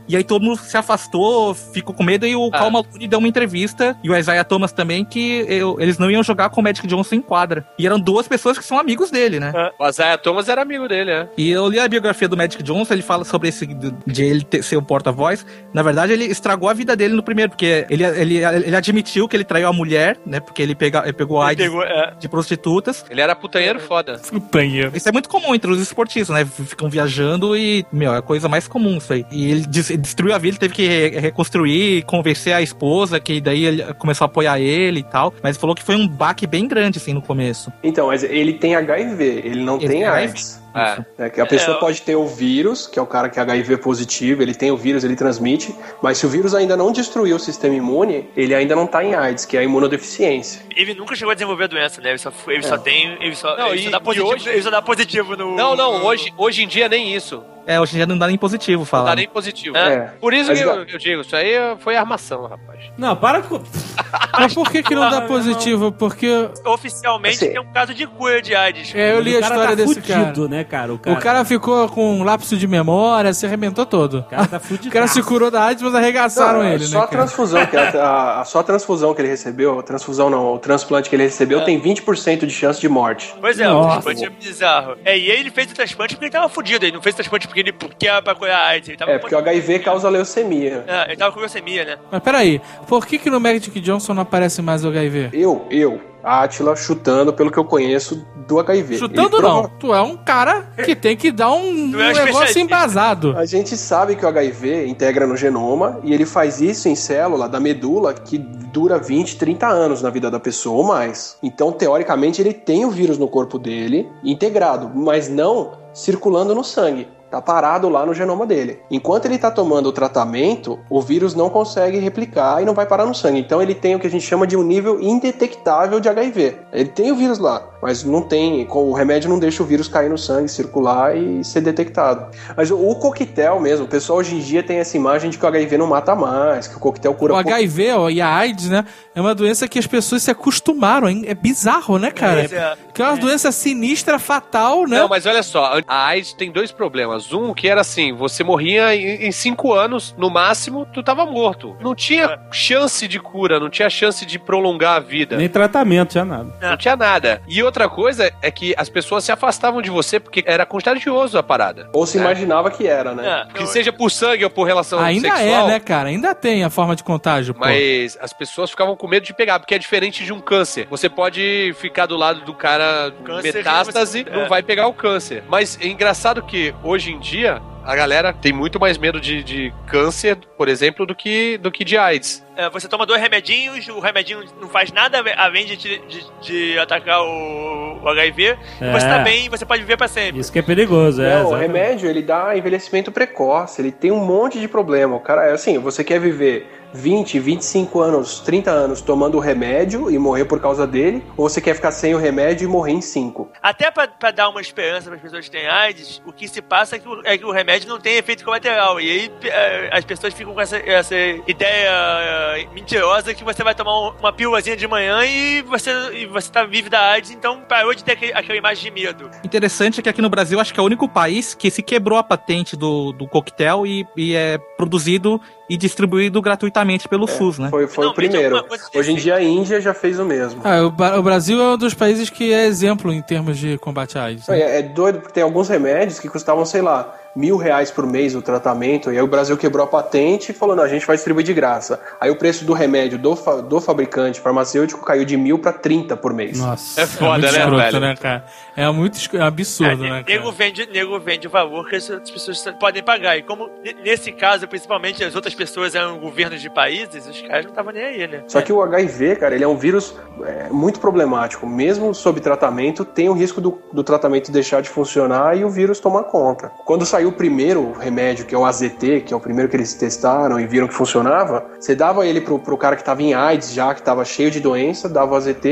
E aí todo mundo se afastou, ficou com medo, e o Ah. Karl Malone deu uma entrevista, e o Isaiah Thomas também, que eu- eles não iam jogar com o Magic Johnson em quadra. E eram duas pessoas que são amigos dele, né? O Isaiah Thomas era amigo dele, né? E eu li a biografia do Magic Johnson, ele fala sobre esse de de ele ter, ser o porta-voz. Na verdade, ele estragou a vida dele no primeiro, porque ele, ele, ele admitiu que ele traiu a mulher, né? Porque ele, pega, ele pegou AIDS Pegou, é. de prostitutas. Ele era putanheiro foda. Banheiro. Isso é muito comum entre os esportistas, né? Ficam viajando e, meu, é a coisa mais comum isso aí. E ele des- destruiu a vida, ele teve que re- reconstruir, convencer a esposa, que daí ele começou a apoiar ele e tal. Mas falou que foi um baque bem grande, assim, no começo. Então, mas ele tem H I V, ele não Ele tem tem AIDS. É. É, que a pessoa É, pode ter o vírus, que é o cara que é H I V positivo, ele tem o vírus, ele transmite, mas se o vírus ainda não destruiu o sistema imune, ele ainda não tá em AIDS, que é a imunodeficiência. Ele nunca chegou a desenvolver a doença, né? Ele só, foi- ele só tem. Ele só, Não, ele e- só dá e positivo, hoje- ele só dá positivo no. Não, não, hoje, hoje em dia nem isso. É, hoje em dia não dá nem positivo Não falar. dá nem positivo. É. Por isso Mas que dá- eu, eu digo, isso aí foi armação, rapaz. Não, para com. Mas por que que não dá Porra, positivo? Porque Oficialmente Assim. tem um caso de cura de AIDS. é, eu li o a cara história tá desse fudido, cara. né, cara? O cara, O cara ficou com um lapso de memória, se arrebentou todo. o cara tá fudido. O cara se curou da AIDS, mas arregaçaram Não, é ele, só né, a cara? transfusão, que a, a- a- só a transfusão que ele recebeu, a transfusão não, o transplante que ele recebeu tem vinte por cento de chance de morte. Pois é, o Nossa. transplante é bizarro. É, e ele fez o transplante porque ele tava fudido. Ele não fez o transplante porque ele porque era pra curar a AIDS. Ele tava É, porque o H I V causa leucemia. É, ele tava com leucemia, né? Mas peraí, por que que no Magic Johnson não aparece mais o H I V? Eu, eu, Átila, chutando pelo que eu conheço do H I V. Chutando Ele não, prova- tu é um cara que tem que dar um, um Tu é um negócio especialista. embasado. A gente sabe que o H I V integra no genoma e ele faz isso em célula da medula que dura vinte, trinta anos na vida da pessoa ou mais. Então, teoricamente, ele tem o vírus no corpo dele integrado, mas não circulando no sangue. Tá parado lá no genoma dele. Enquanto ele tá tomando o tratamento, o vírus não consegue replicar e não vai parar no sangue. Então ele tem o que a gente chama de um nível indetectável de H I V. Ele tem o vírus lá, mas não tem, o remédio não deixa o vírus cair no sangue, circular e ser detectado. Mas o, o coquetel mesmo, o pessoal hoje em dia tem essa imagem de que o H I V não mata mais, que o coquetel cura O pouco. H I V ó, e a AIDS, né, é uma doença que as pessoas se acostumaram, hein? É bizarro, né, cara? É. Que é uma doença sinistra, fatal, né? Não, mas olha só, a AIDS tem dois problemas. Um, que era assim, você morria em, em cinco anos, no máximo, tu tava morto. Não tinha chance de cura, não tinha chance de prolongar a vida. Nem tratamento, tinha nada. Não tinha nada. E outra coisa é que as pessoas se afastavam de você porque era contagioso a parada. Ou se É. imaginava que era, né? É, Que eu- seja por sangue ou por relação Ainda sexual. é, né, cara? Ainda tem a forma de contágio, pô. Mas as pessoas ficavam com medo de pegar, porque é diferente de um câncer. Você pode ficar do lado do cara Câncer, metástase, você- não é. vai pegar o câncer. Mas é engraçado que hoje em dia a galera tem muito mais medo de, de câncer, por exemplo, do que, do que de AIDS. É, você toma dois remedinhos, o remedinho não faz nada além de, te- de, de atacar o, o H I V. E É. você tá bem, você pode viver pra sempre. Isso que é perigoso, é. Não, o exatamente. remédio, ele dá envelhecimento precoce, ele tem um monte de problema. O cara, é assim, você quer viver vinte, vinte e cinco anos, trinta anos tomando o remédio e morrer por causa dele, ou você quer ficar sem o remédio e morrer em cinco? Até pra, pra dar uma esperança para as pessoas que têm AIDS, o que se passa é que o, é que o remédio não tem efeito colateral. E aí é, as pessoas ficam com essa, essa ideia é, mentirosa que você vai tomar um- uma pílulazinha de manhã e você, e você tá vivo da AIDS, então parou de ter aquele, aquela imagem de medo. Interessante é que aqui no Brasil acho que é o único país que se quebrou a patente do, do coquetel e, e é produzido e distribuído gratuitamente pelo SUS, né? Foi, foi o Finalmente primeiro. alguma coisa Hoje em decente. dia a Índia já fez o mesmo. Ah, o, Ba- o Brasil é um dos países que é exemplo em termos de combate à AIDS. Não, né? É, é doido porque tem alguns remédios que custavam, sei lá, mil reais por mês o tratamento, e aí o Brasil quebrou a patente e falou, não, a gente vai distribuir de graça. Aí o preço do remédio do, fa- do fabricante farmacêutico caiu de mil para trinta por mês. Nossa, É foda, muito né, escroto, velho? né, cara? É muito escro- é um absurdo, É, né, nego, cara? vende, nego vende o valor que as outras pessoas podem pagar. E como n- nesse caso, principalmente, as outras pessoas eram governos de países, os caras não estavam nem aí, né? Só que o H I V, cara, ele é um vírus é, muito problemático. Mesmo sob tratamento, tem o risco do, do tratamento deixar de funcionar e o vírus tomar conta. Quando saiu o primeiro remédio, que é o A Z T, que é o primeiro que eles testaram e viram que funcionava, você dava ele pro, pro cara que tava em AIDS já, que tava cheio de doença, dava o A Z T,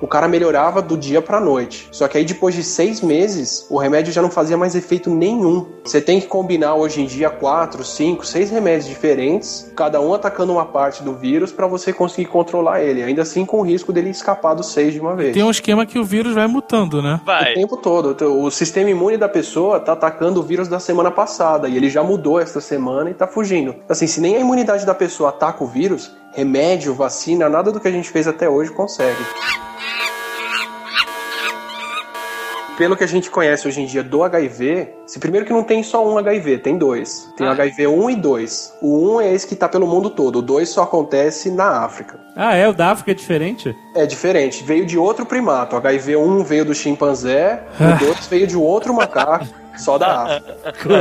o cara melhorava do dia pra noite. Só que aí depois de seis meses, o remédio já não fazia mais efeito nenhum. Você tem que combinar hoje em dia quatro, cinco, seis remédios diferentes, cada um atacando uma parte do vírus pra você conseguir controlar ele. Ainda assim com o risco dele escapar dos seis de uma vez. Tem um esquema que o vírus vai mutando, né? Vai. O tempo todo. O sistema imune da pessoa tá atacando o vírus da semana passada e ele já mudou esta semana e tá fugindo. Assim, se nem a imunidade da pessoa ataca o vírus, remédio, vacina, nada do que a gente fez até hoje consegue. Pelo que a gente conhece hoje em dia do H I V, se primeiro que não tem só um H I V, tem dois. Tem ah. H I V um e dois. O um é esse que tá pelo mundo todo, o dois só acontece na África. Ah, é? O da África é diferente? É diferente, veio de outro primato. O H I V um veio do chimpanzé, o dois veio de outro macaco. Só da África.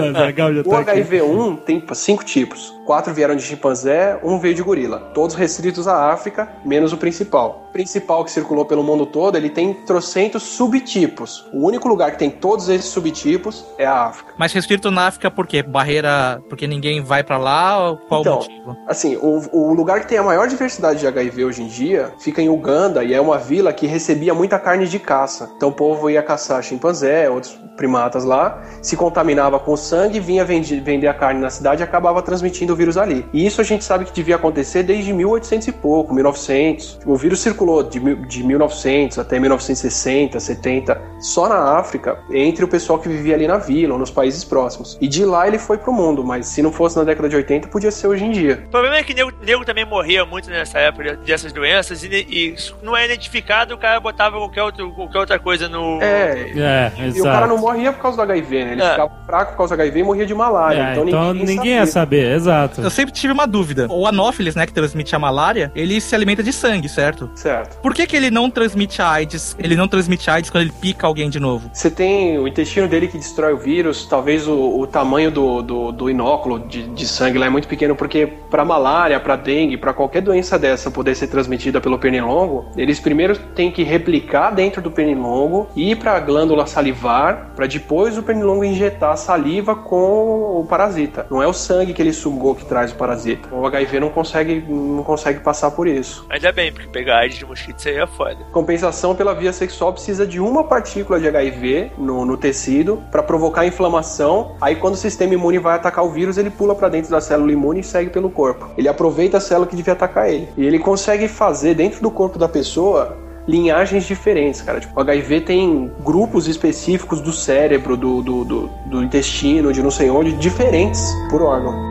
O H I V um tem cinco tipos. Quatro vieram de chimpanzé, um veio de gorila. Todos restritos à África, menos o principal. O principal que circulou pelo mundo todo, ele tem trocentos subtipos. O único lugar que tem todos esses subtipos é a África. Mas restrito na África por quê? Barreira porque ninguém vai pra lá? Ou qual então, o motivo? Assim, o, o lugar que tem a maior diversidade de H I V hoje em dia fica em Uganda e é uma vila que recebia muita carne de caça. Então o povo ia caçar chimpanzé, outros primatas lá, se contaminava com sangue, vinha vender a carne na cidade e acabava transmitindo o vírus ali. E isso a gente sabe que devia acontecer desde mil e oitocentos e pouco, mil e novecentos. O vírus circulou de, de mil e novecentos até mil novecentos e sessenta, setenta, só na África, entre o pessoal que vivia ali na vila ou nos países próximos. E de lá ele foi pro mundo, mas se não fosse na década de oitenta, podia ser hoje em dia. O problema é que nego, nego também morria muito nessa época dessas doenças e, e não é identificado, o cara botava qualquer, outro, qualquer outra coisa no... É, é e exato. o cara não morria por causa do H I V, né? Ele é. ficava fraco por causa do H I V e morria de malária. É, então, então ninguém, ninguém ia saber, exato. Eu sempre tive uma dúvida. O anófilis, né, que transmite a malária, ele se alimenta de sangue, certo? Certo. Por que que ele não transmite a AIDS? Ele não transmite a AIDS quando ele pica alguém de novo? Você tem o intestino dele que destrói o vírus, talvez o, o tamanho do, do, do inóculo de, de sangue lá é muito pequeno, porque pra malária, pra dengue, pra qualquer doença dessa poder ser transmitida pelo pernilongo, eles primeiro têm que replicar dentro do pernilongo, ir pra glândula salivar, pra depois o pernilongo injetar a saliva com o parasita. Não é o sangue que ele sugou que traz o parasita. O H I V não consegue, não consegue passar por isso. Ainda bem, porque pegar AIDS de mosquito isso aí é foda. Compensação pela via sexual precisa de uma partícula de H I V no, no tecido para provocar inflamação. Aí quando o sistema imune vai atacar o vírus, ele pula para dentro da célula imune e segue pelo corpo. Ele aproveita a célula que devia atacar ele. E ele consegue fazer dentro do corpo da pessoa linhagens diferentes, cara. Tipo, o H I V tem grupos específicos do cérebro, do, do, do, do intestino, de não sei onde, diferentes por órgão.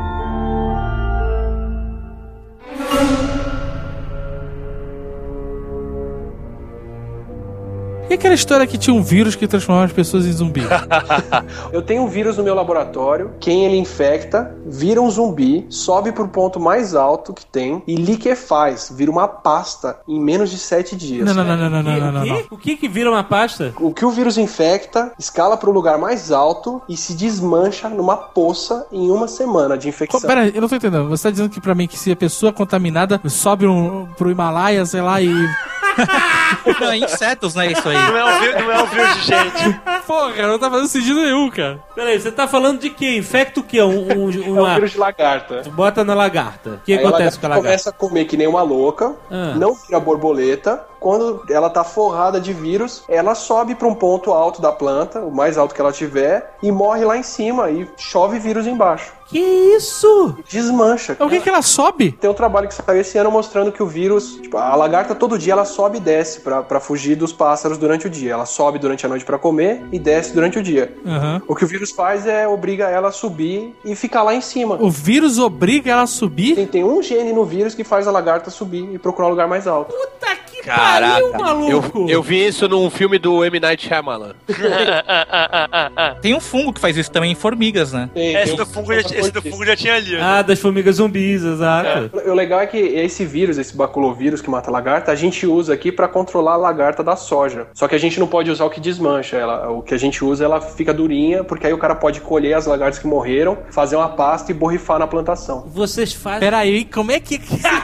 E aquela história que tinha um vírus que transformava as pessoas em zumbi? Eu tenho um vírus no meu laboratório, quem ele infecta, vira um zumbi, sobe pro ponto mais alto que tem e liquefaz, vira uma pasta em menos de sete dias. Não, não, não, não, não, não, não, não, não. O que que vira uma pasta? O que o vírus infecta, escala pro lugar mais alto e se desmancha numa poça em uma semana de infecção. Pera aí, eu não tô entendendo. Você tá dizendo que pra mim que se a pessoa contaminada sobe um, pro Himalaia, sei lá, e... Não, é insetos, não é isso aí. Não é um vírus, não é um vírus de gente. Pô, cara, não tá fazendo sentido nenhum, cara. Peraí, você tá falando de quê? Infecta o quê? Um, um, É uma... um vírus de lagarta. Tu bota na lagarta. O que Aí acontece a com a lagarta? Começa a comer que nem uma louca, Ah. não vira borboleta. Quando ela tá forrada de vírus, ela sobe pra um ponto alto da planta, o mais alto que ela tiver, e morre lá em cima e chove vírus embaixo. Que isso? Desmancha. O que que ela sobe? Tem um trabalho que saiu esse ano mostrando que o vírus, tipo, a lagarta todo dia ela sobe e desce pra, pra fugir dos pássaros durante o dia. Ela sobe durante a noite pra comer e desce durante o dia. Uhum. O que o vírus faz é obriga ela a subir e ficar lá em cima. O vírus obriga ela a subir? Tem, tem um gene no vírus que faz a lagarta subir e procurar um lugar mais alto. Puta que Caraca, pariu, maluco! eu, eu vi isso num filme do M. Night Shyamalan. Tem um fungo que faz isso também em formigas, né? Tem, Esse, tem do um- fungo já, esse do fungo já tinha ali. Né? Ah, das formigas zumbis, exato. O legal é que esse vírus, esse baculovírus que mata a lagarta, a gente usa aqui pra controlar a lagarta da soja. Só que a gente não pode usar o que desmancha ela. O que a gente usa, ela fica durinha, porque aí o cara pode colher as lagartas que morreram, fazer uma pasta e borrifar na plantação. Vocês fazem... Peraí, como é que...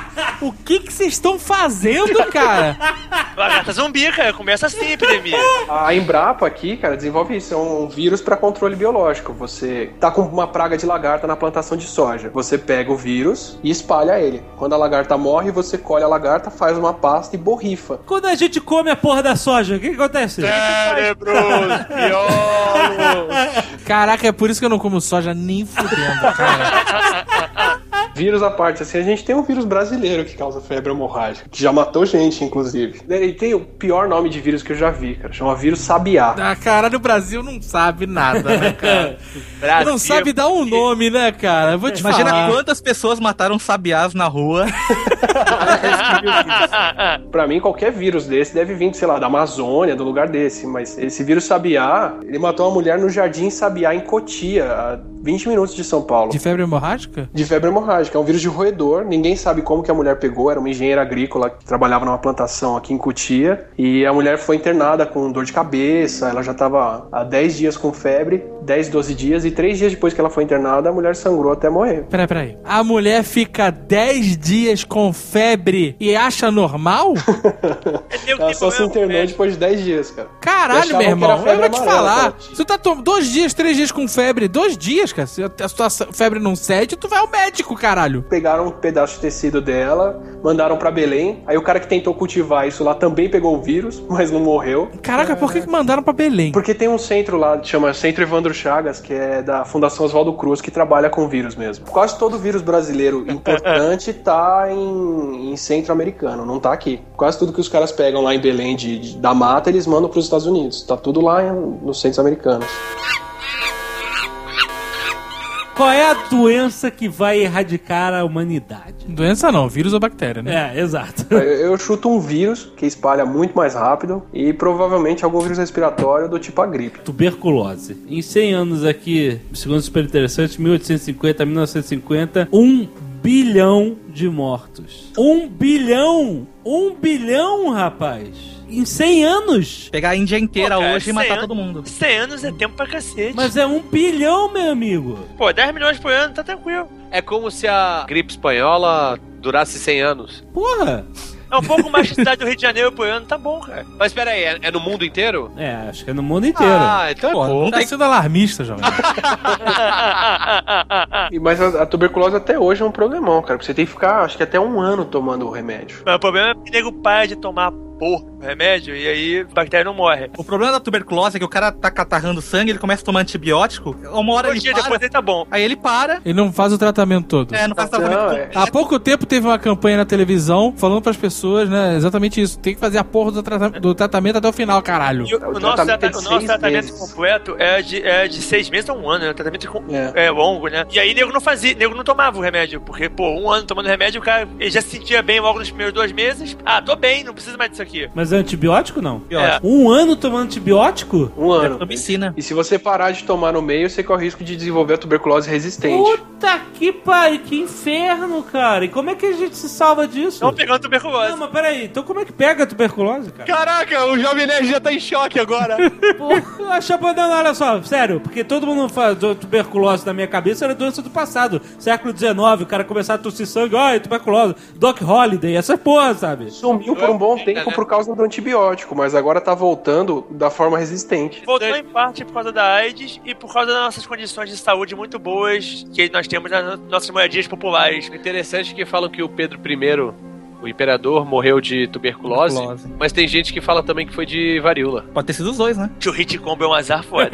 O que que vocês estão fazendo, cara? Lagarta zumbi, cara. Começa assim a epidemia. A Embrapa aqui, cara, desenvolve isso. É um vírus para controle biológico. Você tá com uma praga de lagarta na plantação de soja. Você pega o vírus e espalha ele. Quando a lagarta morre, você colhe a lagarta, faz uma pasta e borrifa. Quando a gente come a porra da soja, o que que acontece? Cérebros, piolhos. Caraca, é por isso que eu não como soja nem fudendo, cara. Vírus à parte, assim, a gente tem um vírus brasileiro que causa febre hemorrágica, que já matou gente, inclusive. Ele tem o pior nome de vírus que eu já vi, cara. Chama vírus sabiá. Ah, caralho, o Brasil não sabe nada, né, cara? Brasil, Não sabe dar um nome, né, cara? Eu vou te Imagina falar. quantas pessoas mataram sabiás na rua. Pra mim, qualquer vírus desse deve vir, sei lá, da Amazônia, do lugar desse. Mas esse vírus sabiá, ele matou uma mulher no Jardim Sabiá, em Cotia, a vinte minutos de São Paulo. De febre hemorrágica? De febre hemorrágica. É um vírus de roedor. Ninguém sabe como que a mulher pegou. Era uma engenheira agrícola que trabalhava numa plantação aqui em Cotia. E a mulher foi internada com dor de cabeça. Ela já estava há dez dias com febre. dez, doze dias. E três dias depois que ela foi internada, a mulher sangrou até morrer. Peraí, peraí. A mulher fica dez dias com febre e acha normal? Ela só se internou depois de dez dias, cara. Caralho, meu irmão. Eu vou te falar. Cara. Se tu tá tom... dois dias, três dias com febre, dois dias, cara. Se a tua febre não cede, tu vai ao médico, caralho. Pegaram um pedaço de tecido dela, mandaram pra Belém. Aí o cara que tentou cultivar isso lá também pegou o vírus, mas não morreu. Caraca, por que que mandaram pra Belém? Porque tem um centro lá, que chama Centro Evandro Chagas, que é da Fundação Oswaldo Cruz, que trabalha com vírus mesmo. Quase todo vírus brasileiro importante tá em, em centro americano, não tá aqui. Quase tudo que os caras pegam lá em Belém de, de, da mata, eles mandam pros Estados Unidos. Tá tudo lá em, nos centros americanos. Qual é a doença que vai erradicar a humanidade? Doença não, vírus ou bactéria, né? É, exato. Eu, eu chuto um vírus que espalha muito mais rápido e provavelmente algum vírus respiratório do tipo a gripe. Tuberculose. Em cem anos aqui, segundo super interessante, mil oitocentos e cinquenta a mil novecentos e cinquenta, um bilhão de mortos. Um bilhão! Um bilhão, rapaz! Em cem anos! Pegar a Índia inteira Pô, cara, hoje e matar an- todo mundo. cem anos é tempo pra cacete. Mas é um bilhão, meu amigo! Pô, dez milhões por ano, tá tranquilo. É como se a gripe espanhola durasse cem anos. Porra! É um pouco mais que a cidade do Rio de Janeiro por ano, tá bom, cara. Mas peraí, é, é no mundo inteiro? É, acho que é no mundo inteiro. Ah, então é Pô, pouco. não tá sendo alarmista, jovem. E, mas a, a tuberculose até hoje é um problemão, cara. Você tem que ficar, acho que até um ano tomando o remédio. Mas o problema é que o nego para de tomar porra o remédio e aí a bactéria não morre. O problema da tuberculose é que o cara tá catarrando sangue, ele começa a tomar antibiótico, uma hora Um ele dia para, depois ele tá bom. aí ele para, Ele não faz o tratamento todo. é, não faz Não, tratamento é. completo. Há pouco tempo teve uma campanha na televisão falando pras pessoas, né, exatamente isso. Tem que fazer a porra do, trata- do tratamento até o final, caralho. E o, É, o o nosso, tratamento trata- é de o nosso seis tratamento meses. completo é de, é de seis meses a um ano, né? O tratamento com- É. é. longo, né? E aí nego não fazia, nego não tomava o remédio, porque, pô, um ano tomando remédio, o cara ele já se sentia bem logo nos primeiros dois meses. Ah, tô bem, não preciso mais disso aqui. Mas é antibiótico, não? É. Um ano tomando antibiótico? Um ano. Tomicina. E se você parar de tomar no meio, você corre o risco de desenvolver a tuberculose resistente. Puta que pariu, que inferno, cara. E como é que a gente se salva disso? Estão pegando tuberculose. Não, mas peraí, então como é que pega a tuberculose, cara? Caraca, o Jovem Nerd já tá em choque agora. Pô, achei, não, olha só, sério, porque todo mundo faz do- tuberculose na minha cabeça era doença do passado. Século dezenove, o cara começava a tossir sangue, ó, tuberculose, Doc Holliday, essa porra, sabe? Sumiu por um bom tempo por causa do antibiótico, mas agora tá voltando da forma resistente. Voltou em parte por causa da AIDS e por causa das nossas condições de saúde muito boas que nós temos nas nossas moradias populares. Interessante que falam que o Pedro I, o imperador, morreu de tuberculose, Tuberculose. mas tem gente que fala também que foi de varíola. Pode ter sido os dois, né? Que o hit combo é um azar foda.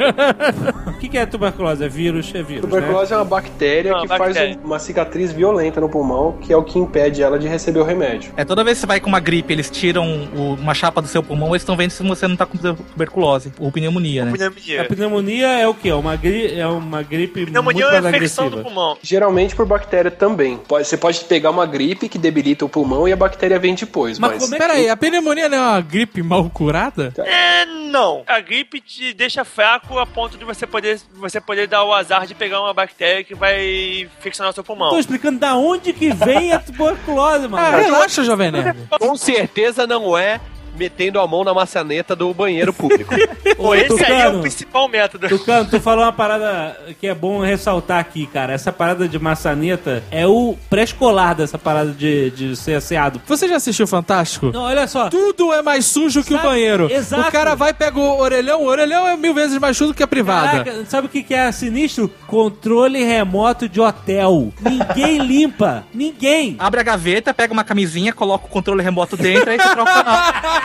O que, que é tuberculose? É vírus? É vírus, Tuberculose é uma bactéria Não, que bactéria. faz uma cicatriz violenta no pulmão, que é o que impede ela de receber o remédio. É, toda vez que você vai com uma gripe, eles tiram o- uma chapa do seu pulmão, eles estão vendo se você não tá com tuberculose ou pneumonia, né? né? A Pneumonia. pneumonia é o quê? É uma, gri... é uma gripe Pneumonia muito é mais uma infecção agressiva. do pulmão. Geralmente por bactéria também. Pode- Você pode pegar uma gripe que debilita o pulmão e a bactéria vem depois. Mas Mas, como é Peraí, a pneumonia não é uma gripe mal curada? É, não. A gripe te deixa fraco a ponto de você poder, você poder dar o azar de pegar uma bactéria que vai infeccionar o seu pulmão. Tô explicando da onde que vem a tuberculose, mano. Ah, relaxa, Jovem Nerd. Com certeza não é metendo a mão na maçaneta do banheiro público. Pô, esse Tucano. aí é o principal método. Tucano, tu falou uma parada que é bom ressaltar aqui, cara. Essa parada de maçaneta é o pré-escolar dessa parada de, de ser asseado. Você já assistiu Fantástico? Não, olha só. Tudo é mais sujo que Sabe- o banheiro. Exato. O cara vai e pega o orelhão, o orelhão é mil vezes mais sujo que a privada. Caraca, sabe o que que é sinistro? Controle remoto de hotel. Ninguém limpa. Ninguém. Abre a gaveta, pega uma camisinha, coloca o controle remoto dentro e aí você troca o canal.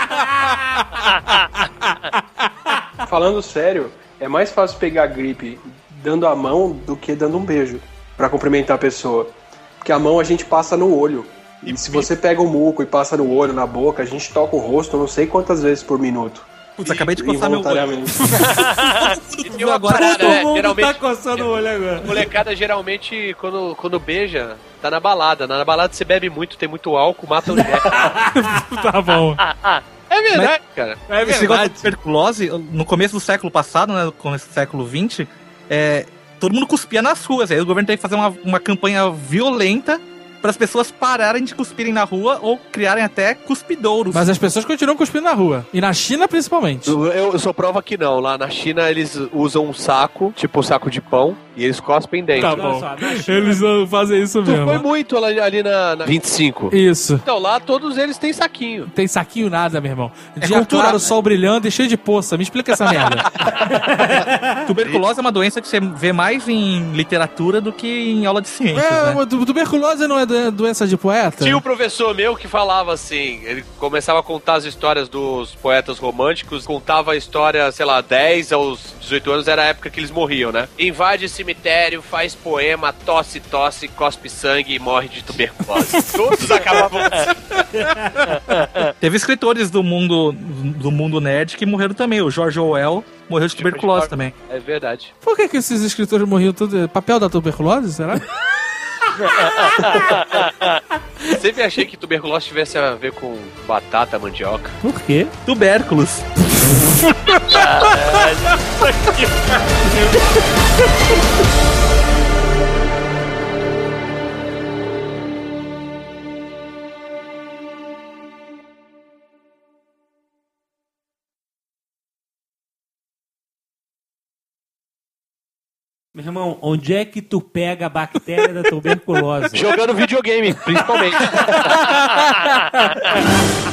Falando sério, é mais fácil pegar gripe dando a mão do que dando um beijo pra cumprimentar a pessoa. Porque a mão a gente passa no olho. E se você pega o muco e passa no olho, na boca, a gente toca o rosto não sei quantas vezes por minuto. Putz, acabei de coçar meu olho. Involuntariamente. E tem uma Agora, parada, Todo né? mundo Geralmente, tá coçando o olho agora. molecada geralmente, quando, quando beija, tá na balada. Na balada você bebe muito, tem muito álcool, mata o Jack. Tá bom. É verdade, cara. É Esse negócio de tuberculose, no começo do século passado, né, no começo do século vinte, é, todo mundo cuspia nas ruas. Aí o governo teve que fazer uma, uma campanha violenta para as pessoas pararem de cuspirem na rua ou criarem até cuspidouros. Mas as pessoas continuam cuspindo na rua. E na China, principalmente. Eu, eu sou prova que não. Lá na China eles usam um saco, tipo um saco de pão, e eles cospem dentro. Tá Olha bom. só, na China- Eles não fazem isso Tu mesmo. foi muito ali, ali na, na vinte e cinco. Isso. Então lá todos eles têm saquinho. Tem saquinho nada, meu irmão. É Dia cultural, claro, né? sol brilhando e cheio de poça. Me explica essa merda. Tuberculose é uma doença que você vê mais em literatura do que em aula de ciências, É, né? tu- tuberculose não é do- doença de poeta? Tinha um professor meu que falava assim, ele começava a contar as histórias dos poetas românticos, contava a história, sei lá, dez aos dezoito anos, era a época que eles morriam, né? Invade cemitério, faz poema, tosse, tosse, cospe sangue e morre de tuberculose. Todos acabavam assim. Teve escritores do mundo, do mundo nerd que morreram também. O George Orwell morreu de tuberculose também. É verdade. Por que, que esses escritores morriam tudo? Papel da tuberculose, será? Sempre achei que tuberculose tivesse a ver com batata, mandioca. Por quê? Tubérculos. Meu irmão, onde é que tu pega a bactéria da tuberculose? Jogando videogame, principalmente.